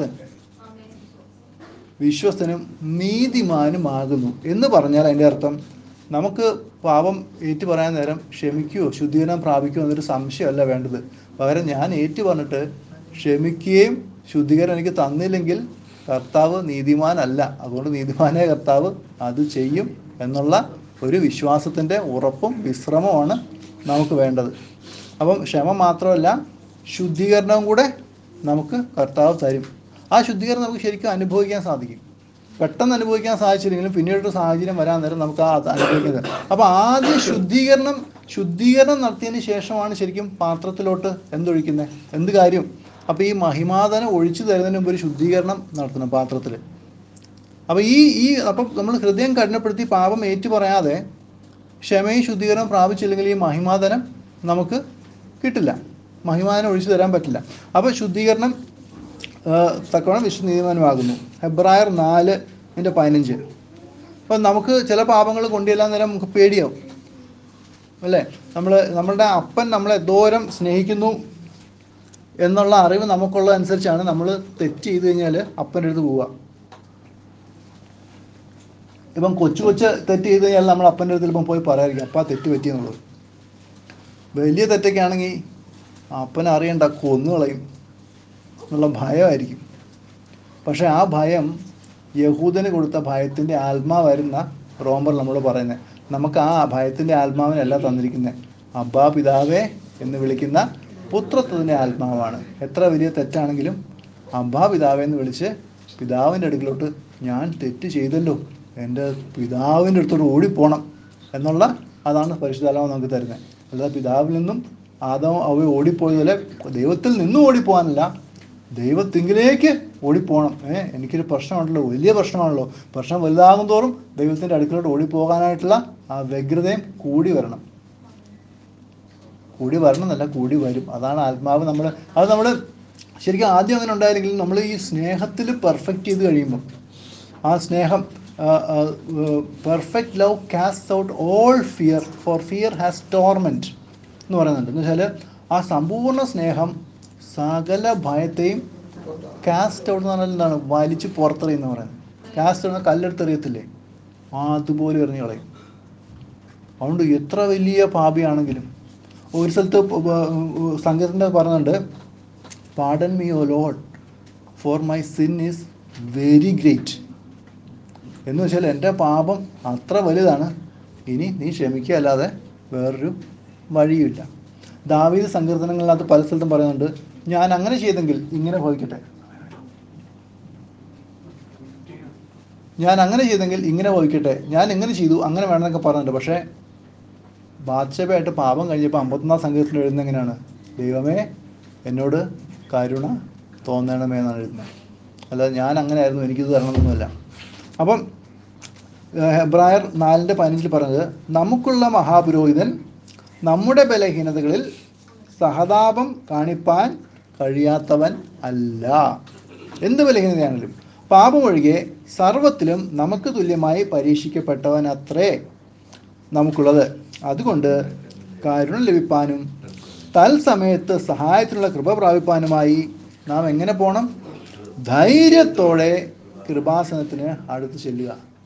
വിശ്വസ്തനും നീതിമാനുമാകുന്നു എന്ന് പറഞ്ഞാൽ അതിൻ്റെ അർത്ഥം നമുക്ക് പാപം ഏറ്റു പറയാൻ നേരം ക്ഷമിക്കുകയോ ശുദ്ധീകരണം പ്രാപിക്കുകയോ എന്നൊരു സംശയമല്ല വേണ്ടത്. പകരം ഞാൻ ഏറ്റു പറഞ്ഞിട്ട് ക്ഷമിക്കുകയും ശുദ്ധീകരണം എനിക്ക് തന്നില്ലെങ്കിൽ കർത്താവ് നീതിമാനല്ല, അതുകൊണ്ട് നീതിമാനായ കർത്താവ് അത് ചെയ്യും എന്നുള്ള ഒരു വിശ്വാസത്തിൻ്റെ ഉറപ്പും വിശ്രമമാണ് നമുക്ക് വേണ്ടത്. അപ്പം ക്ഷമ മാത്രമല്ല, ശുദ്ധീകരണവും കൂടെ നമുക്ക് കർത്താവ് തരും. ആ ശുദ്ധീകരണം നമുക്ക് ശരിക്കും അനുഭവിക്കാൻ സാധിക്കും. പെട്ടെന്ന് അനുഭവിക്കാൻ സാധിച്ചില്ലെങ്കിലും പിന്നീടൊരു സാഹചര്യം വരാൻ നേരം നമുക്ക് ആ അനുഭവിക്കുന്നത്. അപ്പോൾ ആദ്യം ശുദ്ധീകരണം നടത്തിയതിന് ശേഷമാണ് ശരിക്കും പാത്രത്തിലോട്ട് എന്തൊഴിക്കുന്നത്, എന്ത് കാര്യം. അപ്പോൾ ഈ മഹിമാധനം ഒഴിച്ചു തരുന്നതിന് മുമ്പ് ഒരു ശുദ്ധീകരണം നടത്തണം പാത്രത്തിൽ. അപ്പോൾ അപ്പം നമ്മൾ ഹൃദയം കഠിനപ്പെടുത്തി പാപം ഏറ്റു പറയാതെ ക്ഷമയും ശുദ്ധീകരണം പ്രാപിച്ചില്ലെങ്കിൽ ഈ മഹിമാധനം നമുക്ക് കിട്ടില്ല, മഹിമാധനം ഒഴിച്ചു തരാൻ പറ്റില്ല. അപ്പോൾ ശുദ്ധീകരണം തക്കവണ്ണം വിശ്വനീതിമാനുമാകുന്നു. ഹെബ്രായർ 4:15. അപ്പം നമുക്ക് ചില പാപങ്ങൾ കൊണ്ടുചെല്ലാൻ നേരം നമുക്ക് പേടിയാവും അല്ലേ. നമ്മളുടെ അപ്പൻ നമ്മളെ എന്തോരം സ്നേഹിക്കുന്നു എന്നുള്ള അറിവ് നമുക്കുള്ളതനുസരിച്ചാണ് നമ്മൾ തെറ്റ് ചെയ്ത് കഴിഞ്ഞാൽ അപ്പൻ്റെ അടുത്ത് പോവുക. ഇപ്പം കൊച്ചു തെറ്റ് ചെയ്ത് കഴിഞ്ഞാൽ നമ്മൾ അപ്പൻ്റെ അടുത്ത് ഇപ്പം പോയി പറയാതിരിക്കും, അപ്പം ആ തെറ്റ് പറ്റിയെന്നുള്ളത്. വലിയ തെറ്റൊക്കെ ആണെങ്കിൽ അപ്പനെ അറിയണ്ട, കൊന്നുകളയും എന്നുള്ള ഭയമായിരിക്കും. പക്ഷേ ആ ഭയം യഹൂദന് കൊടുത്ത ഭയത്തിൻ്റെ ആത്മാവായിരുന്ന റോമർ നമ്മളോട് പറയുന്നത്. നമുക്ക് ആ ഭയത്തിൻ്റെ ആത്മാവിനല്ല തന്നിരിക്കുന്നത്, അബ്ബാ പിതാവേ എന്ന് വിളിക്കുന്ന പുത്രത്വത്തിൻ്റെ ആത്മാവാണ്. എത്ര വലിയ തെറ്റാണെങ്കിലും അബ്ബാ പിതാവേ എന്ന് വിളിച്ച് പിതാവിൻ്റെ അടുക്കിലോട്ട് ഞാൻ തെറ്റ് ചെയ്തല്ലോ, എൻ്റെ പിതാവിൻ്റെ അടുത്തോട്ട് ഓടിപ്പോണം എന്നുള്ള അതാണ് പരിശുദ്ധാത്മാവ് നമുക്ക് തരുന്നത്. അല്ലാതെ പിതാവിൽ നിന്നും അവ ഓടിപ്പോയതുപോലെ ദൈവത്തിൽ നിന്നും ഓടിപ്പോകാനല്ല, ദൈവത്തിങ്കിലേക്ക് ഓടിപ്പോകണം. എനിക്കൊരു പ്രശ്നമുണ്ടല്ലോ, വലിയ പ്രശ്നമാണല്ലോ, പ്രശ്നം വലുതാകും തോറും ദൈവത്തിൻ്റെ അടുക്കിലോട്ട് ഓടിപ്പോകാനായിട്ടുള്ള ആ വ്യഗ്രതയും കൂടി വരണം എന്നല്ല, കൂടി വരും. അതാണ് ആത്മാവ്. നമ്മൾ ശരിക്കും ആദ്യം അങ്ങനെ ഉണ്ടായില്ലെങ്കിലും നമ്മൾ ഈ സ്നേഹത്തിൽ പെർഫെക്റ്റ് ചെയ്ത് കഴിയുമ്പം ആ സ്നേഹം perfect love cast out all fear, for fear has torment എന്ന് പറയുന്നുണ്ട്. എന്ന് വെച്ചാൽ ആ സമ്പൂർണ്ണ സ്നേഹം സകല ഭയത്തെയും കാസ്റ്റ് ഔട്ട് എന്ന് പറഞ്ഞാൽ എന്താണ്, വലിച്ച് പുറത്തെറിയെന്ന് പറയുന്നത്. കാസ്റ്റ് ഔട്ട് കല്ലെടുത്തെറിയത്തില്ലേ, അതുപോലെ എറിഞ്ഞു കളയും. അതുകൊണ്ട് എത്ര വലിയ പാപിയാണെങ്കിലും, ഒരു സ്ഥലത്ത് സംഗീതത്തിൻ്റെ പറയുന്നുണ്ട്, pardon me O lord for my sin is very great. എന്ന് വെച്ചാൽ എൻ്റെ പാപം അത്ര വലുതാണ്, ഇനി നീ ക്ഷമിക്കുക അല്ലാതെ വേറൊരു വഴിയുമില്ല. ദാവീദ് സങ്കീർത്തനങ്ങളിനകത്ത് പല സ്ഥലത്തും പറയുന്നുണ്ട്, ഞാൻ അങ്ങനെ ചെയ്തെങ്കിൽ ഇങ്ങനെ ഭവിക്കട്ടെ, ഞാൻ അങ്ങനെ ചെയ്തെങ്കിൽ ഇങ്ങനെ ഭവിക്കട്ടെ, ഞാൻ എങ്ങനെ ചെയ്തു അങ്ങനെ വേണമെന്നൊക്കെ പറയുന്നുണ്ട്. പക്ഷേ ബാദ്ശബയായിട്ട് പാപം കഴിഞ്ഞപ്പോൾ 51-ാം സങ്കീർത്തനം എഴുതുന്നത് എങ്ങനെയാണ്, ദൈവമേ എന്നോട് കരുണ തോന്നണമേ എന്നാണ് എഴുതുന്നത്. അല്ലാതെ ഞാൻ അങ്ങനെ ആയിരുന്നു എനിക്കിത് തരണമെന്നൊന്നുമല്ല. അപ്പം ഹെബ്രായർ 4:15 പറഞ്ഞത്, നമുക്കുള്ള മഹാപുരോഹിതൻ നമ്മുടെ ബലഹീനതകളിൽ സഹതാപം കാണിപ്പാൻ കഴിയാത്തവൻ അല്ല. എന്ത് ബലഹീനതയാണെങ്കിലും പാപമൊഴികെ സർവത്തിലും നമുക്ക് തുല്യമായി പരീക്ഷിക്കപ്പെട്ടവൻ അത്രേ നമുക്കുള്ളത്. അതുകൊണ്ട് കരുണ ലഭിപ്പാനും തൽസമയത്ത് സഹായത്തിനുള്ള കൃപ പ്രാപിപ്പാനുമായി നാം എങ്ങനെ പോകണം? ധൈര്യത്തോടെ കൃപാസനത്തിന് അടുത്ത് ചെല്ലുക.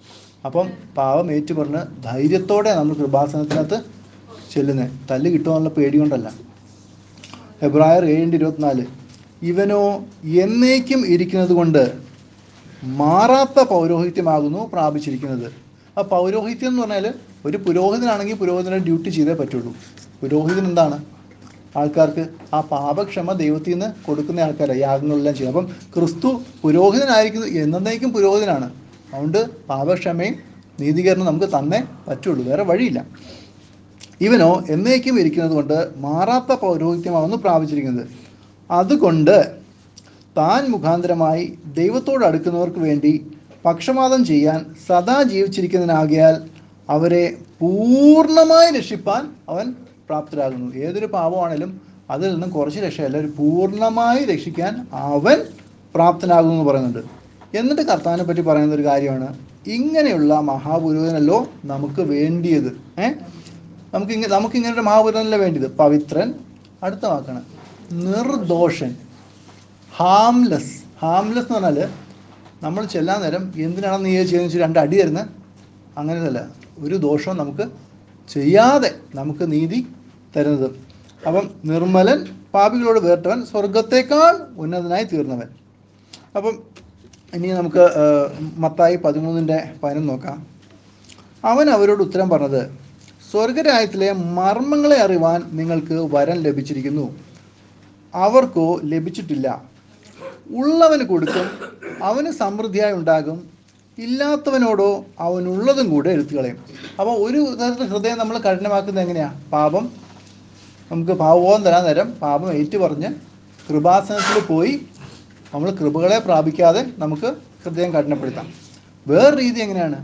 അപ്പം പാപം ഏറ്റുപറഞ്ഞ് ധൈര്യത്തോടെ നമ്മൾ കൃപാസനത്തിനകത്ത് ചെല്ലുന്നത്. തല്ല് കിട്ടുമെന്നുള്ള പേടി കൊണ്ടല്ല. എബ്രായർ 7:24 ഇവനോ എന്നേക്കും ഇരിക്കുന്നത് കൊണ്ട് മാറാത്ത പൗരോഹിത്യമാകുന്നു പ്രാപിച്ചിരിക്കുന്നത്. ആ പൗരോഹിത്യം എന്ന് പറഞ്ഞാൽ ഒരു പുരോഹിതനാണെങ്കിൽ പുരോഹിതനെ ഡ്യൂട്ടി ചെയ്തേ പറ്റുള്ളൂ. പുരോഹിതൻ എന്താണ്? ആൾക്കാർക്ക് ആ പാപക്ഷമ ദൈവത്തിൽ നിന്ന് കൊടുക്കുന്ന ആൾക്കാരാണ് യാഗങ്ങളെല്ലാം ചെയ്യുന്നത്. അപ്പം ക്രിസ്തു പുരോഹിതനായിരിക്കുന്നത് എന്നേക്കും പുരോഹിതനാണ്. അതുകൊണ്ട് പാപക്ഷമയും നീതീകരണം നമുക്ക് തന്നേ പറ്റുള്ളൂ, വേറെ വഴിയില്ല. ഇവനോ എന്നേക്കും ഇരിക്കുന്നത് കൊണ്ട് മാറാത്ത പൗരോഹിത്യമാകുന്നു പ്രാപിച്ചിരിക്കുന്നത്. അതുകൊണ്ട് താൻ മുഖാന്തരമായി ദൈവത്തോട് അടുക്കുന്നവർക്ക് വേണ്ടി പക്ഷപാതം ചെയ്യാൻ സദാ ജീവിച്ചിരിക്കുന്നതിനാകിയാൽ അവരെ പൂർണ്ണമായി രക്ഷിപ്പാൻ അവൻ പ്രാപ്തരാകുന്നു. ഏതൊരു പാപമാണേലും അതിൽ നിന്നും കുറച്ച് രക്ഷയല്ല, ഒരു പൂർണ്ണമായി രക്ഷിക്കാൻ അവൻ പ്രാപ്തനാകുന്നു എന്ന് പറയുന്നുണ്ട്. എന്നിട്ട് കർത്താവിനെ പറ്റി പറയുന്ന ഒരു കാര്യമാണ്, ഇങ്ങനെയുള്ള മഹാപുരോഹിതനല്ലോ നമുക്ക് വേണ്ടിയത്. നമുക്കിങ്ങനൊരു മഹാപുരോഹിതനല്ല വേണ്ടിയത്. പവിത്രൻ, അടുത്ത വാക്കാണ് നിർദോഷൻ, ഹാംലെസ്. ഹാംലെസ് എന്ന് പറഞ്ഞാൽ നമ്മൾ ചെല്ലാൻ നേരം എന്തിനാണെന്ന് നീ ചെയ്യുന്ന വെച്ചാൽ 2 അടി തരുന്ന അങ്ങനെയല്ല, ഒരു ദോഷവും നമുക്ക് ചെയ്യാതെ നമുക്ക് നീതി തരുന്നത്. അപ്പം നിർമ്മലൻ, പാപികളോട് വേർത്തവൻ, സ്വർഗത്തേക്കാൾ ഉന്നതനായി തീർന്നവൻ. അപ്പം ഇനി നമുക്ക് മത്തായി 13:11 നോക്കാം. അവൻ അവരോട് ഉത്തരം പറഞ്ഞത്, സ്വർഗരാജ്യത്തിലെ മർമ്മങ്ങളെ അറിവാൻ നിങ്ങൾക്ക് വരം ലഭിച്ചിരിക്കുന്നു, അവർക്കോ ലഭിച്ചിട്ടില്ല. ഉള്ളവന് കൊടുക്കും, അവന് സമൃദ്ധിയായി ഉണ്ടാകും, ഇല്ലാത്തവനോടോ അവനുള്ളതും കൂടെ എടുത്തു കളയും. അപ്പോൾ ഒരു തരത്തിൽ ഹൃദയം നമ്മൾ കഠിനമാക്കുന്നത് എങ്ങനെയാണ്? പാപം നമുക്ക് പാപബോധം തരാൻ നേരം പാപം ഏറ്റുപറഞ്ഞ് കൃപാസനത്തിൽ പോയി നമ്മൾ കൃപകളെ പ്രാപിക്കാതെ നമുക്ക് ഹൃദയം കഠിനപ്പെടുത്താം. വേറെ രീതി എങ്ങനെയാണ്?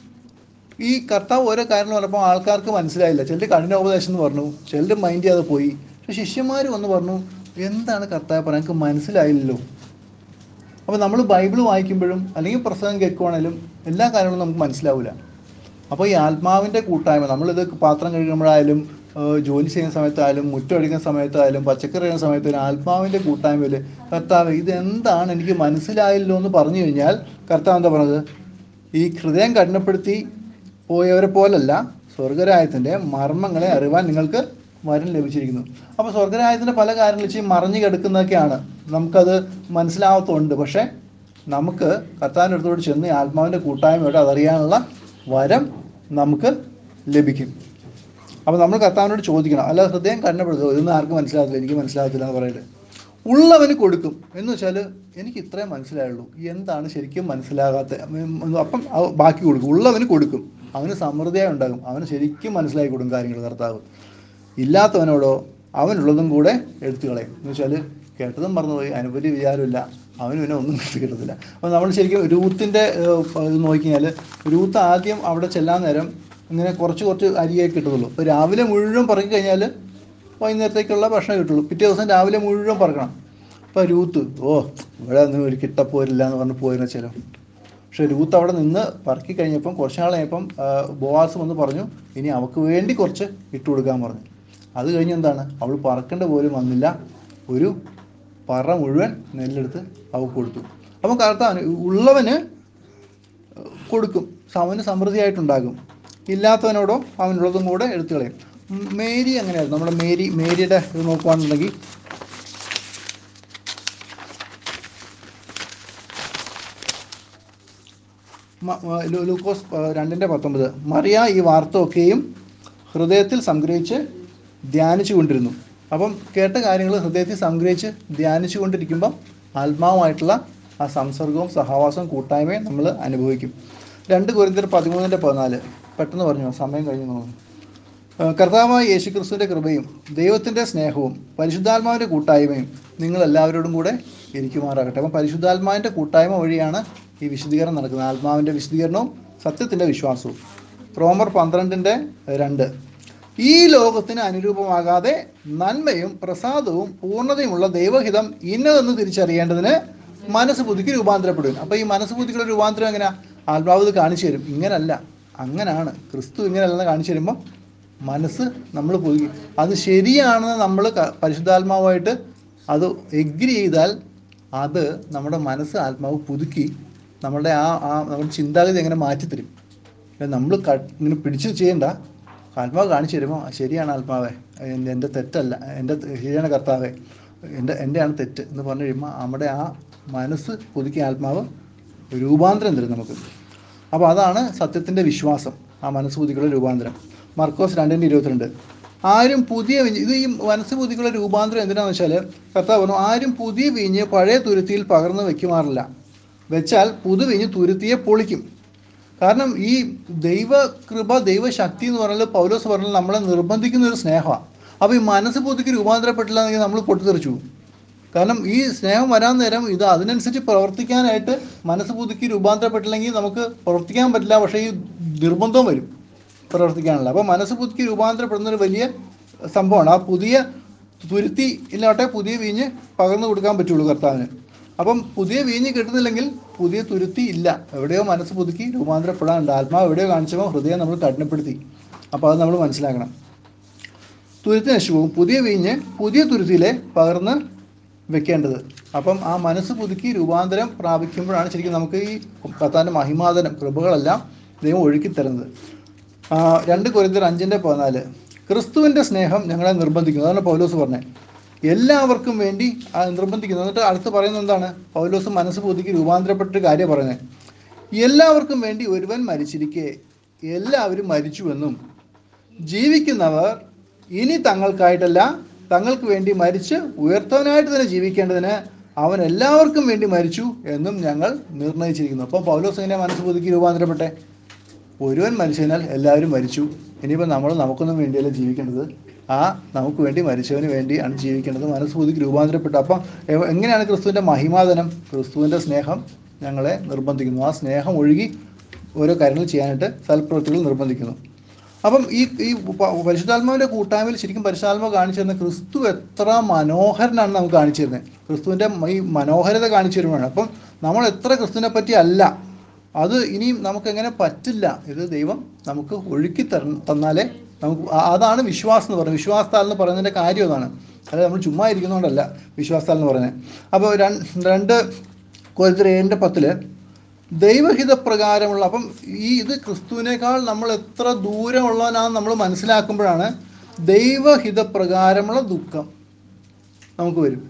ഈ കർത്താവ് ഓരോ കാര്യങ്ങൾ പറഞ്ഞപ്പോൾ ആൾക്കാർക്ക് മനസ്സിലായില്ല. ചിലർ കഠിനോപദേശം എന്ന് പറഞ്ഞു, ചിലർ മൈൻഡ് ചെയ്യാതെ പോയി. പക്ഷെ ശിഷ്യന്മാർ വന്ന് പറഞ്ഞു, എന്താണ് കർത്താവ് പറയാൻ എനിക്ക് മനസ്സിലായില്ലല്ലോ. അപ്പോൾ നമ്മൾ ബൈബിൾ വായിക്കുമ്പോഴും അല്ലെങ്കിൽ പ്രസംഗം കേൾക്കുവാണെങ്കിലും എല്ലാ കാര്യങ്ങളും നമുക്ക് മനസ്സിലാവില്ല. അപ്പോൾ ഈ ആത്മാവിൻ്റെ കൂട്ടായ്മ, നമ്മളിത് പാത്രം കഴുകുമ്പോഴായാലും ജോലി ചെയ്യുന്ന സമയത്തായാലും മുറ്റം അടിക്കുന്ന സമയത്തായാലും പച്ചക്കറി ചെയ്യുന്ന സമയത്തായാലും ആത്മാവിൻ്റെ കൂട്ടായ്മയിൽ കർത്താവ് ഇതെന്താണ് എനിക്ക് മനസ്സിലായില്ലോ എന്ന് പറഞ്ഞു കഴിഞ്ഞാൽ കർത്താവ് എന്താ പറഞ്ഞത്? ഈ ഹൃദയം കഠിനപ്പെടുത്തി പോയവരെ പോലല്ല, സ്വർഗരാജ്യത്തിൻ്റെ മർമ്മങ്ങളെ അറിവാൻ നിങ്ങൾക്ക് വരം ലഭിച്ചിരിക്കുന്നു. അപ്പോൾ സ്വർഗരാജ്യത്തിൻ്റെ പല കാര്യങ്ങൾ വെച്ച് മറിഞ്ഞു കിടക്കുന്നതൊക്കെയാണ്, നമുക്കത് മനസ്സിലാവാത്തതുണ്ട്. പക്ഷേ നമുക്ക് കർത്താവിൻ്റെ അടുത്തോട് ചെന്ന് ആത്മാവിൻ്റെ കൂട്ടായ്മയോടെ അതറിയാനുള്ള വരം നമുക്ക് ലഭിക്കും. അപ്പോൾ നമ്മൾ കർത്താവിനോട് ചോദിക്കണം, അല്ല ഹൃദയം കഠിനപ്പെടുത്തുക, ഇതൊന്നും ആർക്കും മനസ്സിലാകത്തില്ല, എനിക്ക് മനസ്സിലാകത്തില്ല എന്ന് പറയരുത്. ഉള്ളവന് കൊടുക്കും എന്ന് വെച്ചാൽ എനിക്ക് ഇത്രയും മനസ്സിലായുള്ളൂ, എന്താണ് ശരിക്കും മനസ്സിലാകാത്ത, അപ്പം ബാക്കി കൊടുക്കും. ഉള്ളവന് കൊടുക്കും, അവന് സമൃദ്ധിയായി ഉണ്ടാകും, അവന് ശരിക്കും മനസ്സിലാക്കി കൊടുക്കും കാര്യങ്ങൾ കർത്താവ്. ഇല്ലാത്തവനോടോ അവനുള്ളതും കൂടെ എടുത്തു കളയും എന്ന് വെച്ചാൽ കേട്ടതും മറന്നുപോയി, അതിനെപ്പറ്റി വിചാരമില്ല, അവന് പിന്നെ ഒന്നും കിട്ടത്തില്ല. അപ്പോൾ നമ്മൾ ശരിക്കും രൂത്തിൻ്റെ ഇത് നോക്കിക്കഴിഞ്ഞാൽ രൂത്ത് ആദ്യം അവിടെ ചെല്ലാൻ നേരം ഇങ്ങനെ കുറച്ച് അരിയേ കിട്ടുള്ളൂ. അപ്പോൾ രാവിലെ മുഴുവൻ പറക്കി കഴിഞ്ഞാൽ വൈകുന്നേരത്തേക്കുള്ള ഭക്ഷണം കിട്ടുള്ളൂ. പിറ്റേ ദിവസം രാവിലെ മുഴുവൻ പറക്കണം. അപ്പോൾ രൂത്ത് ഇവിടെ ഒന്നും ഒരു കിട്ടപ്പോരില്ല എന്ന് പറഞ്ഞ് പോയെന്ന് വെച്ചാലും, പക്ഷേ രൂത്ത് അവിടെ നിന്ന് പറക്കി കഴിഞ്ഞപ്പം കുറച്ച് നാൾ കഴിഞ്ഞപ്പം ബോവാസ് വന്ന് പറഞ്ഞു ഇനി അവൾക്ക് വേണ്ടി കുറച്ച് ഇട്ട് കൊടുക്കാൻ പറഞ്ഞു. അത് കഴിഞ്ഞ് എന്താണ്, അവൾ പറക്കേണ്ട പോലും വന്നില്ല, ഒരു പറ മുഴുവൻ നെല്ലെടുത്ത് അവൾക്ക് കൊടുത്തു. അപ്പം കർത്താവ് ഉള്ളവന് കൊടുക്കും, അവന് സമൃദ്ധിയായിട്ടുണ്ടാകും, ഇല്ലാത്തവനോടോ അവനുള്ളതും കൂടെ എടുത്തു കളയും. മേരി അങ്ങനെയായിരുന്നു. നമ്മുടെ മേരിയുടെ ഇത് നോക്കുകയാണെന്നുണ്ടെങ്കിൽ ലൂക്കോസ് 2:19 മറിയ ഈ വാർത്ത ഒക്കെയും ഹൃദയത്തിൽ സംഗ്രഹിച്ച് ധ്യാനിച്ചു കൊണ്ടിരുന്നു. അപ്പം കേട്ട കാര്യങ്ങൾ ഹൃദയത്തിൽ സംഗ്രഹിച്ച് ധ്യാനിച്ചു കൊണ്ടിരിക്കുമ്പം ആത്മാവുമായിട്ടുള്ള ആ സംസർഗവും സഹവാസവും കൂട്ടായ്മയും നമ്മൾ അനുഭവിക്കും. 2 കൊരിന്ത്യർ 13:14 പെട്ടെന്ന് പറഞ്ഞു, സമയം കഴിഞ്ഞു തോന്നുന്നു. കർത്താവായ യേശുക്രിസ്തുവിൻ്റെ കൃപയും ദൈവത്തിൻ്റെ സ്നേഹവും പരിശുദ്ധാത്മാവിൻ്റെ കൂട്ടായ്മയും നിങ്ങളെല്ലാവരോടും കൂടെ ഇരിക്കുമാറാകട്ടെ. അപ്പം പരിശുദ്ധാത്മാവിൻ്റെ കൂട്ടായ്മ വഴിയാണ് ഈ വിശുദ്ധീകരണം നടക്കുന്നത്. ആത്മാവിൻ്റെ വിശുദ്ധീകരണവും സത്യത്തിൻ്റെ വിശ്വാസവും. റോമർ 12:2 ഈ ലോകത്തിന് അനുരൂപമാകാതെ നന്മയും പ്രസാദവും പൂർണ്ണതയുമുള്ള ദൈവഹിതം ഇന്നതെന്ന് തിരിച്ചറിയേണ്ടതിന് മനസ്സ് പുതുക്കി രൂപാന്തരപ്പെടും. അപ്പോൾ ഈ മനസ്സ് പുതുക്കിയുള്ള രൂപാന്തരം എങ്ങനെയാണ്? ആത്മാവ് ഇത് കാണിച്ചു തരും, ഇങ്ങനല്ല അങ്ങനാണ്, ക്രിസ്തു ഇങ്ങനെയല്ലെന്ന് കാണിച്ചു തരുമ്പോൾ മനസ്സ് നമ്മൾ പുതുക്കി അത് ശരിയാണെന്ന് നമ്മൾ പരിശുദ്ധാത്മാവായിട്ട് അത് എഗ്രി ചെയ്താൽ അത് നമ്മുടെ മനസ്സ് ആത്മാവ് പുതുക്കി നമ്മുടെ നമ്മുടെ ചിന്താഗതി എങ്ങനെ മാറ്റിത്തരും. നമ്മൾ ഇങ്ങനെ പിടിച്ച് ചെയ്യണ്ട. ആത്മാവ് കാണിച്ചു തരുമ്പോൾ ശരിയാണ് ആത്മാവേ, എൻ്റെ തെറ്റല്ല, ശരിയാണ് കർത്താവേ, എൻ്റെയാണ് തെറ്റ് എന്ന് പറഞ്ഞു കഴിയുമ്പോൾ നമ്മുടെ ആ മനസ്സ് പുതുക്കിയ ആത്മാവ് രൂപാന്തരം തരും നമുക്ക്. അപ്പോൾ അതാണ് സത്യത്തിൻ്റെ വിശ്വാസം, ആ മനസ്സ് പുതുക്കിയുള്ള രൂപാന്തരം. മർക്കോസ് 2:22. ആരും പുതിയ വീഞ്ഞ്, ഇത് ഈ മനസ്സ് പുതുക്കിയുള്ള രൂപാന്തരം എന്തിനാണെന്ന് വെച്ചാൽ കർത്താവ് പറഞ്ഞു, ആരും പുതിയ വീഞ്ഞ് പഴയ തുരുത്തിയിൽ പകർന്ന് വെക്കുമാറില്ല, വെച്ചാൽ പുതുവീഞ്ഞ് തുരുത്തിയെ പൊളിക്കും. കാരണം ഈ ദൈവകൃപ, ദൈവശക്തി എന്ന് പറഞ്ഞാൽ പൗലോസ് പറഞ്ഞാൽ നമ്മളെ നിർബന്ധിക്കുന്ന ഒരു സ്നേഹമാണ്. അപ്പോൾ ഈ മനസ്സ് പുതുക്കി രൂപാന്തരപ്പെട്ടില്ല എന്നെങ്കിൽ നമ്മൾ പൊട്ടിത്തെറിച്ചു. കാരണം ഈ സ്നേഹം വരാൻ നേരം ഇത് അതിനനുസരിച്ച് പ്രവർത്തിക്കാനായിട്ട് മനസ്സ് പുതുക്കി രൂപാന്തരപ്പെട്ടില്ലെങ്കിൽ നമുക്ക് പ്രവർത്തിക്കാൻ പറ്റില്ല. പക്ഷേ ഈ നിർബന്ധം വരും പ്രവർത്തിക്കാനുള്ള. അപ്പോൾ മനസ്സ് പുതുക്കി രൂപാന്തരപ്പെടുന്നൊരു വലിയ സംഭവമാണ്. ആ പുതിയ തുരുത്തി ഇല്ലാട്ടെ പുതിയ വീഞ്ഞ് പകർന്നു കൊടുക്കാൻ പറ്റുള്ളൂ കർത്താവിന്. അപ്പം പുതിയ വീഞ്ഞ് കിട്ടുന്നില്ലെങ്കിൽ പുതിയ തുരുത്തി ഇല്ല. എവിടെയോ മനസ്സ് പുതുക്കി രൂപാന്തരപ്പെടാനുണ്ട്. ആത്മാവ് എവിടെയോ കാണിച്ചപ്പോൾ ഹൃദയം നമ്മൾ കഠിനപ്പെടുത്തി. അപ്പോൾ അത് നമ്മൾ മനസ്സിലാക്കണം. തുരുത്തി നശിച്ചു പോകും, പുതിയ വീഞ്ഞ് പുതിയ തുരുത്തിയിലെ പകർന്ന് വെക്കേണ്ടത്. അപ്പം ആ മനസ്സ് പുതുക്കി രൂപാന്തരം പ്രാപിക്കുമ്പോഴാണ് ശരിക്കും നമുക്ക് ഈ കർത്താവിൻ്റെ മഹിമാതനം കൃപകളെല്ലാം ദൈവം ഒഴുക്കി തരുന്നത്. 2 കൊരിന്ത്യർ 5:14 ക്രിസ്തുവിൻ്റെ സ്നേഹം ഞങ്ങളെ നിർബന്ധിക്കുന്നു. അതാണ് പൗലോസ് പറഞ്ഞത്, എല്ലാവർക്കും വേണ്ടി നിർബന്ധിക്കുന്നു. എന്നിട്ട് അടുത്ത് പറയുന്നത് എന്താണ്? പൗലോസ് മനസ്സ് പുതുക്കി രൂപാന്തരപ്പെട്ടൊരു കാര്യം പറയുന്നത്, എല്ലാവർക്കും വേണ്ടി ഒരുവൻ മരിച്ചിരിക്കെ എല്ലാവരും മരിച്ചുവെന്നും ജീവിക്കുന്നവർ ഇനി തങ്ങൾക്കായിട്ടല്ല തങ്ങൾക്ക് വേണ്ടി മരിച്ച് ഉയർത്തവനായിട്ട് തന്നെ ജീവിക്കേണ്ടതിന് അവൻ എല്ലാവർക്കും വേണ്ടി മരിച്ചു എന്നും ഞങ്ങൾ നിർണയിച്ചിരിക്കുന്നു. അപ്പോൾ പൗലോസ് എങ്ങനെ മനസ്സ് പുതുക്കി രൂപാന്തരപ്പെട്ടെ? ഒരുവൻ മരിച്ചതിനാൽ എല്ലാവരും മരിച്ചു. ഇനിയിപ്പോൾ നമുക്കൊന്നും വേണ്ടിയല്ല ജീവിക്കേണ്ടത്, ആ നമുക്ക് വേണ്ടി മരിച്ചവന് വേണ്ടിയാണ് ജീവിക്കേണ്ടത്. മനസ്സ് പുതുക്കി രൂപാന്തരപ്പെട്ടു. അപ്പം എങ്ങനെയാണ് ക്രിസ്തുവിൻ്റെ മഹിമാതനം? ക്രിസ്തുവിൻ്റെ സ്നേഹം ഞങ്ങളെ നിർബന്ധിക്കുന്നു. ആ സ്നേഹം ഒഴുകി ഓരോ കാര്യങ്ങൾ ചെയ്യാനായിട്ട് സൽപ്രവൃത്തികൾ നിർബന്ധിക്കുന്നു. അപ്പം ഈ പരിശുദ്ധാത്മാവിൻ്റെ കൂട്ടായ്മയിൽ ശരിക്കും പരിശുദ്ധാത്മാവ് കാണിച്ചു തരുന്നത് ക്രിസ്തു എത്ര മനോഹരനാണ് നമുക്ക് കാണിച്ചു തരുന്നത്. ക്രിസ്തുവിൻ്റെ ഈ മനോഹരത കാണിച്ചു തരുമ്പോഴാണ്. അപ്പം നമ്മൾ എത്ര ക്രിസ്തുവിനെ പറ്റി അല്ല, അത് ഇനിയും നമുക്കെങ്ങനെ പറ്റില്ല. ഇത് ദൈവം നമുക്ക് ഒഴുക്കി തന്നാലേ നമുക്ക്, അതാണ് വിശ്വാസം എന്ന് പറയുന്നത്. വിശ്വാസത്താൽ എന്ന് പറയുന്നതിൻ്റെ കാര്യം അതാണ്. അതായത് നമ്മൾ ചുമ്മാ ഇരിക്കുന്നതുകൊണ്ടല്ല വിശ്വാസത്താൽ എന്ന് പറയുന്നത്. അപ്പോൾ 2 കൊരിന്ത്യർ 7:10 ദൈവഹിതപ്രകാരമുള്ള, അപ്പം ഇത് ക്രിസ്തുവിനേക്കാൾ നമ്മൾ എത്ര ദൂരമുള്ളവനാണെന്ന് നമ്മൾ മനസ്സിലാക്കുമ്പോഴാണ് ദൈവഹിതപ്രകാരമുള്ള ദുഃഖം നമുക്ക് വരും.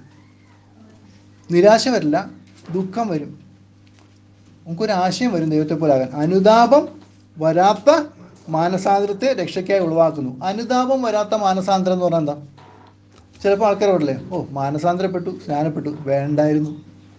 നിരാശ വരില്ല, ദുഃഖം വരും. നമുക്കൊരാശയം വരും ദൈവത്തെ പോലാകാൻ. അനുതാപം വരാത്ത മാനസാന്തരത്തെ രക്ഷയ്ക്കായി ഉളവാക്കുന്നു. അനുതാപം വരാത്ത മാനസാന്തരം എന്ന് പറഞ്ഞാൽ എന്താ? ചിലപ്പോൾ ആൾക്കാർ പറയില്ലേ, മാനസാന്തരപ്പെട്ടു, സ്നാനപ്പെട്ടു, വേണ്ടായിരുന്നു.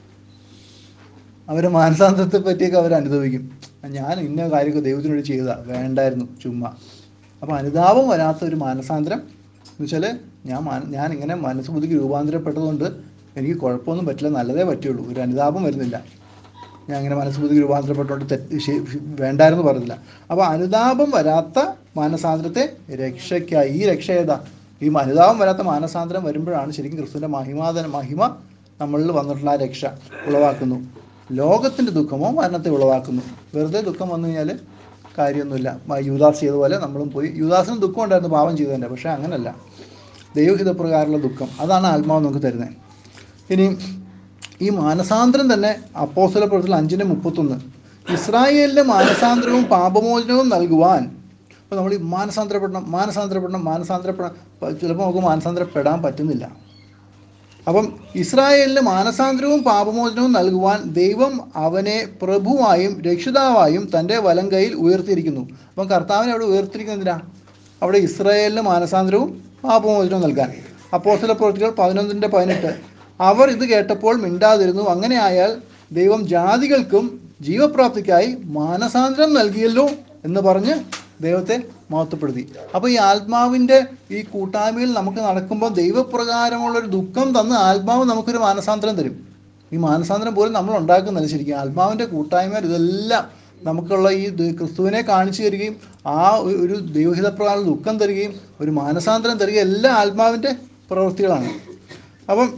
അവർ മാനസാന്തരത്തെ പറ്റിയൊക്കെ അവർ അനുഭവിക്കും. ഞാൻ ഇന്ന കാര്യമൊക്കെ ദൈവത്തിന് വേണ്ടി ചെയ്തതാണ്, വേണ്ടായിരുന്നു, ചുമ്മാ. അപ്പോൾ അനുതാപം വരാത്ത ഒരു മാനസാന്തരം എന്ന് വെച്ചാൽ ഞാൻ ഇങ്ങനെ മനസ്സ് പുതുക്കി രൂപാന്തരപ്പെട്ടതുകൊണ്ട് എനിക്ക് കുഴപ്പമൊന്നും പറ്റില്ല, നല്ലതേ പറ്റുള്ളൂ, ഒരു അനുതാപം വരുന്നില്ല. ഞാൻ ഇങ്ങനെ മനസ്സ് പുതുക്കി രൂപാന്തരപ്പെട്ടുകൊണ്ട് വേണ്ടായിരുന്നു പറഞ്ഞില്ല. അപ്പോൾ അനുതാപം വരാത്ത മാനസാന്തരത്തെ രക്ഷയ്ക്കായി, ഈ രക്ഷ ഏതാ? ഈ അനുതാപം വരാത്ത മാനസാന്തരം വരുമ്പോഴാണ് ശരിക്കും ക്രിസ്തുവിൻ്റെ മഹിമ നമ്മളിൽ വന്നിട്ടുള്ള ആ രക്ഷ ഉളവാക്കുന്നു. ലോകത്തിൻ്റെ ദുഃഖമോ മരണത്തെ ഉളവാക്കുന്നു. വെറുതെ ദുഃഖം വന്നു കഴിഞ്ഞാൽ കാര്യമൊന്നുമില്ല. യൂദാസ് ചെയ്തതുപോലെ നമ്മളും പോയി. യൂദാസിന് ദുഃഖം ഉണ്ടായിരുന്നു പാപം ചെയ്തതിൻ്റെ, പക്ഷേ അങ്ങനല്ല. ദൈവഹിതപ്രകാരമുള്ള ദുഃഖം അതാണ് ആത്മാവ് നമുക്ക് തരുന്നത്. ഇനി ഈ മാനസാന്തരം തന്നെ അപ്പോസ്തല പ്രവൃത്തികൾ 5:31 ഇസ്രായേലിൻ്റെ മാനസാന്തരവും പാപമോചനവും നൽകുവാൻ. അപ്പോൾ നമ്മൾ ഈ മാനസാന്തരപ്പെടണം. ചിലപ്പോൾ നമുക്ക് മാനസാന്തരപ്പെടാൻ പറ്റുന്നില്ല. അപ്പം ഇസ്രായേലിന് മാനസാന്തരവും പാപമോചനവും നൽകുവാൻ ദൈവം അവനെ പ്രഭുവായും രക്ഷിതാവായും തൻ്റെ വലം കൈയിൽ ഉയർത്തിയിരിക്കുന്നു. അപ്പം കർത്താവിനെ അവിടെ ഉയർത്തിയിരിക്കുന്നതിനാ അവിടെ ഇസ്രായേലിന് മാനസാന്തരവും പാപമോചനവും നൽകാൻ. അപ്പോസ്തല പ്രവൃത്തികൾ 11:18 അവർ ഇത് കേട്ടപ്പോൾ മിണ്ടാതിരുന്നു. അങ്ങനെ ആയാൽ ദൈവം ജാതികൾക്കും ജീവപ്രാപ്തിക്കായി മാനസാന്തരം നൽകിയല്ലോ എന്ന് പറഞ്ഞ് ദൈവത്തെ മഹത്വപ്പെടുത്തി. അപ്പോൾ ഈ ആത്മാവിൻ്റെ ഈ കൂട്ടായ്മയിൽ നമുക്ക് നടക്കുമ്പോൾ ദൈവപ്രകാരമുള്ളൊരു ദുഃഖം തന്ന് ആത്മാവ് നമുക്കൊരു മാനസാന്തരം തരും. ഈ മാനസാന്തരം പോലും നമ്മൾ ഉണ്ടാക്കുന്നില്ല. ശരിക്കും ആത്മാവിൻ്റെ കൂട്ടായ്മയിൽ ഇതെല്ലാം നമുക്കുള്ള ഈ ക്രിസ്തുവിനെ കാണിച്ചു തരികയും ആ ഒരു ദൈവഹിതപ്രകാരം ദുഃഖം തരികയും ഒരു മാനസാന്തരം തരികയും എല്ലാം ആത്മാവിൻ്റെ പ്രവൃത്തികളാണ്. അപ്പം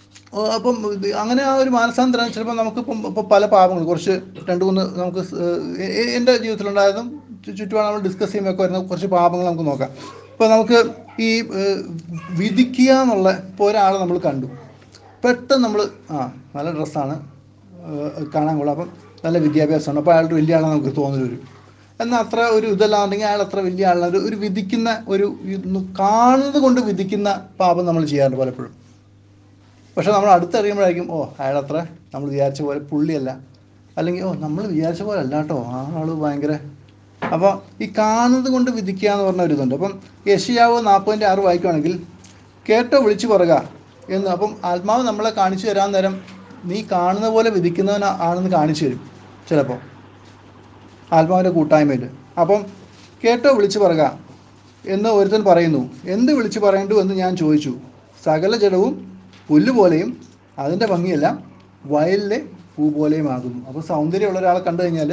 അങ്ങനെ ആ ഒരു മാനസാന്തരം ചിലപ്പോൾ നമുക്കിപ്പം പല പാപങ്ങൾ കുറച്ച് 2-3 നമുക്ക് എൻ്റെ ജീവിതത്തിലുണ്ടായതും ചുറ്റുപാട് നമ്മൾ ഡിസ്കസ് ചെയ്യുമ്പോൾ വരുന്ന കുറച്ച് പാപങ്ങൾ നമുക്ക് നോക്കാം. ഇപ്പോൾ നമുക്ക് ഈ വിധിക്കുക എന്നുള്ള, ഇപ്പോൾ ഒരാളെ നമ്മൾ കണ്ടു, പെട്ടെന്ന് നമ്മൾ നല്ല ഡ്രസ്സാണ്, കാണാൻ കൊള്ളാം, അപ്പം നല്ല വിദ്യാഭ്യാസമാണ്, അപ്പോൾ അയാളുടെ വലിയ ആളെ നമുക്ക് തോന്നൽ വരും. എന്നാൽ അത്ര ഒരു ഇതല്ലാന്നുണ്ടെങ്കിൽ അയാൾ അത്ര വലിയ ആളല്ല. ഒരു വിധിക്കുന്ന കാണുന്നത് കൊണ്ട് വിധിക്കുന്ന പാപം നമ്മൾ ചെയ്യാറുണ്ട് പലപ്പോഴും. പക്ഷെ നമ്മൾ അടുത്തറിയുമ്പോഴായിരിക്കും അയാളത്ര നമ്മൾ വിചാരിച്ച പോലെ പുള്ളിയല്ല, അല്ലെങ്കിൽ നമ്മൾ വിചാരിച്ച പോലെ അല്ല കേട്ടോ, ആ ആൾ ഭയങ്കര. അപ്പോൾ ഈ കാണുന്നത് കൊണ്ട് വിധിക്കുക എന്ന് പറഞ്ഞ ഒരു ഇതുണ്ട്. അപ്പം യെശയ്യാവ് 40:6 വായിക്കുകയാണെങ്കിൽ, കേട്ടോ വിളിച്ചു പറയുക എന്ന്. അപ്പം ആത്മാവ് നമ്മളെ കാണിച്ചു തരാൻ നേരം നീ കാണുന്ന പോലെ വിധിക്കുന്നവൻ ആണെന്ന് കാണിച്ചു തരും ചിലപ്പോൾ ആത്മാവിൻ്റെ കൂട്ടായ്മയിൽ. അപ്പം കേട്ടോ വിളിച്ചു പറയുക എന്ന് ഒരുത്തൻ പറയുന്നു. എന്ത് വിളിച്ചു പറയേണ്ടു എന്ന് ഞാൻ ചോദിച്ചു. സകല ജഡവും പുല്ലുപോലെയും അതിൻ്റെ ഭംഗിയെല്ലാം വയലിലെ പൂ പോലെയും ആകുന്നു. അപ്പോൾ സൗന്ദര്യമുള്ള ഒരാളെ കണ്ടു കഴിഞ്ഞാൽ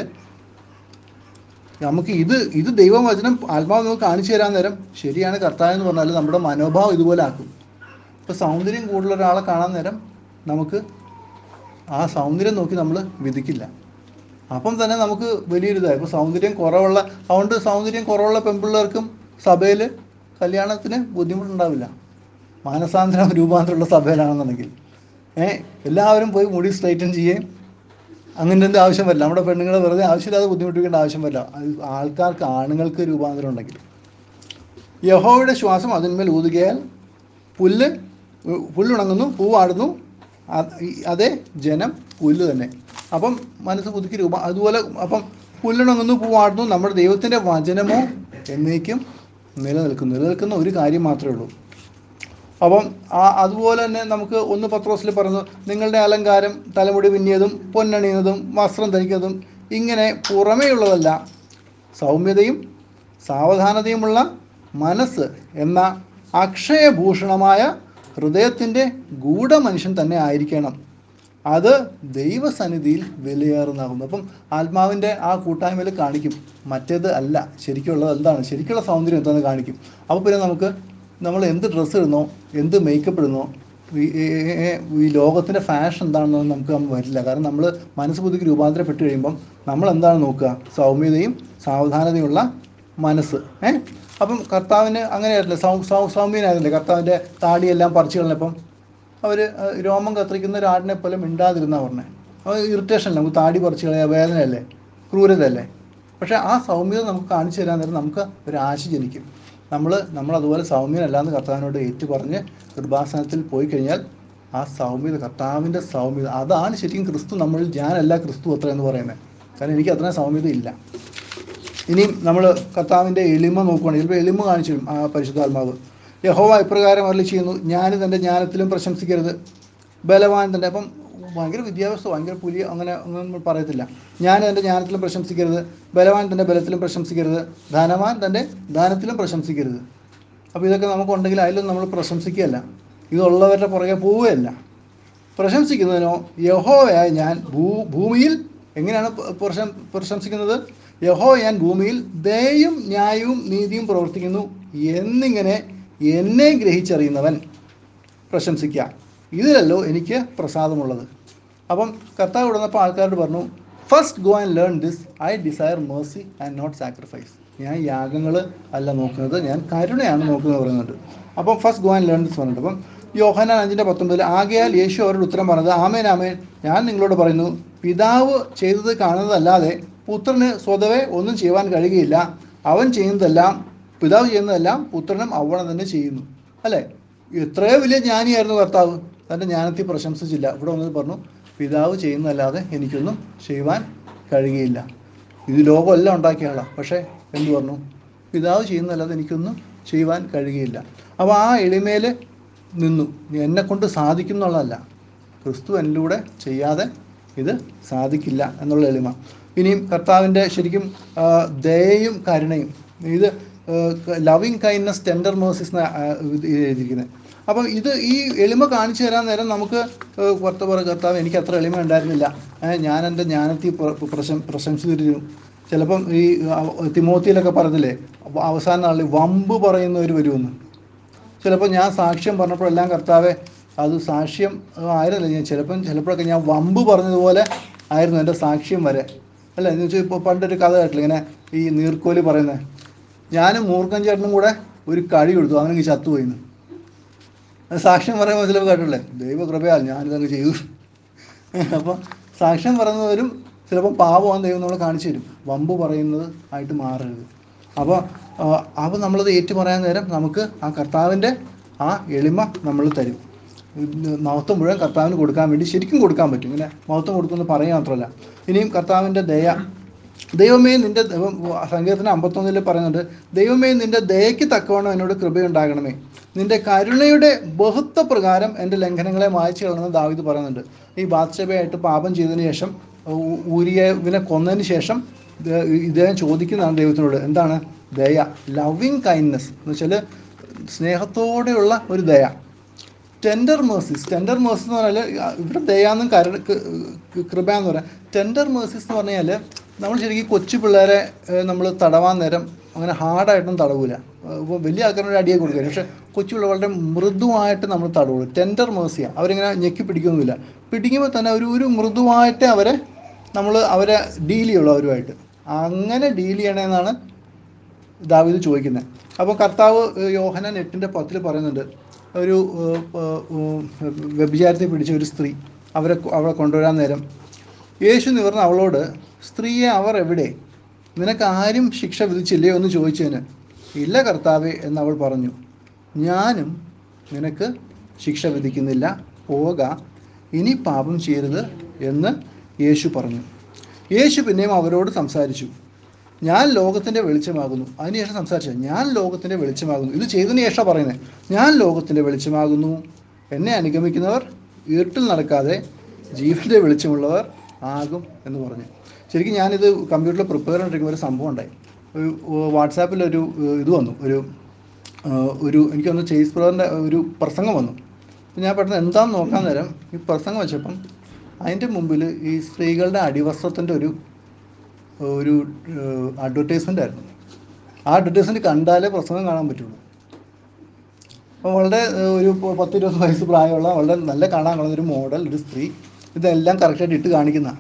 നമുക്ക് ഇത് ദൈവവചനം ആത്മാവ് നമുക്ക് കാണിച്ചു തരാൻ നേരം ശരിയാണ് കർത്താവ് എന്ന് പറഞ്ഞാൽ നമ്മുടെ മനോഭാവം ഇതുപോലെ ആക്കും. ഇപ്പോൾ സൗന്ദര്യം കൂടുതലുള്ള ഒരാളെ കാണാൻ നേരം നമുക്ക് ആ സൗന്ദര്യം നോക്കി നമ്മൾ വിധിക്കില്ല. അപ്പം തന്നെ നമുക്ക് വലിയൊരിതായി. ഇപ്പോൾ അതുകൊണ്ട് സൗന്ദര്യം കുറവുള്ള പെൺപിള്ളേർക്കും സഭയിൽ കല്യാണത്തിന് ബുദ്ധിമുട്ടുണ്ടാവില്ല. മാനസാന്തരം രൂപാന്തരമുള്ള സഭയിലാണെന്നുണ്ടെങ്കിൽ എല്ലാവരും പോയി മുടി സ്ട്രൈറ്റൻ ചെയ്യുകയും അങ്ങനത്തെ ആവശ്യം വരില്ല. നമ്മുടെ പെണ്ണുങ്ങളെ വെറുതെ ആവശ്യമില്ലാതെ ബുദ്ധിമുട്ടിക്കേണ്ട ആവശ്യം വരില്ല. ആണുങ്ങൾക്ക് രൂപാന്തരം ഉണ്ടെങ്കിൽ. യഹോവയുടെ ശ്വാസം അതിന്മേൽ ഊതുകയാൽ പുല്ലുണങ്ങുന്നു, പൂവാടുന്നു, അതേ ജനം പുല്ല് തന്നെ. അപ്പം മനസ്സ് പുതുക്കി അതുപോലെ അപ്പം പുല്ലുണങ്ങുന്നു, പൂവാടുന്നു. നമ്മുടെ ദൈവത്തിൻ്റെ വചനമോ എന്നേക്കും നിലനിൽക്കുന്ന ഒരു കാര്യം മാത്രമേ ഉള്ളൂ. അപ്പം അതുപോലെ തന്നെ നമുക്ക് 1 പത്രോസിൽ പറയുന്നു, നിങ്ങളുടെ അലങ്കാരം തലമുടി പിന്നിയതും പൊന്നണിയുന്നതും വസ്ത്രം ധരിക്കുന്നതും ഇങ്ങനെ പുറമേയുള്ളതല്ല, സൗമ്യതയും സാവധാനതയുമുള്ള മനസ്സ് എന്ന അക്ഷയഭൂഷണമായ ഹൃദയത്തിൻ്റെ ഗൂഢമനുഷ്യൻ തന്നെ ആയിരിക്കണം. അത് ദൈവസന്നിധിയിൽ വിലയേറുന്നതാകുന്നു. അപ്പം ആത്മാവിൻ്റെ ആ കൂട്ടായ്മയിൽ കാണിക്കും. മറ്റേത് അല്ല, ശരിക്കുള്ളത് എന്താണ്, ശരിക്കുള്ള സൗന്ദര്യം എന്താണെന്ന് കാണിക്കും. അപ്പോൾ പിന്നെ നമ്മൾ എന്ത് ഡ്രസ്സ് ഇടുന്നോ, എന്ത് മേക്കപ്പ് ഇടുന്നോ, ഈ ലോകത്തിൻ്റെ ഫാഷൻ എന്താണെന്ന് നമുക്ക് വരില്ല. കാരണം നമ്മൾ മനസ്സ് പുതുക്കി രൂപാന്തരപ്പെട്ട് കഴിയുമ്പം നമ്മൾ എന്താണ് നോക്കുക, സൗമ്യതയും സാവധാനതയുള്ള മനസ്സ്. അപ്പം കർത്താവിന് അങ്ങനെയായിരുന്നില്ല, സൗമ്യനായിരുന്നില്ലേ. കർത്താവിൻ്റെ താടിയെല്ലാം പറിച്ചു കളഞ്ഞപ്പം അവർ രോമം കത്തിരിക്കുന്ന ഒരാടിനെ പോലെ മിണ്ടാതിരുന്നാ പറഞ്ഞത്. അത് ഇറിറ്റേഷൻ അല്ല, നമുക്ക് താടി പറിച്ചു കളയാ, വേദനയല്ലേ, ക്രൂരതയല്ലേ. പക്ഷേ ആ സൗമ്യത നമുക്ക് കാണിച്ചു തരാൻ നേരം നമുക്ക് ഒരു ആശ ജനിക്കും. നമ്മൾ അതുപോലെ സൗമ്യനല്ലാന്ന് കർത്താവിനോട് ഏറ്റു പറഞ്ഞ് കൃപാസനത്തിൽ പോയി കഴിഞ്ഞാൽ ആ സൗമ്യത, കർത്താവിൻ്റെ സൗമ്യത, അതാണ് ശരിക്കും ക്രിസ്തു നമ്മളിൽ. ഞാനല്ല ക്രിസ്തു അത്ര എന്ന് പറയുന്നത്. കാരണം എനിക്ക് അത്രയും സൗമ്യത ഇല്ല. ഇനിയും നമ്മൾ കർത്താവിൻ്റെ എളിമ നോക്കുകയാണെങ്കിൽ ചിലപ്പോൾ എളിമ കാണിച്ചു തരും ആ പരിശുദ്ധാത്മാവ്. യഹോവ ഇപ്രകാരം അരുളി ചെയ്യുന്നു, ജ്ഞാനി തൻ്റെ ജ്ഞാനത്തിലും പ്രശംസിക്കരുത്, ബലവാൻ തൻ്റെ. അപ്പം ഭയങ്കര വിദ്യാഭ്യാസം, ഭയങ്കര പുലിയ, അങ്ങനെ ഒന്നും പറയത്തില്ല. ജ്ഞാനി തൻ്റെ ജ്ഞാനത്തിലും പ്രശംസിക്കരുത്, ബലവാൻ തൻ്റെ ബലത്തിലും പ്രശംസിക്കരുത്, ധനവാൻ തൻ്റെ ധാനത്തിലും പ്രശംസിക്കരുത്. അപ്പോൾ ഇതൊക്കെ നമുക്കുണ്ടെങ്കിൽ അതിലൊന്നും നമ്മൾ പ്രശംസിക്കുകയല്ല, ഇതുള്ളവരുടെ പുറകെ പോവുകയല്ല. പ്രശംസിക്കുന്നതിനോ യഹോവയായ ഞാൻ ഭൂമിയിൽ എങ്ങനെയാണ് പ്രശംസിക്കുന്നത്? യഹോവ ഞാൻ ഭൂമിയിൽ ദയയും ന്യായവും നീതിയും പ്രവർത്തിക്കുന്നു എന്നിങ്ങനെ എന്നെ ഗ്രഹിച്ചറിയുന്നവൻ പ്രശംസിക്കുക, ഇതിലല്ലോ എനിക്ക് പ്രസാദമുള്ളത്. അപ്പം കർത്താവ് വിടുന്നപ്പോൾ ആൾക്കാരോട് പറഞ്ഞു, first go and learn this, I desire mercy and not sacrifice. ഞാൻ യാഗങ്ങൾ അല്ല നോക്കുന്നത്, ഞാൻ കരുണയാണ് നോക്കുന്നത് പറയുന്നുണ്ട്. അപ്പം first go and learn this പറഞ്ഞിട്ട്. അപ്പം യോഹന്നാൻ 5:19 ആകയാൽ യേശു അവരുടെ ഉത്തരം പറഞ്ഞത്, ആമേൻ ആമേൻ ഞാൻ നിങ്ങളോട് പറയുന്നു, പിതാവ് ചെയ്തത് കാണുന്നതല്ലാതെ പുത്രന് സ്വതവേ ഒന്നും ചെയ്യുവാൻ കഴിയുകയില്ല. അവൻ ചെയ്യുന്നതെല്ലാം, പിതാവ് ചെയ്യുന്നതെല്ലാം പുത്രനും അവണം തന്നെ ചെയ്യുന്നു. അല്ലേ? എത്രയോ വലിയ ജ്ഞാനിയായിരുന്നു കർത്താവ്, തൻ്റെ ജ്ഞാനത്തിൽ പ്രശംസിച്ചില്ല. ഇവിടെ വന്നത് പറഞ്ഞു, പിതാവ് ചെയ്യുന്നതല്ലാതെ എനിക്കൊന്നും ചെയ്യുവാൻ കഴിയുകയില്ല. ഇത് ലോകമെല്ലാം ഉണ്ടാക്കിയ ആളാണ്, പക്ഷേ എന്തു പറഞ്ഞു? പിതാവ് ചെയ്യുന്നതല്ലാതെ എനിക്കൊന്നും ചെയ്യുവാൻ കഴിയുകയില്ല. അപ്പോൾ ആ എളിമയിൽ നിന്നു. എന്നെക്കൊണ്ട് സാധിക്കും എന്നുള്ളതല്ല, ക്രിസ്തു എന്നിലൂടെ ചെയ്യാതെ ഇത് സാധിക്കില്ല എന്നുള്ള എളിമ. ഇനിയും കർത്താവിൻ്റെ ശരിക്കും ദയയും കരുണയും, ഇത് ലവിങ് കൈൻഡ്നസ് ടെൻഡർ മേഴ്സീസ് എഴുതിയിരിക്കുന്നത്. അപ്പം ഈ എളിമ കാണിച്ചു തരാൻ നേരം നമുക്ക് കർത്താവ് എനിക്ക് അത്ര എളിമ ഉണ്ടായിരുന്നില്ല, ഞാൻ എൻ്റെ ജ്ഞാനത്തിൽ പ്രശംസിച്ചിരുന്നു. ചിലപ്പം ഈ തിമോത്തിയിലൊക്കെ പറഞ്ഞില്ലേ, അവസാന നാളിൽ വമ്പ് പറയുന്നവർ വരുമെന്ന്. ചിലപ്പോൾ ഞാൻ സാക്ഷ്യം പറഞ്ഞപ്പോഴെല്ലാം കർത്താവെ അത് സാക്ഷ്യം ആയിരുന്നില്ല, ഞാൻ ചിലപ്പോഴൊക്കെ ഞാൻ വമ്പ് പറഞ്ഞതുപോലെ ആയിരുന്നു എൻ്റെ സാക്ഷ്യം വരെ. അല്ല എന്ന് വെച്ചാൽ ഇപ്പോൾ പണ്ടൊരു കഥ കേട്ടില്ല, ഇങ്ങനെ ഈ നീർക്കോലി പറയുന്നത്, ഞാനും മൂർഖൻ ചേട്ടനും കൂടെ ഒരു കഴി കൊടുത്തു, അവനെങ്കിൽ ചത്തുപോയിന്ന്. സാക്ഷ്യം പറയുമ്പോൾ ചിലപ്പോൾ കേട്ടില്ലേ, ദൈവകൃപയാൽ ഞാനിതങ്ങ് ചെയ്തു. അപ്പോൾ സാക്ഷ്യം പറയുന്നവരും ചിലപ്പോൾ പാവമാണ് ദൈവം നമ്മളെ കാണിച്ചു തരും. വമ്പ് പറയുന്നത് ആയിട്ട് മാറരുത്. അപ്പോൾ നമ്മളത് ഏറ്റു പറയാൻ നേരം നമുക്ക് ആ കർത്താവിൻ്റെ ആ എളിമ നമ്മൾ തരും. മഹത്വം മുഴുവൻ കർത്താവിന് കൊടുക്കാൻ വേണ്ടി ശരിക്കും കൊടുക്കാൻ പറ്റും. ഇങ്ങനെ മഹത്വം കൊടുക്കുമെന്ന് പറയുക മാത്രമല്ല. ഇനിയും കർത്താവിൻ്റെ ദയ, ദൈവമേ നിൻ്റെ സങ്കീർത്തനം 51 പറയുന്നുണ്ട്, ദൈവമേ നിൻ്റെ ദയയ്ക്ക് തക്കവണ്ണം എന്നോട് കൃപയുണ്ടാകണമേ, നിൻ്റെ കരുണയുടെ ബഹുത്വ പ്രകാരം എൻ്റെ ലംഘനങ്ങളെ മായ്ച്ചു കളണമെന്ന് ദാവീദ് പറയുന്നുണ്ട്. ഈ ബാത്ശേബയായിട്ട് പാപം ചെയ്തതിന് ശേഷം, ഊരിയവിനെ കൊന്നതിന് ശേഷം ഇദ്ദേഹം ചോദിക്കുന്നതാണ് ദൈവത്തിനോട്, എന്താണ്? ദയ, ലവിങ് കൈൻഡ്നെസ് എന്ന് വെച്ചാൽ സ്നേഹത്തോടെയുള്ള ഒരു ദയ. ടെൻഡർ മേഴ്സീസ് എന്ന് പറഞ്ഞാൽ ഇവിടെ ദയാന്നും കൃപ എന്ന് പറയാം. ടെൻഡർ മേഴ്സീസ് എന്ന് പറഞ്ഞാൽ നമ്മൾ ശരിക്കും കൊച്ചു പിള്ളേരെ നമ്മൾ തടവാൻ നേരം അങ്ങനെ ഹാർഡായിട്ടൊന്നും തടവില്ല. ഇപ്പോൾ വലിയ ആൾക്കാരുടെ അടിയെ കൊടുക്കുക, പക്ഷേ കൊച്ചു പിള്ളേർ വളരെ മൃദുവായിട്ട് നമ്മൾ തടവുള്ളൂ. ടെൻഡർ മേഴ്സിയാണ്. അവരിങ്ങനെ ഞെക്കി പിടിക്കൊന്നുമില്ല. പിടിക്കുമ്പോൾ തന്നെ ഒരു മൃദുവായിട്ട് അവരെ ഡീൽ ചെയ്യുള്ളൂ അവരുമായിട്ട്. അങ്ങനെ ഡീൽ ചെയ്യണമെന്നാണ് ദാവീദ് ചോദിക്കുന്നത്. അപ്പോൾ കർത്താവ് യോഹന്നാൻ 8:10 പറയുന്നുണ്ട്, ഒരു വ്യഭിചാരത്തെ പിടിച്ച ഒരു സ്ത്രീ അവളെ കൊണ്ടുവരാൻ നേരം യേശു നിവർന്ന് അവളോട്, സ്ത്രീയെ അവർ എവിടെ? നിനക്ക് ആരും ശിക്ഷ വിധിച്ചില്ലയോ എന്ന് ചോദിച്ചതിന്, ഇല്ല കർത്താവേ എന്നവൾ പറഞ്ഞു. ഞാനും നിനക്ക് ശിക്ഷ വിധിക്കുന്നില്ല, പോക, ഇനി പാപം ചെയ്യരുത് എന്ന് യേശു പറഞ്ഞു. യേശു പിന്നെയും അവരോട് സംസാരിച്ചു, ഞാൻ ലോകത്തിൻ്റെ വെളിച്ചമാകുന്നു. അതിനുശേഷം സംസാരിച്ചത്, ഞാൻ ലോകത്തിൻ്റെ വെളിച്ചമാകുന്നു. ഇത് ചെയ്തതിന് ശേഷം പറയുന്നത്, ഞാൻ ലോകത്തിൻ്റെ വെളിച്ചമാകുന്നു, എന്നെ അനുഗമിക്കുന്നവർ ഇരുട്ടിൽ നടക്കാതെ ജീവൻ്റെ വെളിച്ചമുള്ളവർ ആകും എന്ന് പറഞ്ഞു. ശരിക്കും ഞാനിത് കമ്പ്യൂട്ടറിൽ പ്രിപ്പയർ ചെയ്തിരിക്കുന്ന ഒരു സംഭവം ഉണ്ടായി. ഒരു വാട്സാപ്പിലൊരു ഇത് വന്നു, എനിക്കൊന്ന് ചേസ് ബ്രദറിൻ്റെ ഒരു പ്രസംഗം വന്നു. ഞാൻ പെട്ടെന്ന് എന്താണെന്ന് നോക്കാൻ നേരം ഈ പ്രസംഗം വെച്ചപ്പം അതിൻ്റെ മുമ്പിൽ ഈ സ്ത്രീകളുടെ അടിവസ്ത്രത്തിൻ്റെ ഒരു അഡ്വർടൈസ്മെൻ്റ് ആയിരുന്നു. ആ അഡ്വർടൈസ്മെൻറ്റ് കണ്ടാലേ പ്രസംഗം കാണാൻ പറ്റുള്ളൂ. അപ്പോൾ വളരെ ഒരു 10-20 വയസ്സ് പ്രായമുള്ള വളരെ നല്ല കാണാൻ കാണുന്ന ഒരു മോഡൽ, ഒരു സ്ത്രീ, ഇതെല്ലാം കറക്റ്റായിട്ട് ഇട്ട് കാണിക്കുന്നതാണ്.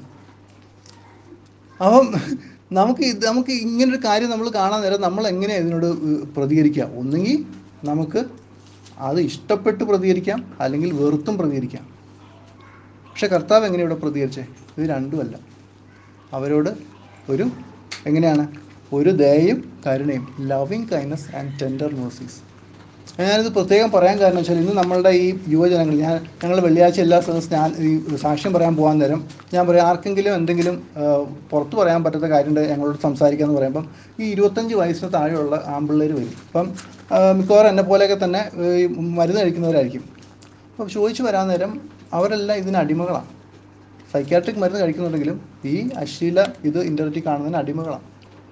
അപ്പം നമുക്ക് ഇങ്ങനൊരു കാര്യം നമ്മൾ കാണാൻ നേരം നമ്മൾ എങ്ങനെയാണ് ഇതിനോട് പ്രതികരിക്കുക? ഒന്നുകിൽ നമുക്ക് അത് ഇഷ്ടപ്പെട്ട് പ്രതികരിക്കാം, അല്ലെങ്കിൽ വെറുത്തും പ്രതികരിക്കാം. പക്ഷെ കർത്താവ് എങ്ങനെയാണ് ഇവിടെ പ്രതികരിച്ചത്? ഇത് രണ്ടുമല്ല. അവരോട് എങ്ങനെയാണ് ഒരു ദയയും കരുണയും, loving kindness and tender mercies. ഞാനിത് പ്രത്യേകം പറയാൻ കാരണം വെച്ചാൽ ഇന്ന് നമ്മളുടെ ഈ യുവജനങ്ങൾ, ഞങ്ങൾ വെള്ളിയാഴ്ച എല്ലാ ഈ സാക്ഷ്യം പറയാൻ പോകാൻ നേരം ഞാൻ പറയാം, ആർക്കെങ്കിലും എന്തെങ്കിലും പുറത്ത് പറയാൻ പറ്റാത്ത കാര്യമുണ്ട് ഞങ്ങളോട് സംസാരിക്കാമെന്ന് പറയുമ്പം ഈ 25 വയസ്സിന് താഴെയുള്ള ആൺപിള്ളേർ വരും. അപ്പം മിക്കവാറും എന്നെ പോലെയൊക്കെ തന്നെ ഈ മരുന്ന് കഴിക്കുന്നവരായിരിക്കും. അപ്പം ചോദിച്ചു വരാൻ നേരം അവരെല്ലാം ഇതിന് അടിമകളാണ്. സൈക്യാട്രിക് മരുന്ന് കഴിക്കുന്നുണ്ടെങ്കിലും ഈ അശ്ലീല ഇൻ്റർനെറ്റിൽ കാണുന്നതിന് അടിമകളാണ്.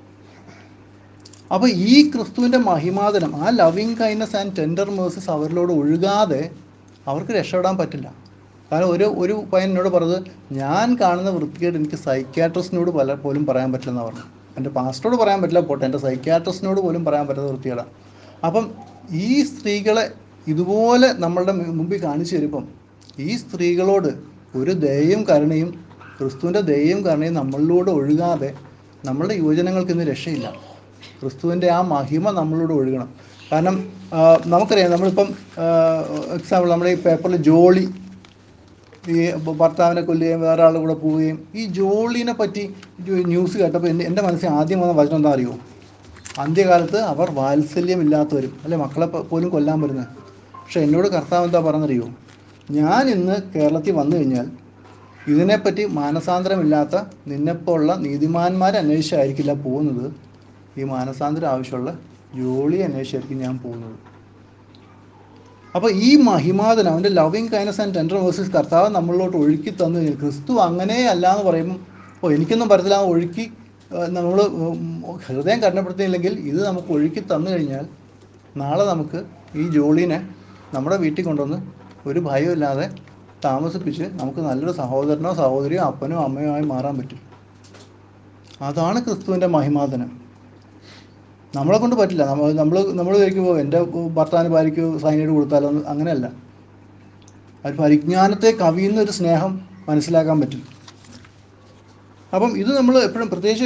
അപ്പോൾ ഈ ക്രിസ്തുവിൻ്റെ മഹിമാതനം, ആ loving kindness and tender mercies അവരിലോട് ഒഴുകാതെ അവർക്ക് രക്ഷപ്പെടാൻ പറ്റില്ല. കാരണം ഒരു പയ്യൻ എന്നോട് പറഞ്ഞത്, ഞാൻ കാണുന്ന വൃത്തികേട് എനിക്ക് സൈക്യാട്രിസ്റ്റിനോട് പോലും പറയാൻ പറ്റില്ലെന്ന് പറഞ്ഞു. എൻ്റെ പാസ്റ്ററോട് പറയാൻ പറ്റില്ല പോട്ടെ, എൻ്റെ സൈക്യാട്രിസ്റ്റിനോട് പോലും പറയാൻ പറ്റാത്ത വൃത്തികേടാണ്. അപ്പം ഈ സ്ത്രീകളെ ഇതുപോലെ നമ്മളുടെ മുമ്പിൽ കാണിച്ചു തരുമ്പം ഈ സ്ത്രീകളോട് ഒരു ദയയും കരുണയും, ക്രിസ്തുവിൻ്റെ ദയയും കരുണയും നമ്മളിലൂടെ ഒഴുകാതെ നമ്മളുടെ യുവജനങ്ങൾക്ക് ഇന്ന് രക്ഷയില്ല. ക്രിസ്തുവിൻ്റെ ആ മഹിമ നമ്മളോട് ഒഴുകണം. കാരണം നമുക്കറിയാം, നമ്മളിപ്പം എക്സാമ്പിൾ നമ്മുടെ ഈ പേപ്പറിൽ ജോളി ഈ ഭർത്താവിനെ കൊല്ലുകയും വേറെ ആളുടെ കൂടെ പോവുകയും, ഈ ജോളിനെ പറ്റി ന്യൂസ് കേട്ടപ്പോൾ എൻ്റെ മനസ്സിൽ ആദ്യം വന്ന വചനം എന്താ അറിയുമോ? അന്ത്യകാലത്ത് അവർ വാത്സല്യമില്ലാത്തവരും, അല്ലെ മക്കളെ പോലും കൊല്ലാൻ വരുന്നത്. പക്ഷെ എന്നോട് കർത്താവ് എന്താ പറഞ്ഞറിയോ? ഞാൻ ഇന്ന് കേരളത്തിൽ വന്നു കഴിഞ്ഞാൽ ഇതിനെപ്പറ്റി മാനസാന്തരമില്ലാത്ത നിന്നെപ്പോലുള്ള നീതിമാന്മാരെ അന്വേഷിച്ചായിരിക്കില്ല പോകുന്നത്, ഈ മാനസാന്തരം ആവശ്യമുള്ള ജോളിയെ അന്വേഷിച്ചായിരിക്കും ഞാൻ പോകുന്നത്. അപ്പോൾ ഈ മഹിമാതനം, അവൻ്റെ loving kindness and tender mercies കർത്താവ് നമ്മളിലോട്ട് ഒഴുക്കി തന്നു കഴിഞ്ഞാൽ, ക്രിസ്തു അങ്ങനെ അല്ല എന്ന് പറയുമ്പോൾ എനിക്കൊന്നും പറ്റത്തില്ല, ഒഴുക്കി നമ്മൾ ഹൃദയം കരുണപ്പെടുത്തിയില്ലെങ്കിൽ ഇത് നമുക്ക് ഒഴുക്കി തന്നു കഴിഞ്ഞാൽ നാളെ നമുക്ക് ഈ ജോളീനെ നമ്മുടെ വീട്ടിൽ കൊണ്ടുവന്ന് ഒരു ഭയമില്ലാതെ താമസിപ്പിച്ച് നമുക്ക് നല്ലൊരു സഹോദരനോ സഹോദരിയോ അപ്പനോ അമ്മയോ ആയി മാറാൻ പറ്റും. അതാണ് ക്രിസ്തുവിൻ്റെ മഹിമാതനം. നമ്മളെ കൊണ്ട് പറ്റില്ല. നമ്മൾ വിചാരിക്കുമ്പോൾ എൻ്റെ ഭർത്താവിന് ഭാര്യയ്ക്ക് സൈനൈഡ് കൊടുത്താലോ, അങ്ങനെയല്ല. ഒരു പരിജ്ഞാനത്തെ കവിയുന്നൊരു സ്നേഹം മനസ്സിലാക്കാൻ പറ്റും. അപ്പം ഇത് നമ്മൾ എപ്പോഴും പ്രത്യേകിച്ച്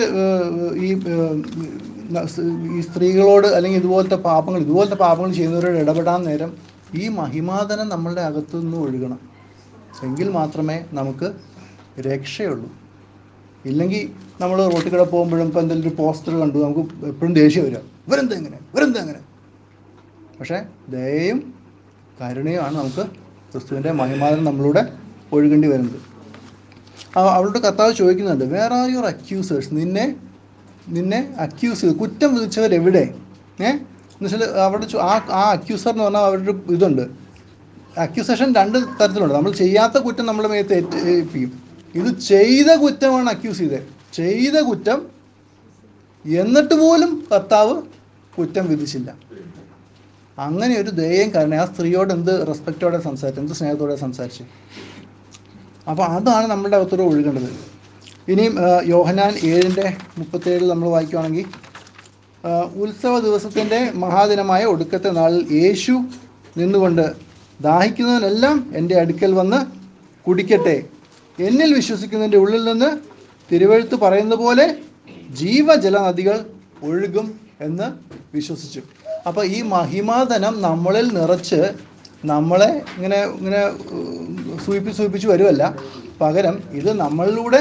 ഈ സ്ത്രീകളോട് അല്ലെങ്കിൽ ഇതുപോലത്തെ പാപങ്ങൾ ചെയ്യുന്നവരോട് ഇടപെടാൻ നേരം ഈ മഹിമാതനം നമ്മളുടെ അകത്തു നിന്ന് ഒഴുകണം. എങ്കിൽ മാത്രമേ നമുക്ക് രക്ഷയുള്ളൂ. ഇല്ലെങ്കിൽ നമ്മൾ റോട്ടിൽ കൂടെ പോകുമ്പോഴും ഇപ്പോൾ എന്തെങ്കിലും ഒരു പോസ്റ്റർ കണ്ടു നമുക്ക് എപ്പോഴും ദേഷ്യം വരിക, ഇവരെന്താ എങ്ങനെ. പക്ഷേ ദയയും കരുണയുമാണ് നമുക്ക് ക്രിസ്തുവിൻ്റെ മഹിമാനം നമ്മളിലൂടെ ഒഴുകേണ്ടി വരുന്നത്. അവളുടെ കർത്താവ് ചോദിക്കുന്നുണ്ട്, വേർ ആർ യുവർ അക്യൂസേഴ്സ്? നിന്നെ അക്യൂസ് ചെയ്ത് കുറ്റം വിധിച്ചവരെവിടെ? എന്നുവെച്ചാൽ അവിടെ ആ അക്യൂസർ എന്ന് പറഞ്ഞാൽ അവരുടെ ഇതുണ്ട്. അക്യൂസേഷൻ 2 തരത്തിലുണ്ട്. നമ്മൾ ചെയ്യാത്ത കുറ്റം നമ്മുടെ മേത്ത് ഏൽപ്പിക്കും. ഇത് ചെയ്ത കുറ്റമാണ് അക്യൂസ് ചെയ്തത്, ചെയ്ത കുറ്റം, എന്നിട്ട് പോലും കർത്താവ് കുറ്റം വിധിച്ചില്ല. അങ്ങനെ ഒരു ദയയും കാരണം ആ സ്ത്രീയോട് എന്ത് റെസ്പെക്റ്റോടെ സംസാരിച്ചു, എന്ത് സ്നേഹത്തോടെ സംസാരിച്ചു. അപ്പോൾ അതാണ് നമ്മളുടെ അകത്തോടെ ഒഴുകേണ്ടത്. ഇനിയും യോഹന്നാൻ 7:37 നമ്മൾ വായിക്കുകയാണെങ്കിൽ, ഉത്സവ ദിവസത്തിൻ്റെ മഹാദിനമായ ഒടുക്കത്തെ നാളിൽ യേശു നിന്നുകൊണ്ട്, ദാഹിക്കുന്നവനെല്ലാം എൻ്റെ അടുക്കൽ വന്ന് കുടിക്കട്ടെ, എന്നിൽ വിശ്വസിക്കുന്നതിൻ്റെ ഉള്ളിൽ നിന്ന് തിരുവെഴുത്ത് പറയുന്ന പോലെ ജീവജല നദികൾ ഒഴുകും എന്ന് വിശ്വസിച്ചു. അപ്പോൾ ഈ മഹിമാധനം നമ്മളിൽ നിറച്ച് നമ്മളെ ഇങ്ങനെ സൂചിപ്പിച്ച് വരുമല്ല, പകരം ഇത് നമ്മളിലൂടെ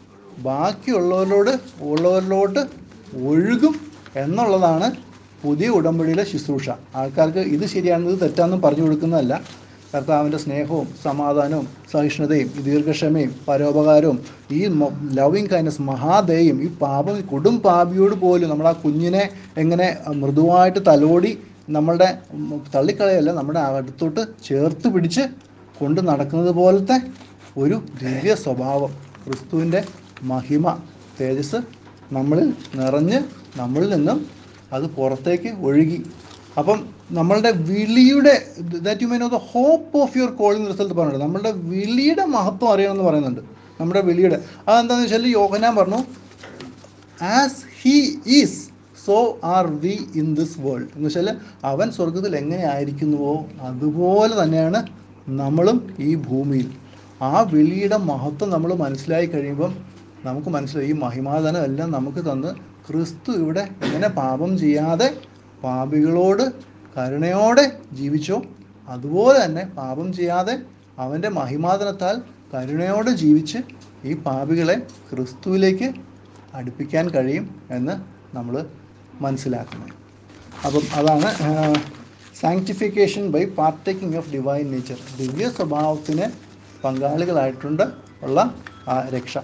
ബാക്കിയുള്ളവരിലോട്ട് ഒഴുകും എന്നുള്ളതാണ് പുതിയ ഉടമ്പടിയിലെ ശുശ്രൂഷ. ആൾക്കാർക്ക് ഇത് ശരിയാണെന്ന് ഇത് തെറ്റാണെന്നും പറഞ്ഞു കൊടുക്കുന്നതല്ല. കർത്താവിൻ്റെ സ്നേഹവും സമാധാനവും സഹിഷ്ണുതയും ഈ ദീർഘക്ഷമയും പരോപകാരവും ഈ ലവിങ് കൈൻഡ്നസ്, മഹാദയയും ഈ കൊടും പാപിയോട് പോലും നമ്മൾ ആ കുഞ്ഞിനെ എങ്ങനെ മൃദുവായിട്ട് തലോടി നമ്മളുടെ തള്ളിക്കളയല്ല, നമ്മുടെ അടുത്തോട്ട് ചേർത്ത് പിടിച്ച് കൊണ്ട് നടക്കുന്നത് പോലത്തെ ഒരു ദിവ്യ സ്വഭാവം, ക്രിസ്തുവിൻ്റെ മഹിമ തേജസ് നമ്മളിൽ നിറഞ്ഞ് നമ്മളിൽ നിന്നും അത് പുറത്തേക്ക് ഒഴുകി. അപ്പം നമ്മളുടെ വിളിയുടെ that you may know the hope of your calling result പറഞ്ഞിട്ടുണ്ട്. നമ്മളുടെ വിളിയുടെ മഹത്വം അറിയണമെന്ന് പറയുന്നുണ്ട്. നമ്മുടെ വിളിയുടെ അതെന്താണെന്ന് വെച്ചാൽ യോഹന്നാൻ പറഞ്ഞു, as he is so are we in this world. എന്ന് വെച്ചാൽ അവൻ സ്വർഗത്തിൽ എങ്ങനെ ആയിരിക്കുന്നുവോ അതുപോലെ തന്നെയാണ് നമ്മളും ഈ ഭൂമിയിൽ. ആ വിളിയുടെ മഹത്വം നമ്മൾ മനസ്സിലായി കഴിയുമ്പം നമുക്ക് മനസ്സിലായി ഈ മഹിമാധനം എല്ലാം നമുക്ക് തന്ന് ക്രിസ്തു ഇവിടെ എങ്ങനെ പാപം ചെയ്യാതെ പാപികളോട് കരുണയോടെ ജീവിച്ചോ അതുപോലെ തന്നെ പാപം ചെയ്യാതെ അവൻ്റെ മഹിമാധനത്താൽ കരുണയോടെ ജീവിച്ച് ഈ പാപികളെ ക്രിസ്തുവിലേക്ക് അടുപ്പിക്കാൻ കഴിയും എന്ന് നമ്മൾ മനസ്സിലാക്കുന്നത്. അപ്പം അതാണ് sanctification by partaking of divine nature. ദിവ്യ സ്വഭാവത്തിന് പങ്കാളികളായിട്ടുണ്ട് ഉള്ള ആ രക്ഷ.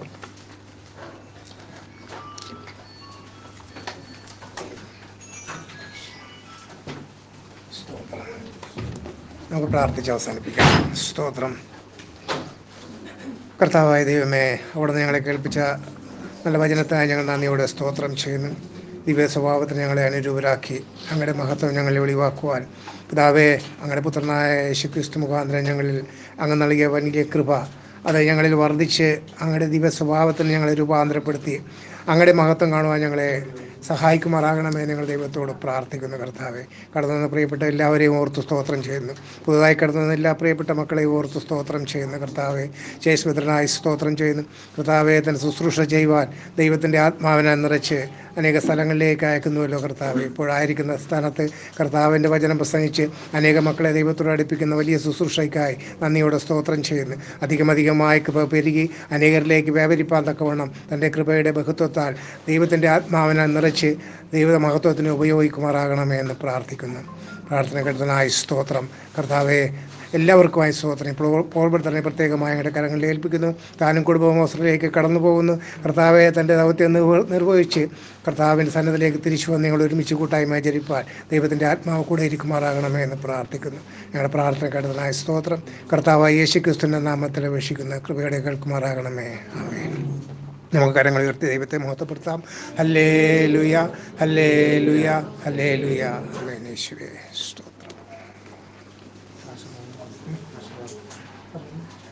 നമുക്ക് പ്രാർത്ഥിച്ച് അവസാനിപ്പിക്കാം. സ്തോത്രം. കർത്താവായ ദൈവമേ, അവിടുന്ന് ഞങ്ങളെ കേൾപ്പിച്ച നല്ല വചനത്തിനായി ഞങ്ങൾ നന്ദിയോടെ സ്തോത്രം ചെയ്യുന്നു. ദിവ്യ സ്വഭാവത്തിന് ഞങ്ങളെ അനുരൂപരാക്കി അങ്ങയുടെ മഹത്വം ഞങ്ങളെ വെളിവാക്കുവാൻ പിതാവേ, അങ്ങയുടെ പുത്രനായ യേശുക്രിസ്തു മുഖാന്തരം ഞങ്ങളിൽ അങ്ങ് നൽകിയ വലിയ കൃപ അത് ഞങ്ങളിൽ വർദ്ധിച്ച് അങ്ങയുടെ ദിവ്യ സ്വഭാവത്തിന് ഞങ്ങളെ രൂപാന്തരപ്പെടുത്തി അങ്ങയുടെ മഹത്വം കാണുവാൻ ഞങ്ങളെ സഹായിക്കുമാറാകണമേ ഞങ്ങൾ ദൈവത്തോട് പ്രാർത്ഥിക്കുന്നു. കർത്താവെ, കടന്നു വന്ന പ്രിയപ്പെട്ട എല്ലാവരെയും ഓർത്ത് സ്തോത്രം ചെയ്യുന്നു. പുതുതായി കടന്നു വന്ന എല്ലാ പ്രിയപ്പെട്ട മക്കളെയും ഓർത്ത് സ്തോത്രം ചെയ്യുന്നു. കർത്താവെ, ശേഷപുത്രനായി സ്തോത്രം ചെയ്യുന്നു. കർത്താവെ, തന്നെ ശുശ്രൂഷ ചെയ്യുവാൻ ദൈവത്തിൻ്റെ ആത്മാവിനെ നിറച്ച് അനേക സ്ഥലങ്ങളിലേക്ക് അയക്കുന്നുവല്ലോ. കർത്താവെ, ഇപ്പോഴായിരിക്കുന്ന സ്ഥാനത്ത് കർത്താവിൻ്റെ വചനം പ്രസംഗിച്ച് അനേക മക്കളെ ദൈവത്തോട് അടുപ്പിക്കുന്ന വലിയ ശുശ്രൂഷയ്ക്കായി നന്ദിയോടെ സ്തോത്രം ചെയ്യുന്നു. അധികമായി കൃപ പെരുകി അനേകരിലേക്ക് വ്യാപരിപ്പാൻ തക്കവണ്ണം തൻ്റെ കൃപയുടെ ബഹുത്വത്താൽ ദൈവത്തിൻ്റെ ആത്മാവിനെ നിറച്ച് ദൈവ മഹത്വത്തിന് ഉപയോഗിക്കുമാറാകണമേ എന്ന് പ്രാർത്ഥിക്കുന്നു. പ്രാർത്ഥന കേട്ടതിനായി സ്തോത്രം. കർത്താവെ, എല്ലാവർക്കുമായി സ്തോത്രം. ഇപ്പോൾ പോൾബർട്ട് തന്നെ പ്രത്യേകമായി ഞങ്ങളുടെ കരങ്ങളിൽ ഏൽപ്പിക്കുന്നു. താനും കുടുംബവും ഓസ്ട്രേലിയയിലേക്ക് കടന്നു പോകുന്നു. കർത്താവെ, തൻ്റെ ദൗത്യം നിർവഹിച്ച് കർത്താവിൻ്റെ സന്നദ്ധയിലേക്ക് തിരിച്ചു വന്ന് ഞങ്ങൾ ഒരുമിച്ച് കൂട്ടായ്മ ആചരിപ്പാൻ ദൈവത്തിൻ്റെ ആത്മാവ് കൂടെ ഇരിക്കുമാറാകണമേ എന്ന് പ്രാർത്ഥിക്കുന്നു. ഞങ്ങളുടെ പ്രാർത്ഥന കേട്ടതിനായി സ്തോത്രം. കർത്താവായ യേശുക്രിസ്തുവിൻ്റെ നാമത്തിൽ അപേക്ഷിക്കുന്ന കൃപയുടെ കേൾക്കുമാറാകണമേ. ആമേൻ. നമുക്ക് കരങ്ങൾ ഉയർത്തി ദൈവത്തെ മഹത്വപ്പെടുത്താം. ഹല്ലേലൂയ, ഹല്ലേലൂയ, ഹല്ലേലൂയ. ആമേൻ. യേശുവേ സ്തോത്രം.